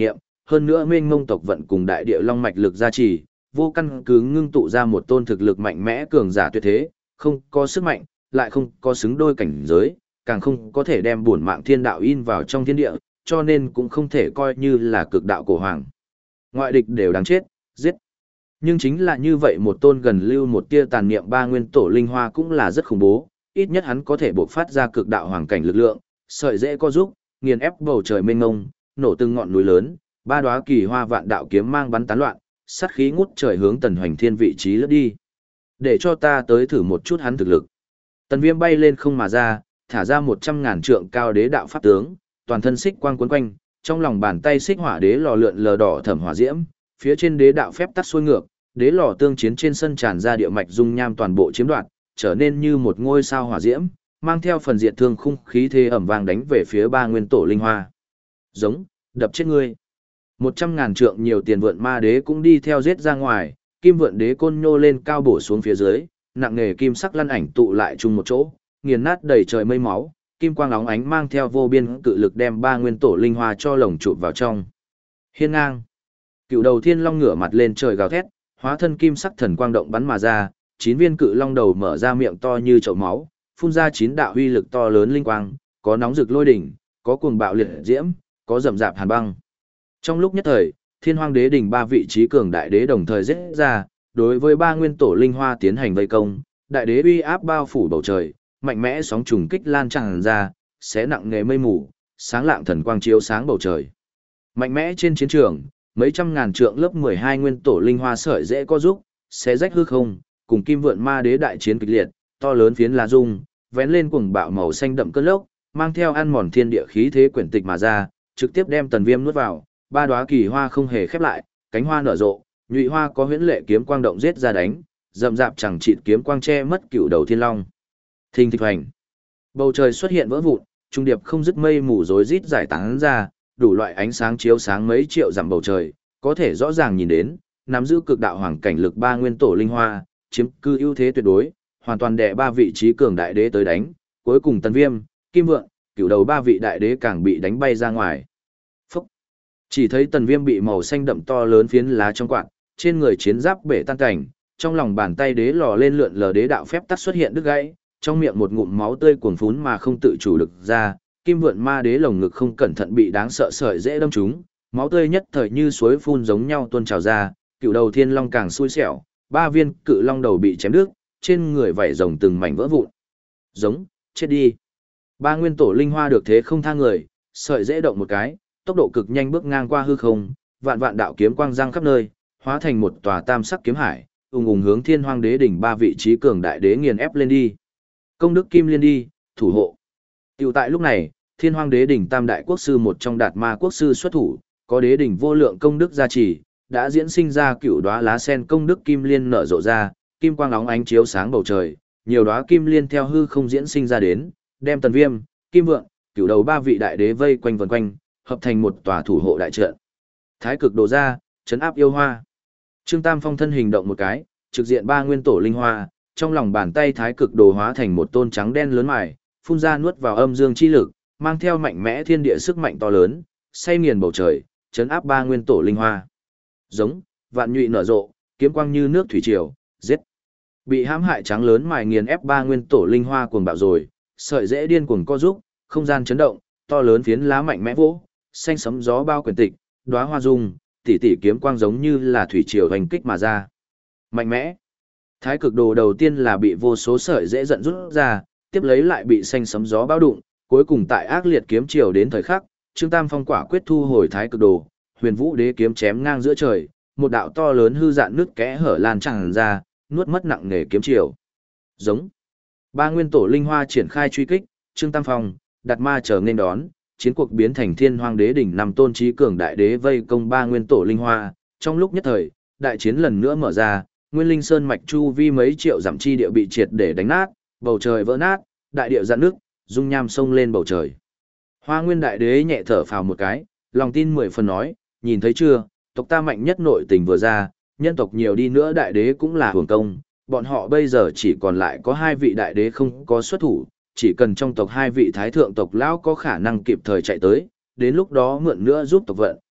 A: hơn nữa mênh mông tộc vận cùng đại địa long mạch lực gia trì, vô căn cứ ngưng tụ ra một tôn thực lực mạnh mẽ cường giả tuyệt thế, không có sức mạnh, lại không có xứng đôi cảnh giới, càng không có thể đem bổn mạng thiên đạo in vào trong thiên địa, cho nên cũng không thể coi như là cực đạo cổ hoàng. Ngoại địch đều đáng chết, giết. Nhưng chính là như vậy một tôn gần lưu một tia tàn niệm ba nguyên tổ linh hoa cũng là rất khủng bố, ít nhất hắn có thể bộc phát ra cực đạo hoàng cảnh lực lượng, sợi dễ co giúp, nghiền ép bầu trời mênh mông, nổ từng ngọn núi lớn, ba đóa kỳ hoa vạn đạo kiếm mang bắn tán loạn, sát khí ngút trời hướng Tần Hoành Thiên vị trí lướt đi. Để cho ta tới thử một chút hắn thực lực. Tần Viêm bay lên không mà ra, thả ra 100.000 trượng cao đế đạo pháp tướng, toàn thân xích quang quấn quanh, trong lòng bàn tay xích hỏa đế lò lượn lờ đỏ thẩm hỏa diễm, phía trên đế đạo phép tắc xuôi ngược, đế lò tương chiến trên sân tràn ra địa mạch dung nham toàn bộ chiếm đoạt, trở nên như một ngôi sao hỏa diễm, mang theo phần diệt thương khung khí thế ầm vang đánh về phía ba nguyên tổ linh hoa. Giống, đập chết ngươi. 100.000 trượng nhiều tiền vượn ma đế cũng đi theo giết ra ngoài, kim vượn đế côn nhô lên cao bổ xuống phía dưới, nặng nghề kim sắc lăn ảnh tụ lại chung một chỗ, nghiền nát đầy trời mây máu, kim quang óng ánh mang theo vô biên cự lực đem ba nguyên tổ linh hoa cho lồng chụp vào trong. Hiên ngang. Cựu đầu thiên long ngửa mặt lên trời gào thét, hóa thân kim sắc thần quang động bắn mà ra, 9 viên cự long đầu mở ra miệng to như chậu máu, phun ra 9 đạo huy lực to lớn linh quang, có nóng rực lôi đỉnh, có cuồng bạo liệt diễm, có rậm rạp hàn băng. Trong lúc nhất thời, Thiên Hoang Đế đỉnh ba vị trí cường đại đế đồng thời giết ra, đối với ba nguyên tổ linh hoa tiến hành vây công, đại đế uy áp bao phủ bầu trời, mạnh mẽ sóng trùng kích lan tràn ra, xé nặng nề mây mù, sáng lạng thần quang chiếu sáng bầu trời. Mạnh mẽ trên chiến trường, mấy trăm ngàn trượng lớp 12 nguyên tổ linh hoa sợi dễ co giúp, xé rách hư không, cùng kim vượn ma đế đại chiến kịch liệt, to lớn phiến lá rung, vén lên cuồng bạo màu xanh đậm cơn lốc, mang theo ăn mòn thiên địa khí thế quyển tịch mà ra, trực tiếp đem Tần Viêm nuốt vào, ba đóa kỳ hoa không hề khép lại, cánh hoa nở rộ, nhụy hoa có huyễn lệ kiếm quang động giết ra đánh, rậm rạp chẳng chịt kiếm quang che mất cựu đầu thiên long. Thình thịch hoành. Bầu trời xuất hiện vỡ vụn, trung điệp không dứt mây mù rối rít giải tán ra, đủ loại ánh sáng chiếu sáng mấy triệu dặm bầu trời, có thể rõ ràng nhìn đến, nắm giữ cực đạo hoàng cảnh lực ba nguyên tổ linh hoa, chiếm cư ưu thế tuyệt đối, hoàn toàn đè ba vị trí cường đại đế tới đánh, cuối cùng Tần Viêm, Kim Vượng, cựu đầu ba vị đại đế càng bị đánh bay ra ngoài. Phúc! Chỉ thấy Tần Viêm bị màu xanh đậm to lớn phiến lá trong quạt, trên người chiến giáp bể tan cảnh, trong lòng bàn tay đế lò lên lượn lờ đế đạo phép tắc xuất hiện đứt gãy, trong miệng một ngụm máu tươi cuồn phún mà không tự chủ được ra, Kim Vượn ma đế lồng ngực không cẩn thận bị đáng sợ sợi dễ đâm trúng, máu tươi nhất thời như suối phun giống nhau tuôn trào ra, cựu đầu thiên long càng xui xẻo, ba viên cự long đầu bị chém đứt, trên người vảy rồng từng mảnh vỡ vụn. Giống, chết đi. Ba nguyên tổ linh hoa được thế không tha người, sợi dễ động một cái, tốc độ cực nhanh bước ngang qua hư không, vạn vạn đạo kiếm quang giăng khắp nơi, hóa thành một tòa tam sắc kiếm hải, ùng ùng hướng Thiên Hoang Đế đỉnh ba vị trí cường đại đế nghiền ép lên đi. Công đức kim liên đi, thủ hộ. Tiểu tại lúc này, Thiên Hoang Đế đỉnh tam đại quốc sư một trong Đạt Ma quốc sư xuất thủ, có đế đỉnh vô lượng công đức gia trì, đã diễn sinh ra cựu đóa lá sen công đức kim liên nở rộ ra, kim quang óng ánh chiếu sáng bầu trời, nhiều đóa kim liên theo hư không diễn sinh ra đến, đem Tần Viêm, Kim Vượng, cựu đầu ba vị đại đế vây quanh vần quanh, hợp thành một tòa thủ hộ đại trận. Thái cực đồ ra, trấn áp yêu hoa. Trương Tam Phong thân hình động một cái, trực diện ba nguyên tổ linh hoa, trong lòng bàn tay thái cực đồ hóa thành một tôn trắng đen lớn mài, phun ra nuốt vào âm dương chi lực, mang theo mạnh mẽ thiên địa sức mạnh to lớn, say nghiền bầu trời, trấn áp ba nguyên tổ linh hoa. Giống, vạn nhụy nở rộ, kiếm quang như nước thủy triều, giết. Bị hãm hại trắng lớn mài nghiền ép ba nguyên tổ linh hoa cuồng bạo rồi, sợi dễ điên cuồng co giúp, không gian chấn động, to lớn phiến lá mạnh mẽ vỗ, xanh sấm gió bao quyển tịch, đóa hoa rung, tỷ tỷ kiếm quang giống như là thủy triều hoành kích mà ra. Mạnh mẽ. Thái cực đồ đầu tiên là bị vô số sợi dễ giận rút ra, tiếp lấy lại bị xanh sấm gió bao đụng, cuối cùng tại ác liệt kiếm triều đến thời khắc, Trương Tam Phong quả quyết thu hồi thái cực đồ, Huyền Vũ Đế kiếm chém ngang giữa trời, một đạo to lớn hư dạn nứt kẽ hở lan tràn ra, nuốt mất nặng nề kiếm triều. Giống. Ba nguyên tổ linh hoa triển khai truy kích, Trương Tam Phong, Đạt Ma chờ nên đón, chiến cuộc biến thành Thiên Hoang Đế đỉnh năm tôn trí cường đại đế vây công ba nguyên tổ linh hoa, trong lúc nhất thời, đại chiến lần nữa mở ra, Nguyên Linh Sơn mạch chu vi mấy triệu dặm chi địa bị triệt để đánh nát, bầu trời vỡ nát, đại địa rạn nước, dung nham sông lên bầu trời. Hoa Nguyên đại đế nhẹ thở phào một cái, lòng tin 10 phần nói, nhìn thấy chưa, tộc ta mạnh nhất nội tình vừa ra, nhân tộc nhiều đi nữa đại đế cũng là hưởng công, bọn họ bây giờ chỉ còn lại có 2 vị đại đế không có xuất thủ, chỉ cần trong tộc 2 vị thái thượng tộc lão có khả năng kịp thời chạy tới, đến lúc đó mượn nữa giúp tộc vận,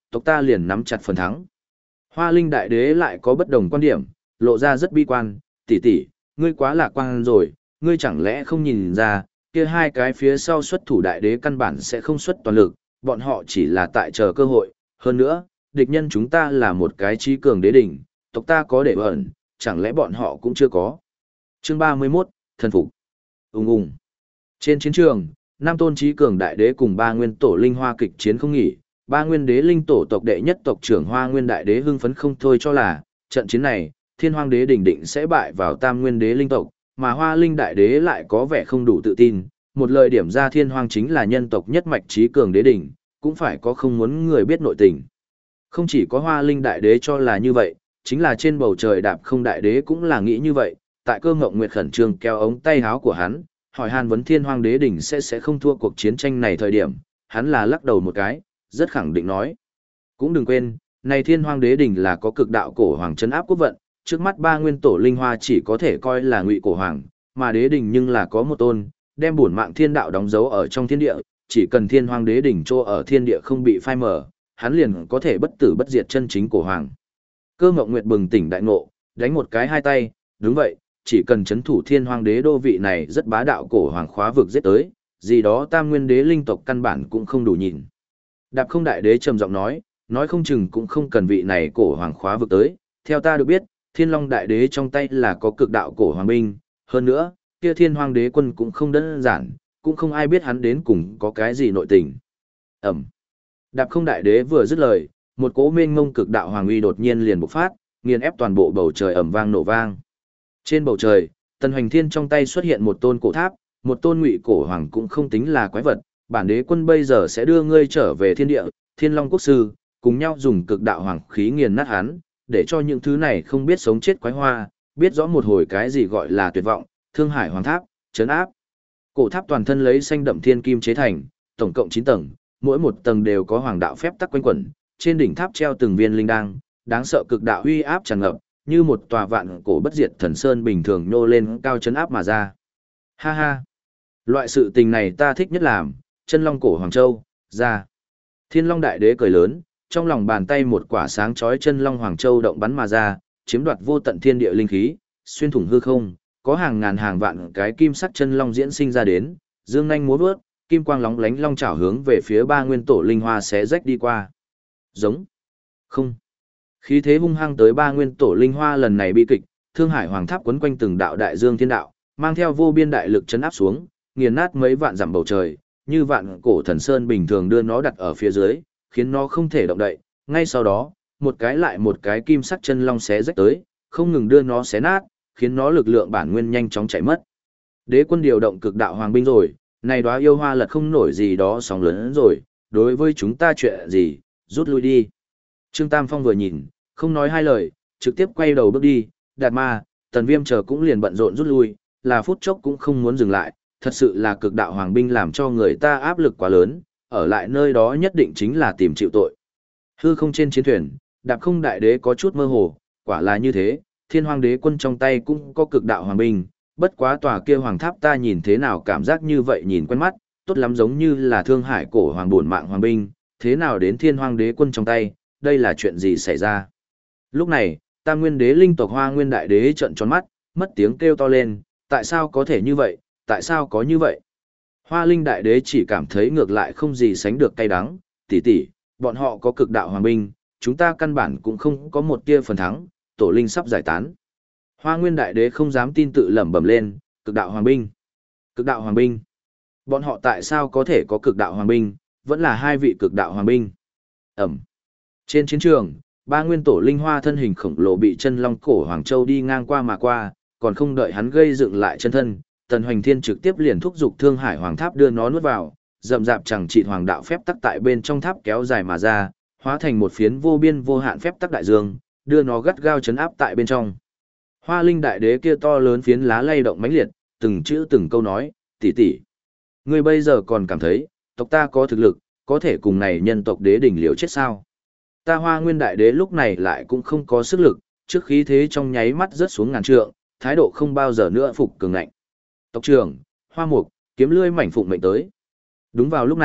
A: tộc ta liền nắm chặt phần thắng. Hoa Linh Đại Đế lại có bất đồng quan điểm, lộ ra rất bi quan, tỷ tỷ, ngươi quá lạc quan rồi, ngươi chẳng lẽ không nhìn ra, kia hai cái phía sau xuất thủ đại đế căn bản sẽ không xuất toàn lực, bọn họ chỉ là tại chờ cơ hội, hơn nữa, địch nhân chúng ta là một cái trí cường đế đỉnh, tộc ta có để ẩn, chẳng lẽ bọn họ cũng chưa có. Chương 31, Thần Phục. Ung ung. Trên chiến trường, Nam Tôn trí cường đại đế cùng ba nguyên tổ linh hoa kịch chiến không nghỉ, ba nguyên đế linh tổ tộc đệ nhất tộc trưởng Hoa Nguyên đại đế hưng phấn không thôi cho là, trận chiến này, Thiên Hoang đế đỉnh định sẽ bại vào Tam Nguyên đế linh tộc, mà Hoa Linh đại đế lại có vẻ không đủ tự tin, một lời điểm ra Thiên Hoang chính là nhân tộc nhất mạch trí cường đế đỉnh, cũng phải có không muốn người biết nội tình. Không chỉ có Hoa Linh đại đế cho là như vậy, chính là trên bầu trời Đạp Không đại đế cũng là nghĩ như vậy, tại Cơ Ngộng Nguyệt khẩn trương kéo ống tay áo của hắn, hỏi Hàn vấn Thiên Hoang đế đỉnh sẽ không thua cuộc chiến tranh này thời điểm, hắn là lắc đầu một cái, rất khẳng định nói. Cũng đừng quên, này Thiên Hoang đế đỉnh là có cực đạo cổ hoàng trấn áp quốc vận, trước mắt ba nguyên tổ linh hoa chỉ có thể coi là ngụy cổ hoàng, mà đế đỉnh nhưng là có một tôn, đem bổn mạng thiên đạo đóng dấu ở trong thiên địa, chỉ cần Thiên Hoang đế đỉnh trô ở thiên địa không bị phai mờ, hắn liền có thể bất tử bất diệt chân chính cổ hoàng. Cơ Ngộng Nguyệt bừng tỉnh đại ngộ, đánh một cái hai tay, đúng vậy, chỉ cần chấn thủ Thiên Hoang đế đô vị này rất bá đạo cổ hoàng khóa vực giết tới, gì đó Tam Nguyên đế linh tộc căn bản cũng không đủ nhìn. Đạp Không đại đế trầm giọng nói không chừng cũng không cần vị này cổ hoàng khóa vực tới, theo ta được biết, Thiên Long đại đế trong tay là có cực đạo cổ hoàng binh, hơn nữa, kia Thiên Hoang đế quân cũng không đơn giản, cũng không ai biết hắn đến cùng có cái gì nội tình. Ẩm. Đạp Không đại đế vừa dứt lời, một cỗ mênh mông cực đạo hoàng uy đột nhiên liền bộc phát, nghiền ép toàn bộ bầu trời ầm vang nổ vang. Trên bầu trời, Tần Hoành Thiên trong tay xuất hiện một tôn cổ tháp, một tôn ngụy cổ hoàng cũng không tính là quái vật, bản đế quân bây giờ sẽ đưa ngươi trở về thiên địa, Thiên Long quốc sư, cùng nhau dùng cực đạo hoàng khí nghiền nát hắn, để cho những thứ này không biết sống chết quái hoa, biết rõ một hồi cái gì gọi là tuyệt vọng, Thương Hải Hoàng Tháp, trấn áp. Cổ tháp toàn thân lấy xanh đậm thiên kim chế thành, tổng cộng 9 tầng, mỗi một tầng đều có hoàng đạo phép tắc quanh quẩn, trên đỉnh tháp treo từng viên linh đăng, đáng sợ cực đạo uy áp tràn ngập, như một tòa vạn cổ bất diệt thần sơn bình thường nhô lên cao trấn áp mà ra. Ha ha, loại sự tình này ta thích nhất làm, chân long cổ Hoàng Châu, ra. Thiên Long đại đế cười lớn, trong lòng bàn tay một quả sáng chói chân long Hoàng Châu động bắn mà ra, chiếm đoạt vô tận thiên địa linh khí, xuyên thủng hư không, có hàng ngàn hàng vạn cái kim sắc chân long diễn sinh ra đến, dương nhanh múa vớt, kim quang lóng lánh long chảo hướng về phía ba nguyên tổ linh hoa xé rách đi qua. Giống. Không. Khí thế hung hăng tới ba nguyên tổ linh hoa lần này bi kịch, Thương Hải Hoàng Tháp quấn quanh từng đạo đại dương thiên đạo, mang theo vô biên đại lực chấn áp xuống, nghiền nát mấy vạn dặm bầu trời, như vạn cổ thần sơn bình thường đưa nó đặt ở phía dưới, khiến nó không thể động đậy. Ngay sau đó, một cái lại một cái kim sắc chân long xé rách tới, không ngừng đưa nó xé nát, khiến nó lực lượng bản nguyên nhanh chóng chạy mất. Đế quân điều động cực đạo hoàng binh rồi, này đóa yêu hoa lật không nổi gì đó sóng lớn rồi, đối với chúng ta chuyện gì, rút lui đi. Trương Tam Phong vừa nhìn, không nói hai lời, trực tiếp quay đầu bước đi, Đạt Ma, Tần Viêm chờ cũng liền bận rộn rút lui, là phút chốc cũng không muốn dừng lại, thật sự là cực đạo hoàng binh làm cho người ta áp lực quá lớn, ở lại nơi đó nhất định chính là tìm chịu tội. Hư không trên chiến thuyền, Đạp Không đại đế có chút mơ hồ, quả là như thế, Thiên Hoang đế quân trong tay cũng có cực đạo hoàng binh, bất quá tòa kia hoàng tháp ta nhìn thế nào cảm giác như vậy nhìn quen mắt, tốt lắm giống như là Thương Hải cổ hoàng bổn mạng hoàng binh, thế nào đến Thiên Hoang đế quân trong tay, đây là chuyện gì xảy ra. Lúc này, Tam Nguyên đế linh tộc Hoa Nguyên đại đế trợn tròn mắt, mất tiếng kêu to lên, tại sao có thể như vậy, tại sao có như vậy. Hoa Linh đại đế chỉ cảm thấy ngược lại không gì sánh được cay đắng, tỷ tỷ, bọn họ có cực đạo hoàng binh, chúng ta căn bản cũng không có một tia phần thắng, tổ linh sắp giải tán. Hoa Nguyên đại đế không dám tin tự lẩm bẩm lên, cực đạo hoàng binh. Cực đạo hoàng binh. Bọn họ tại sao có thể có cực đạo hoàng binh, vẫn là hai vị cực đạo hoàng binh. Ẩm. Trên chiến trường, ba nguyên tổ linh hoa thân hình khổng lồ bị chân long cổ Hoàng Châu đi ngang qua mà qua, còn không đợi hắn gây dựng lại chân thân, Tần Hoành Thiên trực tiếp liền thúc giục Thương Hải Hoàng Tháp đưa nó nuốt vào, rậm rạp chẳng trị hoàng đạo phép tắc tại bên trong tháp kéo dài mà ra, hóa thành một phiến vô biên vô hạn phép tắc đại dương, đưa nó gắt gao chấn áp tại bên trong. Hoa Linh đại đế kia to lớn phiến lá lay động mãnh liệt, từng chữ từng câu nói, tỷ tỷ, ngươi bây giờ còn cảm thấy, tộc ta có thực lực, có thể cùng này nhân tộc đế đỉnh liều chết sao? Ta Hoa Nguyên đại đế lúc này lại cũng không có sức lực, trước khí thế trong nháy mắt rớt xuống ngàn trượng, thái độ không bao giờ nữa phục cường ngạnh. Tộc trưởng, Hoa Mục, kiếm lươi mảnh phụng mệnh tới. Đúng vào lúc này,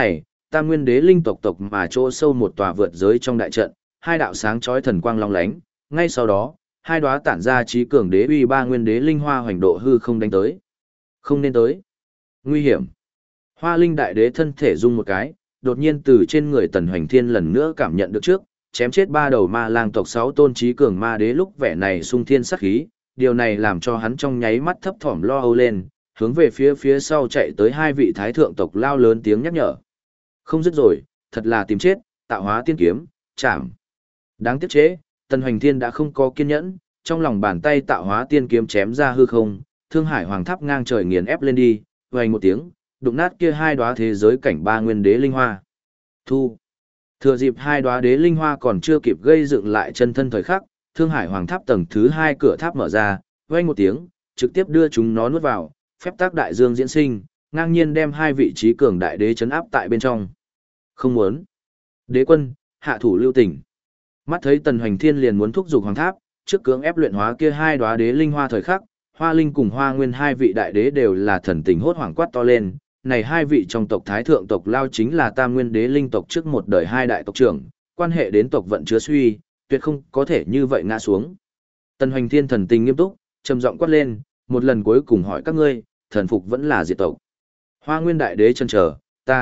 A: Tam Nguyên Đế linh tộc mà chỗ sâu một tòa vượt giới trong đại trận, hai đạo sáng chói thần quang long lánh, ngay sau đó, hai đóa tản ra trí cường đế uy ba nguyên đế linh hoa hoành độ hư không đánh tới. Không nên tới. Nguy hiểm. Hoa linh đại đế thân thể rung một cái, đột nhiên từ trên người Tần Hoành Thiên lần nữa cảm nhận được trước, chém chết ba đầu ma lang tộc 6 tôn trí cường ma đế lúc vẻ này sung thiên sát khí, điều này làm cho hắn trong nháy mắt thấp thỏm lo âu lên, hướng về phía sau chạy tới hai vị thái thượng tộc lao lớn tiếng nhắc nhở. Không dứt rồi, thật là tìm chết, tạo hóa tiên kiếm, chạm. Đáng tiếc chế, Tần Hoành Thiên đã không có kiên nhẫn, trong lòng bàn tay tạo hóa tiên kiếm chém ra hư không, Thương Hải Hoàng Tháp ngang trời nghiền ép lên đi, vang một tiếng, đụng nát kia hai đóa thế giới cảnh ba nguyên đế linh hoa. Thu. Thừa dịp hai đóa đế linh hoa còn chưa kịp gây dựng lại chân thân thời khắc, Thương Hải Hoàng Tháp tầng thứ 2 cửa tháp mở ra, vang một tiếng, trực tiếp đưa chúng nó nuốt vào, phép tắc đại dương diễn sinh, ngang nhiên đem hai vị trí cường đại đế chấn áp tại bên trong. Không muốn. Đế quân, hạ thủ lưu tình. Mắt thấy Tần Hoành Thiên liền muốn thúc giục hoàng tháp, trước cưỡng ép luyện hóa kia hai đóa đế linh hoa thời khắc, Hoa Linh cùng Hoa Nguyên hai vị đại đế đều là thần tình hốt hoảng quát to lên, này hai vị trong tộc thái thượng tộc lao chính là Tam Nguyên đế linh tộc trước một đời hai đại tộc trưởng, quan hệ đến tộc vận chứa suy, tuyệt không có thể như vậy ngã xuống. Tần Hoành Thiên thần tình nghiêm túc, trầm giọng quát lên, một lần cuối cùng hỏi các ngươi, thần phục vẫn là diệt tộc. Hoa Nguyên đại đế chần chờ,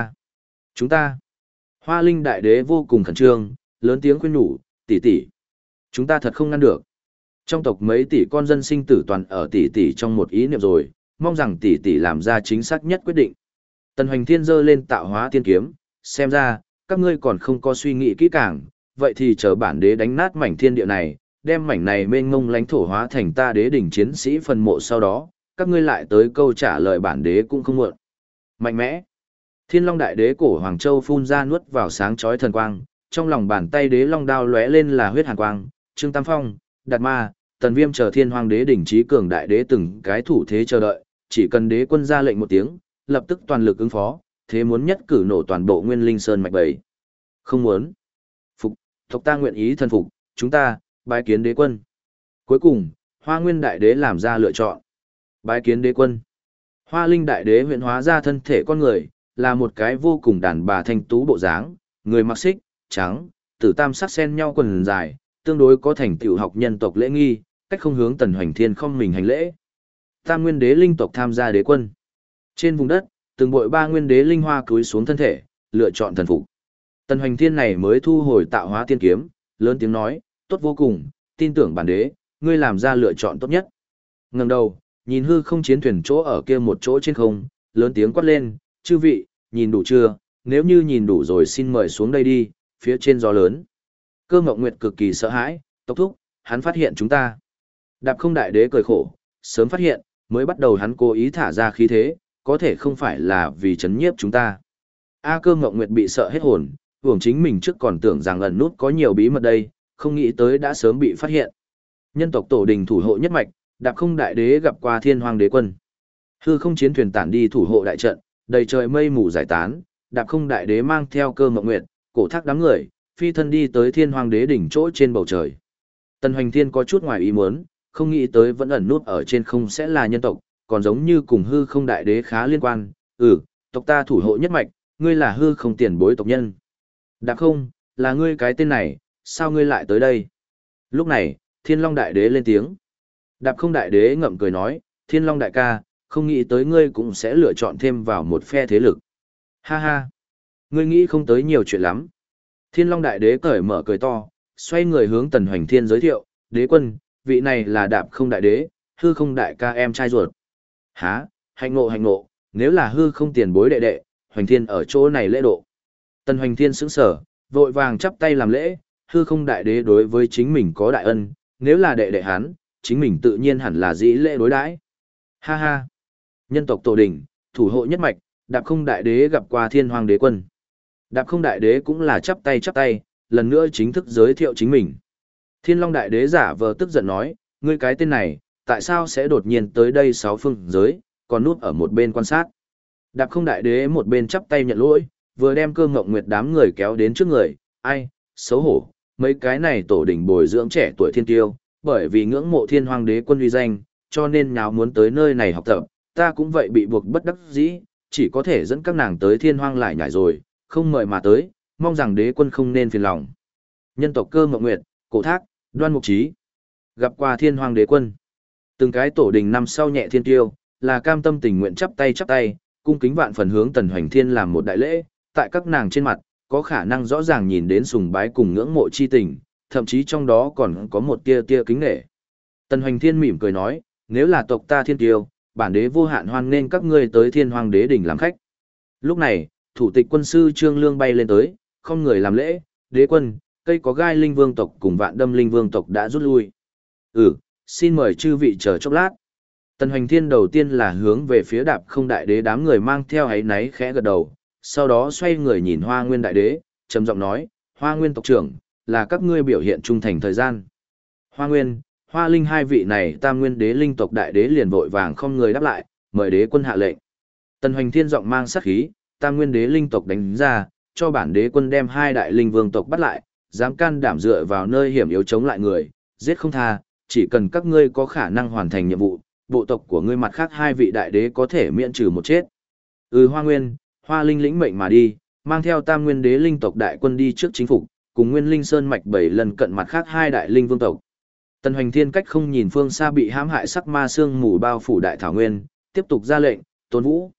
A: chúng ta. Hoa Linh đại đế vô cùng khẩn trương, lớn tiếng khuyên nhủ, tỷ tỷ, chúng ta thật không ngăn được. Trong tộc mấy tỷ con dân sinh tử toàn ở tỷ tỷ trong một ý niệm rồi, mong rằng tỷ tỷ làm ra chính xác nhất quyết định. Tần Hoành Thiên giơ lên tạo hóa tiên kiếm, xem ra, các ngươi còn không có suy nghĩ kỹ càng, vậy thì chờ bản đế đánh nát mảnh thiên địa này, đem mảnh này mênh mông lãnh thổ hóa thành ta đế đỉnh chiến sĩ phần mộ sau đó, các ngươi lại tới câu trả lời bản đế cũng không muộn. Mạnh mẽ. Thiên Long đại đế cổ Hoàng Châu phun ra nuốt vào sáng chói thần quang, trong lòng bàn tay đế long đao lóe lên là huyết hàn quang, Trương Tam Phong, Đạt Ma, Tần Viêm chờ Thiên Hoàng đế đỉnh trí cường đại đế từng cái thủ thế chờ đợi, chỉ cần đế quân ra lệnh một tiếng, lập tức toàn lực ứng phó, thế muốn nhất cử nổ toàn bộ Nguyên Linh Sơn mạch bảy. Không muốn. Phục, tộc ta nguyện ý thần phục, chúng ta bái kiến đế quân. Cuối cùng, Hoa Nguyên đại đế làm ra lựa chọn. Bái kiến đế quân. Hoa Linh đại đế huyện hóa ra thân thể con người, là một cái vô cùng đàn bà thanh tú bộ dáng, người mặc xích, trắng, tử tam sắc xen nhau quần dài, tương đối có thành tựu học nhân tộc lễ nghi, cách không hướng Tần Hoành Thiên không mình hành lễ. Tam nguyên đế linh tộc tham gia đế quân. Trên vùng đất, từng bội ba nguyên đế linh hoa cúi xuống thân thể, lựa chọn thần phục. Tần Hoành Thiên này mới thu hồi tạo hóa tiên kiếm, lớn tiếng nói, tốt vô cùng, tin tưởng bản đế, ngươi làm ra lựa chọn tốt nhất. Ngẩng đầu, nhìn hư không chiến thuyền chỗ ở kia một chỗ trên không, lớn tiếng quát lên, chư vị, nhìn đủ chưa, nếu như nhìn đủ rồi xin mời xuống đây đi, phía trên gió lớn. Cơ Ngọc Nguyệt cực kỳ sợ hãi, tốc thúc, hắn phát hiện chúng ta. Đạp Không đại đế cười khổ, sớm phát hiện, mới bắt đầu hắn cố ý thả ra khí thế, có thể không phải là vì chấn nhiếp chúng ta. Cơ Ngọc Nguyệt bị sợ hết hồn, hưởng chính mình trước còn tưởng rằng ẩn nút có nhiều bí mật đây, không nghĩ tới đã sớm bị phát hiện. Nhân tộc tổ đình thủ hộ nhất mạch, Đạp Không đại đế gặp qua Thiên Hoàng đế quân. Hư không chiến thuyền tản đi thủ hộ đại trận, đầy trời mây mù giải tán, Đạp Không đại đế mang theo Cơ Ngọc Nguyệt, cổ thác đám người, phi thân đi tới Thiên Hoàng đế đỉnh chỗ trên bầu trời. Tần Hoành Thiên có chút ngoài ý muốn, không nghĩ tới vẫn ẩn nút ở trên không sẽ là nhân tộc, còn giống như cùng hư không đại đế khá liên quan. Tộc ta thủ hộ nhất mạch, ngươi là hư không tiền bối tộc nhân. Đạp Không, là ngươi cái tên này, sao ngươi lại tới đây? Lúc này, Thiên Long đại đế lên tiếng. Đạp Không đại đế ngậm cười nói, Thiên Long đại ca, không nghĩ tới ngươi cũng sẽ lựa chọn thêm vào một phe thế lực. Ha ha, ngươi nghĩ không tới nhiều chuyện lắm. Thiên Long đại đế cởi mở cười to, xoay người hướng Tần Hoành Thiên giới thiệu, đế quân, vị này là Đạp Không đại đế, hư không đại ca em trai ruột. Hả, hạnh ngộ, nếu là hư không tiền bối đệ đệ, Hoành Thiên ở chỗ này lễ độ. Tần Hoành Thiên sững sờ, vội vàng chắp tay làm lễ, hư không đại đế đối với chính mình có đại ân, nếu là đệ đệ hắn, chính mình tự nhiên hẳn là dĩ lễ đối đãi. Ha ha, nhân tộc tổ đình, thủ hộ nhất mạch, Đạp Không đại đế gặp qua Thiên Hoàng đế quân. Đạp Không đại đế cũng là chắp tay, lần nữa chính thức giới thiệu chính mình. Thiên Long đại đế giả vờ tức giận nói, ngươi cái tên này, tại sao sẽ đột nhiên tới đây 6 phương giới, còn núp ở một bên quan sát. Đạp Không đại đế một bên chắp tay nhận lỗi, vừa đem Cơ Ngọc Nguyệt đám người kéo đến trước người, ai, xấu hổ, mấy cái này tổ đỉnh bồi dưỡng trẻ tuổi thiên tiêu, bởi vì ngưỡng mộ Thiên Hoàng đế quân uy danh, cho nên nháo muốn tới nơi này học tập, ta cũng vậy bị buộc bất đắc dĩ, chỉ có thể dẫn các nàng tới Thiên Hoàng lại nhảy rồi, không mời mà tới, mong rằng đế quân không nên phiền lòng. Nhân tộc Cơ Mộng Nguyệt, Cổ Thác, Đoan Mục Chí, gặp qua Thiên Hoàng đế quân. Từng cái tổ đình năm sau nhẹ thiên tiêu, là cam tâm tình nguyện chắp tay, cung kính vạn phần hướng Tần Hoành Thiên làm một đại lễ, tại các nàng trên mặt, có khả năng rõ ràng nhìn đến sùng bái cùng ngưỡng mộ chi tình, thậm chí trong đó còn có một tia kính nể. Tần Hoành Thiên mỉm cười nói, nếu là tộc ta thiên tiêu, bản đế vô hạn hoan nên các ngươi tới Thiên Hoàng đế đỉnh làm khách. Lúc này, thủ tịch quân sư Trương Lương bay lên tới, không người làm lễ, đế quân, cây có gai linh vương tộc cùng vạn đâm linh vương tộc đã rút lui. Xin mời chư vị chờ chốc lát. Tần Hoành Thiên đầu tiên là hướng về phía Đạp Không đại đế đám người mang theo áy náy khẽ gật đầu, sau đó xoay người nhìn Hoa Nguyên đại đế, trầm giọng nói, Hoa Nguyên tộc trưởng, là các ngươi biểu hiện trung thành thời gian. Hoa Nguyên, Hoa Linh hai vị này Tam Nguyên đế linh tộc đại đế liền vội vàng không người đáp lại, mời đế quân hạ lệnh. Tần Hoành Thiên giọng mang sát khí, Tam Nguyên đế linh tộc đánh ra, cho bản đế quân đem hai đại linh vương tộc bắt lại, dám can đảm dựa vào nơi hiểm yếu chống lại người, giết không tha, chỉ cần các ngươi có khả năng hoàn thành nhiệm vụ, bộ tộc của ngươi mặt khác hai vị đại đế có thể miễn trừ một chết. Hoa Nguyên, Hoa Linh lĩnh mệnh mà đi, mang theo Tam Nguyên đế linh tộc đại quân đi trước chính phủ, cùng Nguyên Linh Sơn mạch 7 lần cận mặt khác hai đại linh vương tộc. Tần Hoành Thiên cách không nhìn phương xa bị hãm hại sắc ma xương mù bao phủ đại thảo nguyên, tiếp tục ra lệnh, Tôn Vũ,